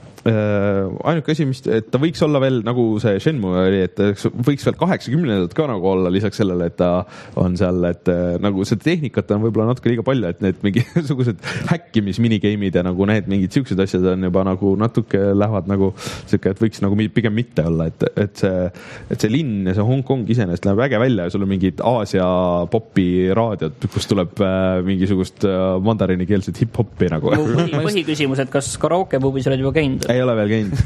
Uh, ainuke asi, mis, et ta võiks olla veel nagu see Shenmue oli, et võiks veel kaheksakümnendad ka nagu olla lisaks sellele, et ta on seal, et nagu see tehnikat on võib-olla natuke liiga palju, et need mingisugused häkkimis minigame'id ja nagu need mingid siuksed asjad on juba nagu natuke lähevad nagu siuke, et võiks nagu pigem mitte olla, et, et see, et see linn ja see Hongkong iseenesest läheb äge välja ja sul on mingid Aasia popi raadiod, kus tuleb äh, mingisugust äh, mandarinikeelset hip-hopi nagu. Põhi, põhiküsimus, et kas karaoke pubis oled juba käinud? Ei ole veel käinud.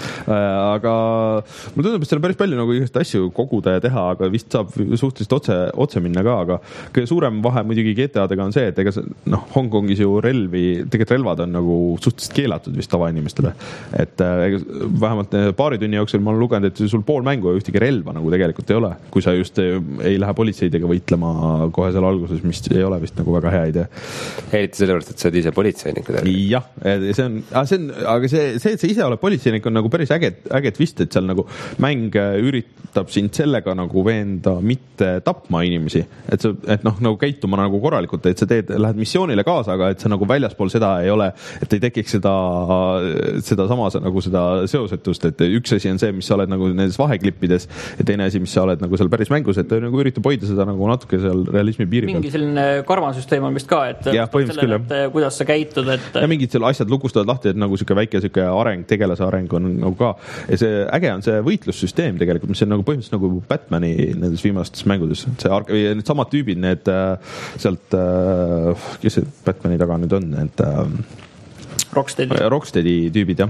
Aga mul tundub, et seal on päris palju nagu igast asju koguda ja teha, aga vist saab suhteliselt otse, otse minna ka, aga kõige suurem vahe muidugi G T A-dega on see, et ega noh, Hongkongis ju relvi, tegelikult relvad on nagu suhteliselt keelatud vist tavainimestele. Et ega, vähemalt paari tunni jooksul ma olen lugenud, et sul pool mängu ühtegi relva nagu tegelikult ei ole, kui sa just ei lähe politseidega võitlema kohe seal alguses, mis ei ole vist nagu väga hea idee. Eriti sellepärast, et sa oled ise politseinik. Jah, see on, see on, aga see, see et sa ise oled politseinik on nagu päris äge, äge twist, et seal nagu mäng üritab sind sellega nagu veenda mitte tapma inimesi, et sa, et noh, nagu käituma nagu korralikult, et sa teed, lähed missioonile kaasa, aga et sa nagu väljaspool seda ei ole, et ei tekiks seda, seda samas nagu seda seosetust, et üks asi on see, mis sa oled nagu nendes vaheklippides ja teine asi, mis sa oled nagu seal päris mängus, et nagu üritab hoida seda nagu natuke seal realismi piiri peal. Mingi selline karvasüsteem on vist ka, et, ja, sellele, et kuidas sa käitud, et ja mingid seal asjad lukustavad lahti, et nagu siuke väike siuke areng, tegelase areng on nagu ka. Ja see äge on see võitlussüsteem tegelikult, mis on nagu põhimõtteliselt nagu Batmani nendes viimastes mängudes. See arg- või need samad tüübid, need sealt, kes see Batmani taga nüüd on, need Rocksteadi. Rocksteadi tüübid,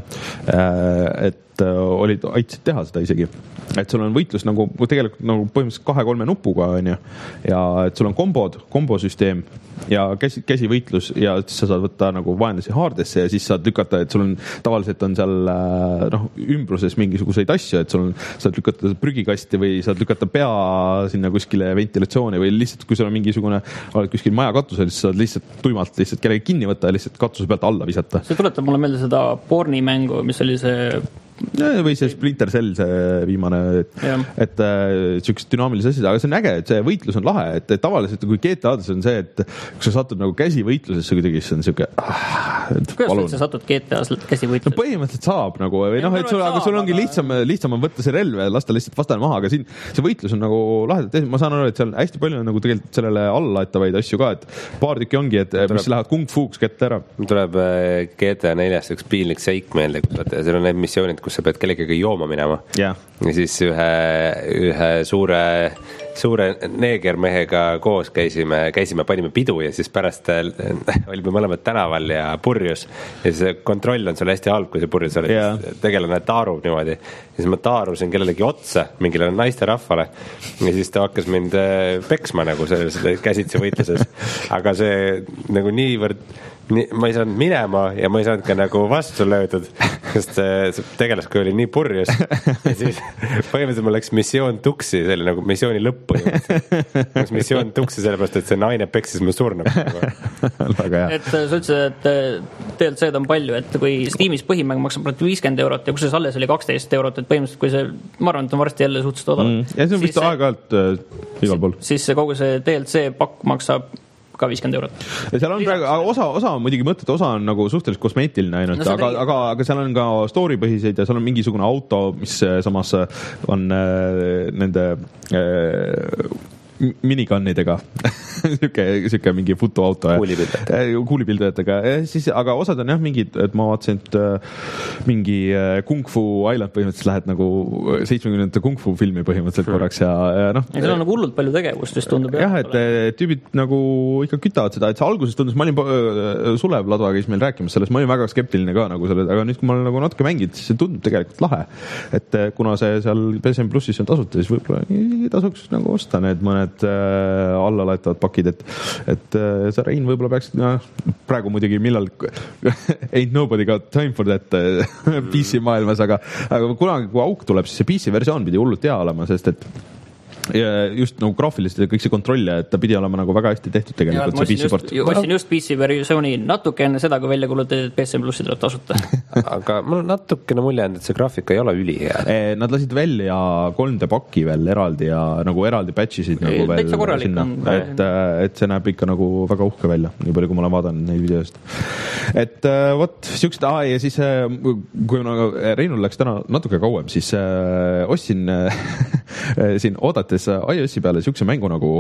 jah. Et olid, aitasid teha seda isegi. Et sul on võitlus nagu tegelikult nagu põhimõtteliselt kahe-kolme nupuga on ju, ja et sul on kombod, kombosüsteem ja käsi, käsivõitlus ja siis sa saad võtta nagu vaenlasi haardesse ja siis saad lükata, et sul on tavaliselt on seal noh, ümbruses mingisuguseid asju, et sul on, saad lükata prügikasti või saad lükata pea sinna kuskile ventilatsiooni või lihtsalt, kui sul on mingisugune, oled kuskil maja katusel, siis saad lihtsalt tuimalt lihtsalt kellegi kinni võtta ja lihtsalt katuse pealt alla visata. See tuletab mulle meelde seda porni mängu, mis oli see või see Splinter Cell, see viimane, et, et äh, siuksed dünaamilised asjad, aga see on äge, et see võitlus on lahe, et, et tavaliselt kui G T A-des on see, et kui sa satud nagu käsivõitlusesse kuidagi, siis on siuke ah, kuidas sa satud G T A-s käsivõitlusesse? No põhimõtteliselt saab nagu, või noh, et sul, aga sul ongi lihtsam, lihtsam on võtta see relv ja lasta lihtsalt vastane maha, aga siin see võitlus on nagu lahedalt, ma saan aru, et seal hästi palju on nagu tegelikult sellele allalaetavaid asju ka, et paar tükki ongi, et mis tuleb, lähevad kung fuuks kätte ära. Tuleb G T A neljast üks piinlik seik meelde, seal on need missioonid, kus sa pead kellegagi jooma minema yeah. ja siis ühe, ühe suure, suure neegermehega koos käisime, käisime, panime pidu ja siis pärast olime mõlemad tänaval ja purjus ja see kontroll on sul hästi halb, kui see purjus oli yeah. tegelane taarub niimoodi ja siis ma taarusin kellelegi otsa mingile naiste rahvale ja siis ta hakkas mind peksma nagu selles käsitsi võitluses, aga see nagu niivõrd nii, ma ei saanud minema ja ma ei saanud ka nagu vastu löödud, sest see tegelaski oli nii purjus ja siis põhimõtteliselt mul läks missioon tuksi, see oli nagu missiooni lõppu läks missioon tuksi sellepärast, et see naine peksis mu surnud et sa ütlesid, et D L C-d on palju, et kui Steamis põhimäng maksab viiskümmend eurot ja kus see alles oli kaksteist eurot, et põhimõtteliselt kui see, ma arvan, et on varsti jälle suhteliselt odav mm. ja see on vist aeg-ajalt äh, igal pool siis kogu see D L C pakk maksab ka viiskümmend eurot. Ja seal on praegu, osa, osa on muidugi mõtted, osa on nagu suhteliselt kosmeetiline ainult, no, aga, aga, aga seal on ka story põhiseid ja seal on mingisugune auto, mis samas on äh, nende äh, minigunnidega siuke, siuke mingi fotoauto kuulipildajatega, kuulipildajatega. Siis, aga osad on jah mingid, et ma vaatasin, et mingi Kung Fu Island põhimõtteliselt lähed nagu seitsmekümnendate Kung Fu filmi põhimõtteliselt hmm. korraks ja, ja noh. Ja seal on nagu hullult palju tegevust, vist tundub. Jah, et tüübid nagu ikka kütavad seda, et see alguses tundus, ma olin Sulev Ladva käis meil rääkimas sellest, ma olin väga skeptiline ka nagu selle, aga nüüd, kui ma olen nagu natuke mänginud, siis see tundub tegelikult lahe. Et kuna see seal P S N Plussis on tasuta, siis võib-olla ei tasuks nagu osta need mõned alla laetavad pakid, et, et sa Rein võib-olla peaks no, praegu muidugi millal ain't nobody got time for that P C maailmas, aga, aga kunagi kui auk tuleb, siis see P C versioon pidi hullult hea olema, sest et ja just nagu graafiliselt ja kõik see kontroll, et ta pidi olema nagu väga hästi tehtud tegelikult ja, see P C port. Ostsin just P C versiooni natuke enne seda, kui välja kuulutati, et P S N Plussi tuleb tasuta. aga mul natukene mulje on, et see graafika ei ole ülihea. Nad lasid välja kolm D paki veel eraldi ja nagu eraldi patchisid nagu veel sinna, et, et see näeb ikka nagu väga uhke välja, nii palju kui ma olen vaadanud neid videost. Et vot, siuksed, aa, ja siis kui nagu Reinul läks täna natuke kauem, siis äh, ostsin siin oodates iOS-i peale siukse mängu nagu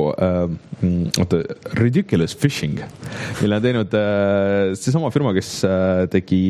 äh, Ridiculous Fishing, mille on teinud äh, seesama firma, kes äh, tegi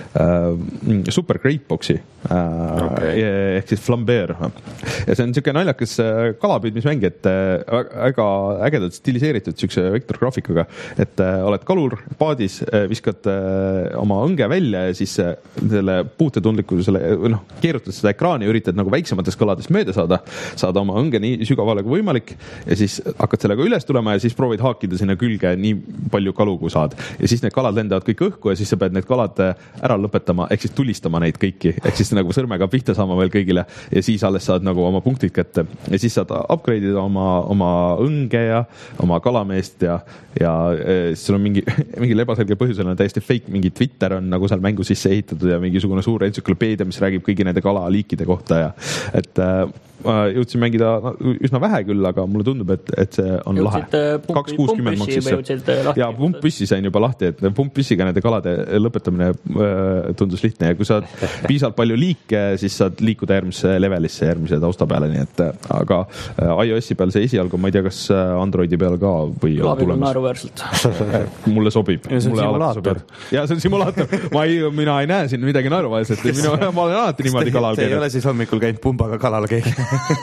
äh, Super Great Boxi äh, okay. ehk siis Flambeur. Ja see on siuke naljakas kalapüüdmismäng, et äh, väga ägedalt stiliseeritud siukse vektorgraafikaga, et äh, oled kalur paadis, äh, viskad äh, oma õnge välja ja siis äh, selle puutetundliku selle, noh, keerutad seda ekraani ja üritad nagu väiksematest kaladest mööda saada, saada oma õnge nii sügavale kui võimalik ja siis hakkad sellega üles tulema ja siis proovid haakida sinna külge nii palju kalu kui saad. Ja siis need kalad lendavad kõik õhku ja siis sa pead need kalad ära lõpetama, ehk siis tulistama neid kõiki, ehk siis nagu sõrmega pihta saama veel kõigile ja siis alles saad nagu oma punktid kätte. Ja siis saad upgrade'ida oma, oma õnge ja oma kalameest ja, ja siis sul on mingi, mingi ebaselge põhjusel on täiesti fake, mingi Twitter on nagu seal mängu sisse ehitatud ja mingisugune suur entsüklopeedia, mis räägib kõigi nende kalaliikide kohta ja et ma jõudsin mängida üsna vähe küll, aga mulle tundub, et, et see on jõudsid lahe. kaks kuuskümmend maksis see. Ja pumppüssi sain juba lahti, et pumppüssiga nende kalade lõpetamine äh, tundus lihtne ja kui saad piisavalt palju liike, siis saad liikuda järgmise levelisse, järgmise tausta peale, nii et aga äh, iOS-i peal see esialgu, ma ei tea, kas Androidi peal ka või Laabib on naeruväärselt. Mulle sobib. Ja see on simulaator. Ja see on simulaator. Ma ei, mina ei näe siin midagi naeruväärselt. Minu, ma olen alati niimoodi kalal käinud. Ei ole siis hommikul käinud pumbaga kalal keegi.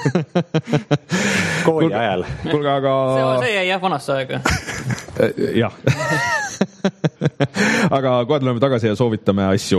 kooli ajal. Kuulge, aga... See, see jäi jah vanasse aega. jah. aga kohe tuleme tagasi ja soovitame asju.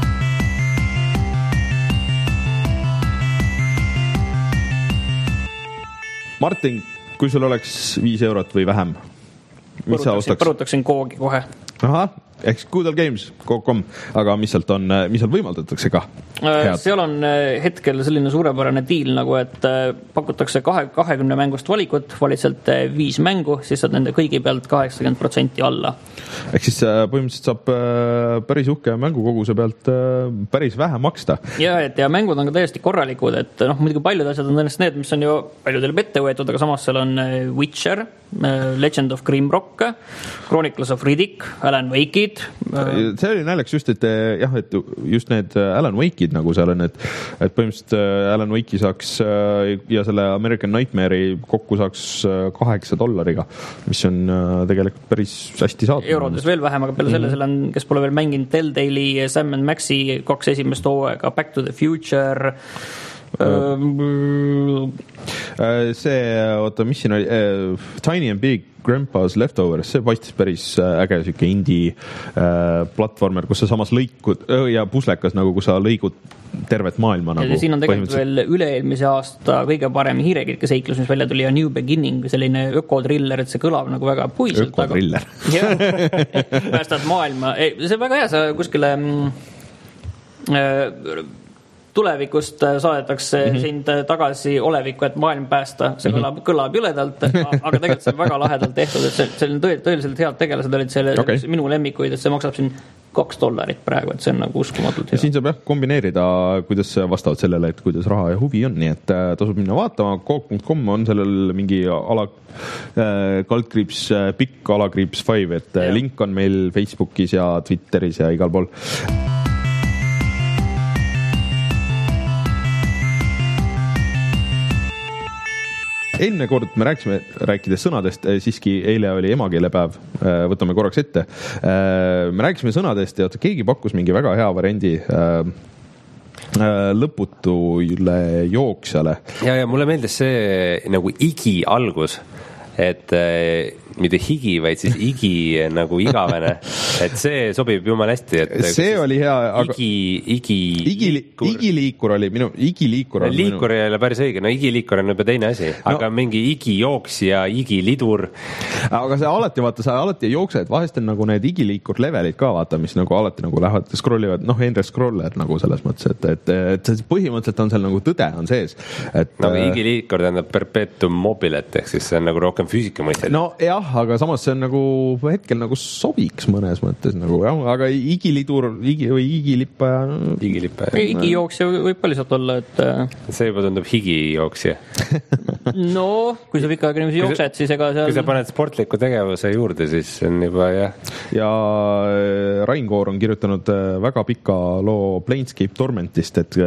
Martin, kui sul oleks viis eurot või vähem, mis sa ostaks? Põrutaksin koogi kohe. Aha, ehk Good Old Games dot com, aga mis sealt on, mis seal võimaldatakse ka? Head. Seal on hetkel selline suurepärane diil nagu, et pakutakse kahe, kahekümne mängust valikut, valid sealt viis mängu, siis saad nende kõigi pealt kaheksakümmend protsenti alla. Ehk siis põhimõtteliselt saab päris uhke mängukoguse pealt päris vähe maksta. Ja, et ja mängud on ka täiesti korralikud, et noh, muidugi paljud asjad on tõenäoliselt need, mis on ju paljudel ette võetud, aga samas seal on Witcher, Legend of Grimrock, Chronicles of Riddick, Alan Wake'id. See oli näljaks just, et jah, et just need Alan Wake'id nagu seal on, et, et põhimõtteliselt Alan Wake'i saaks ja selle American Nightmare'i kokku saaks kaheksa dollariga, mis on tegelikult päris hästi saada. Eurodes veel vähem, aga peale selle, mm-hmm. selle on, kes pole veel mänginud Telltale'i Sam and Maxi kaks esimest hooaega, Back to the Future. see, oota, mis siin oli, Tiny and Big Grandpa's Leftovers, see paistis päris äge siuke indie äh, platvormer, kus sa samas lõikud ja puslekas nagu, kus sa lõigud tervet maailma ja nagu. Siin on tegelikult veel üle-eelmise aasta kõige parem hiirekirke seiklus, mis välja tuli ja New Beginning, selline ökotriller, et see kõlab nagu väga puiselt. Ökotriller. Päästad maailma. Ei, see on väga hea, sa kuskile äh, tulevikust saadetakse mm-hmm. sind tagasi olevikku, et maailm päästa. See kõlab, mm-hmm. kõlab jõledalt, aga tegelikult see on väga lahedalt tehtud, et see, see on tõel, tõeliselt head tegelased olid selle okay. minu lemmikuid, et see maksab siin kaks dollarit praegu, et see on nagu uskumatult hea. Siin saab jah kombineerida, kuidas vastavalt sellele, et kuidas raha ja huvi on, nii et tasub minna vaatama. Coke punkt com on sellel mingi ala, kaldkriips, pikk alakriips five, et ja. Link on meil Facebookis ja Twitteris ja igal pool. Enne kord me rääkisime, rääkides sõnadest, siiski eile oli emakeelepäev, võtame korraks ette. Me rääkisime sõnadest ja keegi pakkus mingi väga hea variandi lõputule jooksjale. Ja, ja mulle meeldis see nagu igi algus, et mitte higi, vaid siis igi nagu igavene, et see sobib jumal hästi. Et see oli hea, aga igi, igi, igiliikur. igiliikur oli minu, igiliikur oli minu. Liikur ei ole päris õige, no igiliikur on juba teine asi, no, aga mingi igijooksja, igilidur. Aga see alati, vaata, sa alati ei jookse, et vahest on nagu need igiliikur levelid ka, vaata, mis nagu alati nagu lähevad, scrollivad, noh, Ender Scroller nagu selles mõttes, et, et, et see põhimõtteliselt on seal nagu tõde on sees. Et, no igiliikur tähendab perpetuum mobilet, ehk siis see on nagu rohkem füüsika mõistel. No jah, aga samas see on nagu hetkel nagu sobiks mõnes mõttes nagu, jah, aga igilidur igi, või igilippa igilippa igijooksja võib palju saat olla, et see juba tundub higijooksja. No, kui sa pikka aega niiviisi jooksed, siis ega seal... kui sa paned sportliku tegevuse juurde, siis on juba jah. Ja Rain Koor on kirjutanud väga pika loo Planescape Tormentist, et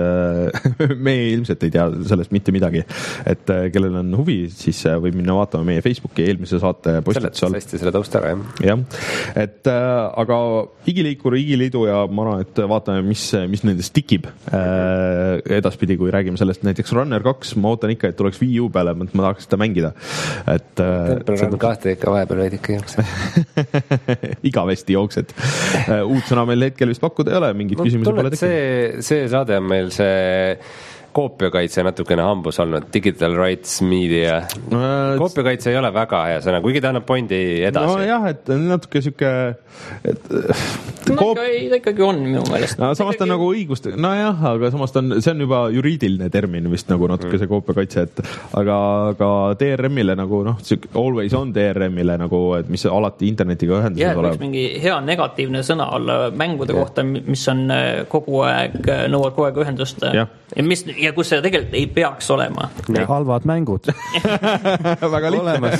me ilmselt ei tea sellest mitte midagi, et kellel on huvi, siis võib minna vaatama meie Facebooki eelmise saate postitus all. Hästi selle taust ära, jah. jah, et äh, aga igiliikur, igiliidu ja ma arvan, et vaatame, mis, mis nendest tikib äh, edaspidi, kui räägime sellest. Näiteks Runner kaks, ma ootan ikka, et tuleks Wii U peale, ma tahaks seda mängida. Et, äh, Temple Run kahte ikka vahepeal veid ikka jooksed. Igavesti jooksed. Äh, uut sõna meil hetkel vist pakkuda ei ole, mingid no, küsimusi pole tekkinud. See, see saade on meil see koopiakaitse natukene hambus olnud, Digital Rights Media. Koopiakaitse ei ole väga hea sõna, kuigi ta annab pointi edasi. No jah, et natuke siuke... Et, no koop... ta ikkagi on minu meelest. No, samas ta on nagu õigust... No jah, aga samas ta on, see on juba juriidiline termin vist nagu natuke mm. see koopiakaitse, et aga, aga D R M-ile nagu noh, always on D R M-ile nagu, et mis alati internetiga ühenduses yeah, olev. Võiks mingi hea negatiivne sõna olla mängude yeah. kohta, mis on kogu aeg, nõuavad kogu aeg ühendust. Yeah. Ja, mis, ja kus see tegelikult ei peaks olema. Halvad mängud. Väga lihtne.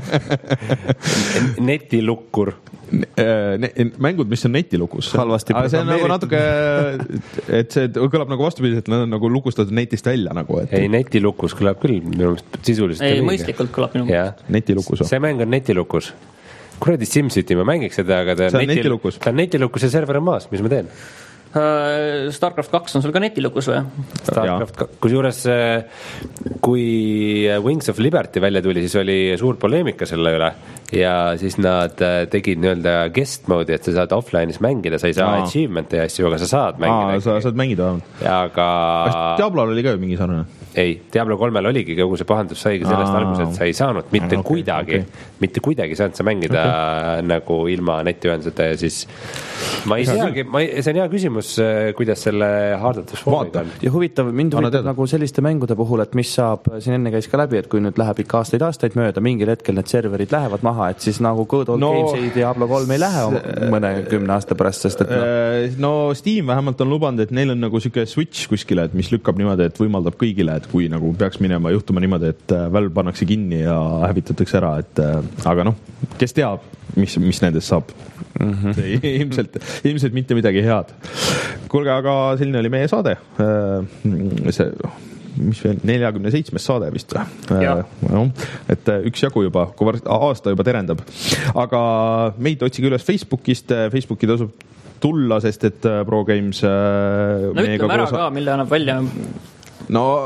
Netilukkur. Ne, mängud, mis on netilukus. Halvasti aga see on nagu natuke, et see kõlab nagu vastupidiselt, nad on nagu lukustatud netist välja nagu. Et... Ei, netilukus kõlab küll minu sisuliselt. Ei, mõistlikult kõlab minu mõist. Netilukus. See mäng on netilukus. Kuradi SimCity, ma mängiks seda, aga ta on netilukus. Ta on netilukus ja server on maas, mis ma teen? Starcraft kaks on sul ka netilukus või? Starcraft kaks, kusjuures kui Wings of Liberty välja tuli, siis oli suur poleemika selle üle ja siis nad tegid nii-öelda guest mode'i, et sa saad offline'is mängida, sa ei saa Aa. achievement'e ja asju, aga sa saad mängida. Aa, sa saad mängida vähemalt. Aga... Diablol oli ka mingi sarnane? Ei, Diablo kolmel oligi, kogu see pahandus saigi sellest alguses, et sa ei saanud mitte okay, kuidagi, okay. mitte kuidagi saanud sa mängida okay. nagu ilma netiühenduseta ja siis ma ei teagi, ma ei, see on hea küsimus, kuidas selle haardatusfoomiga on. Ja huvitav, mind huvitab nagu selliste mängude puhul, et mis saab, siin enne käis ka läbi, et kui nüüd läheb ikka aastaid aastaid mööda, mingil hetkel need serverid lähevad maha, et siis nagu Good Old no, Games ei Diablo kolm ei lähe see, mõne kümne aasta pärast, sest et no. no Steam vähemalt on lubanud, et neil on nagu siuke switch kuskile, et mis lükkab niimoodi, et võimaldab kõigile, et kui nagu peaks minema juhtuma niimoodi, et Valve pannakse kinni ja hävitatakse ära, et aga noh, kes teab, mis, mis nendest saab. Mm-hmm. See, ilmselt, ilmselt mitte midagi head. Kuulge, aga selline oli meie saade. See, mis veel, neljakümne seitsmes saade vist või? No, et üks jagu juba, kui aasta juba terendab. Aga meid otsige üles Facebookist, Facebooki tasub tulla, sest et Pro Games no ütleme ära ka, mille annab välja no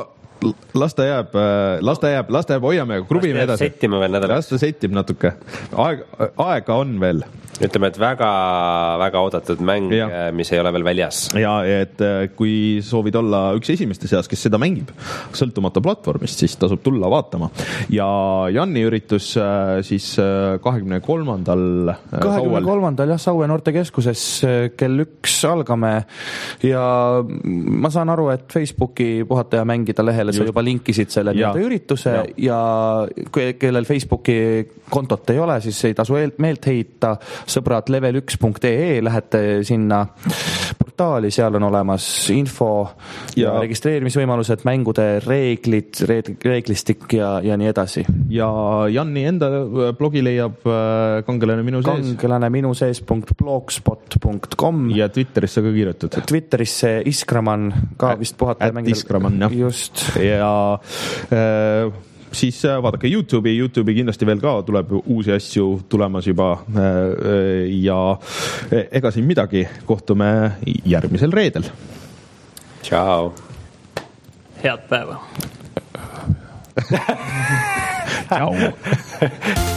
las ta jääb, las ta jääb, las ta jääb, hoiame, kruvime edasi. Settima veel nädalaks. Las ta settib natuke. Aeg, aega on veel. Ütleme, et väga, väga oodatud mäng, ja. Mis ei ole veel väljas. Ja, et kui soovid olla üks esimeste seas, kes seda mängib, sõltumata platvormist, siis tasub tulla vaatama. Ja Janni üritus siis kahekümne kolmandal kahekümne kolmandal jah, Saue noortekeskuses kell üks algame ja ma saan aru, et Facebooki puhata ja mängida lehele sa juba linkisid selle ja. ürituse ja. ja kellel Facebooki kontot ei ole, siis ei tasu meelt heita. Sõbrad level üks punkt ee lähete sinna portaali, seal on olemas info ja, ja registreerimisvõimalused, mängude reeglid, reeglistik ja, ja nii edasi. Ja Janni enda blogi leiab kangelane minu sees. kangelane minu sees punkt blogspot punkt com ja Twitterisse ka kirjutatud. Twitterisse Iskraman ka vist puhata ja mängida. Iskraman, jah. Just. Ja äh, siis vaadake YouTube'i, YouTube'i kindlasti veel ka tuleb uusi asju tulemas juba ja ega siin midagi, kohtume järgmisel reedel. Ciao. Head päeva. Ciao.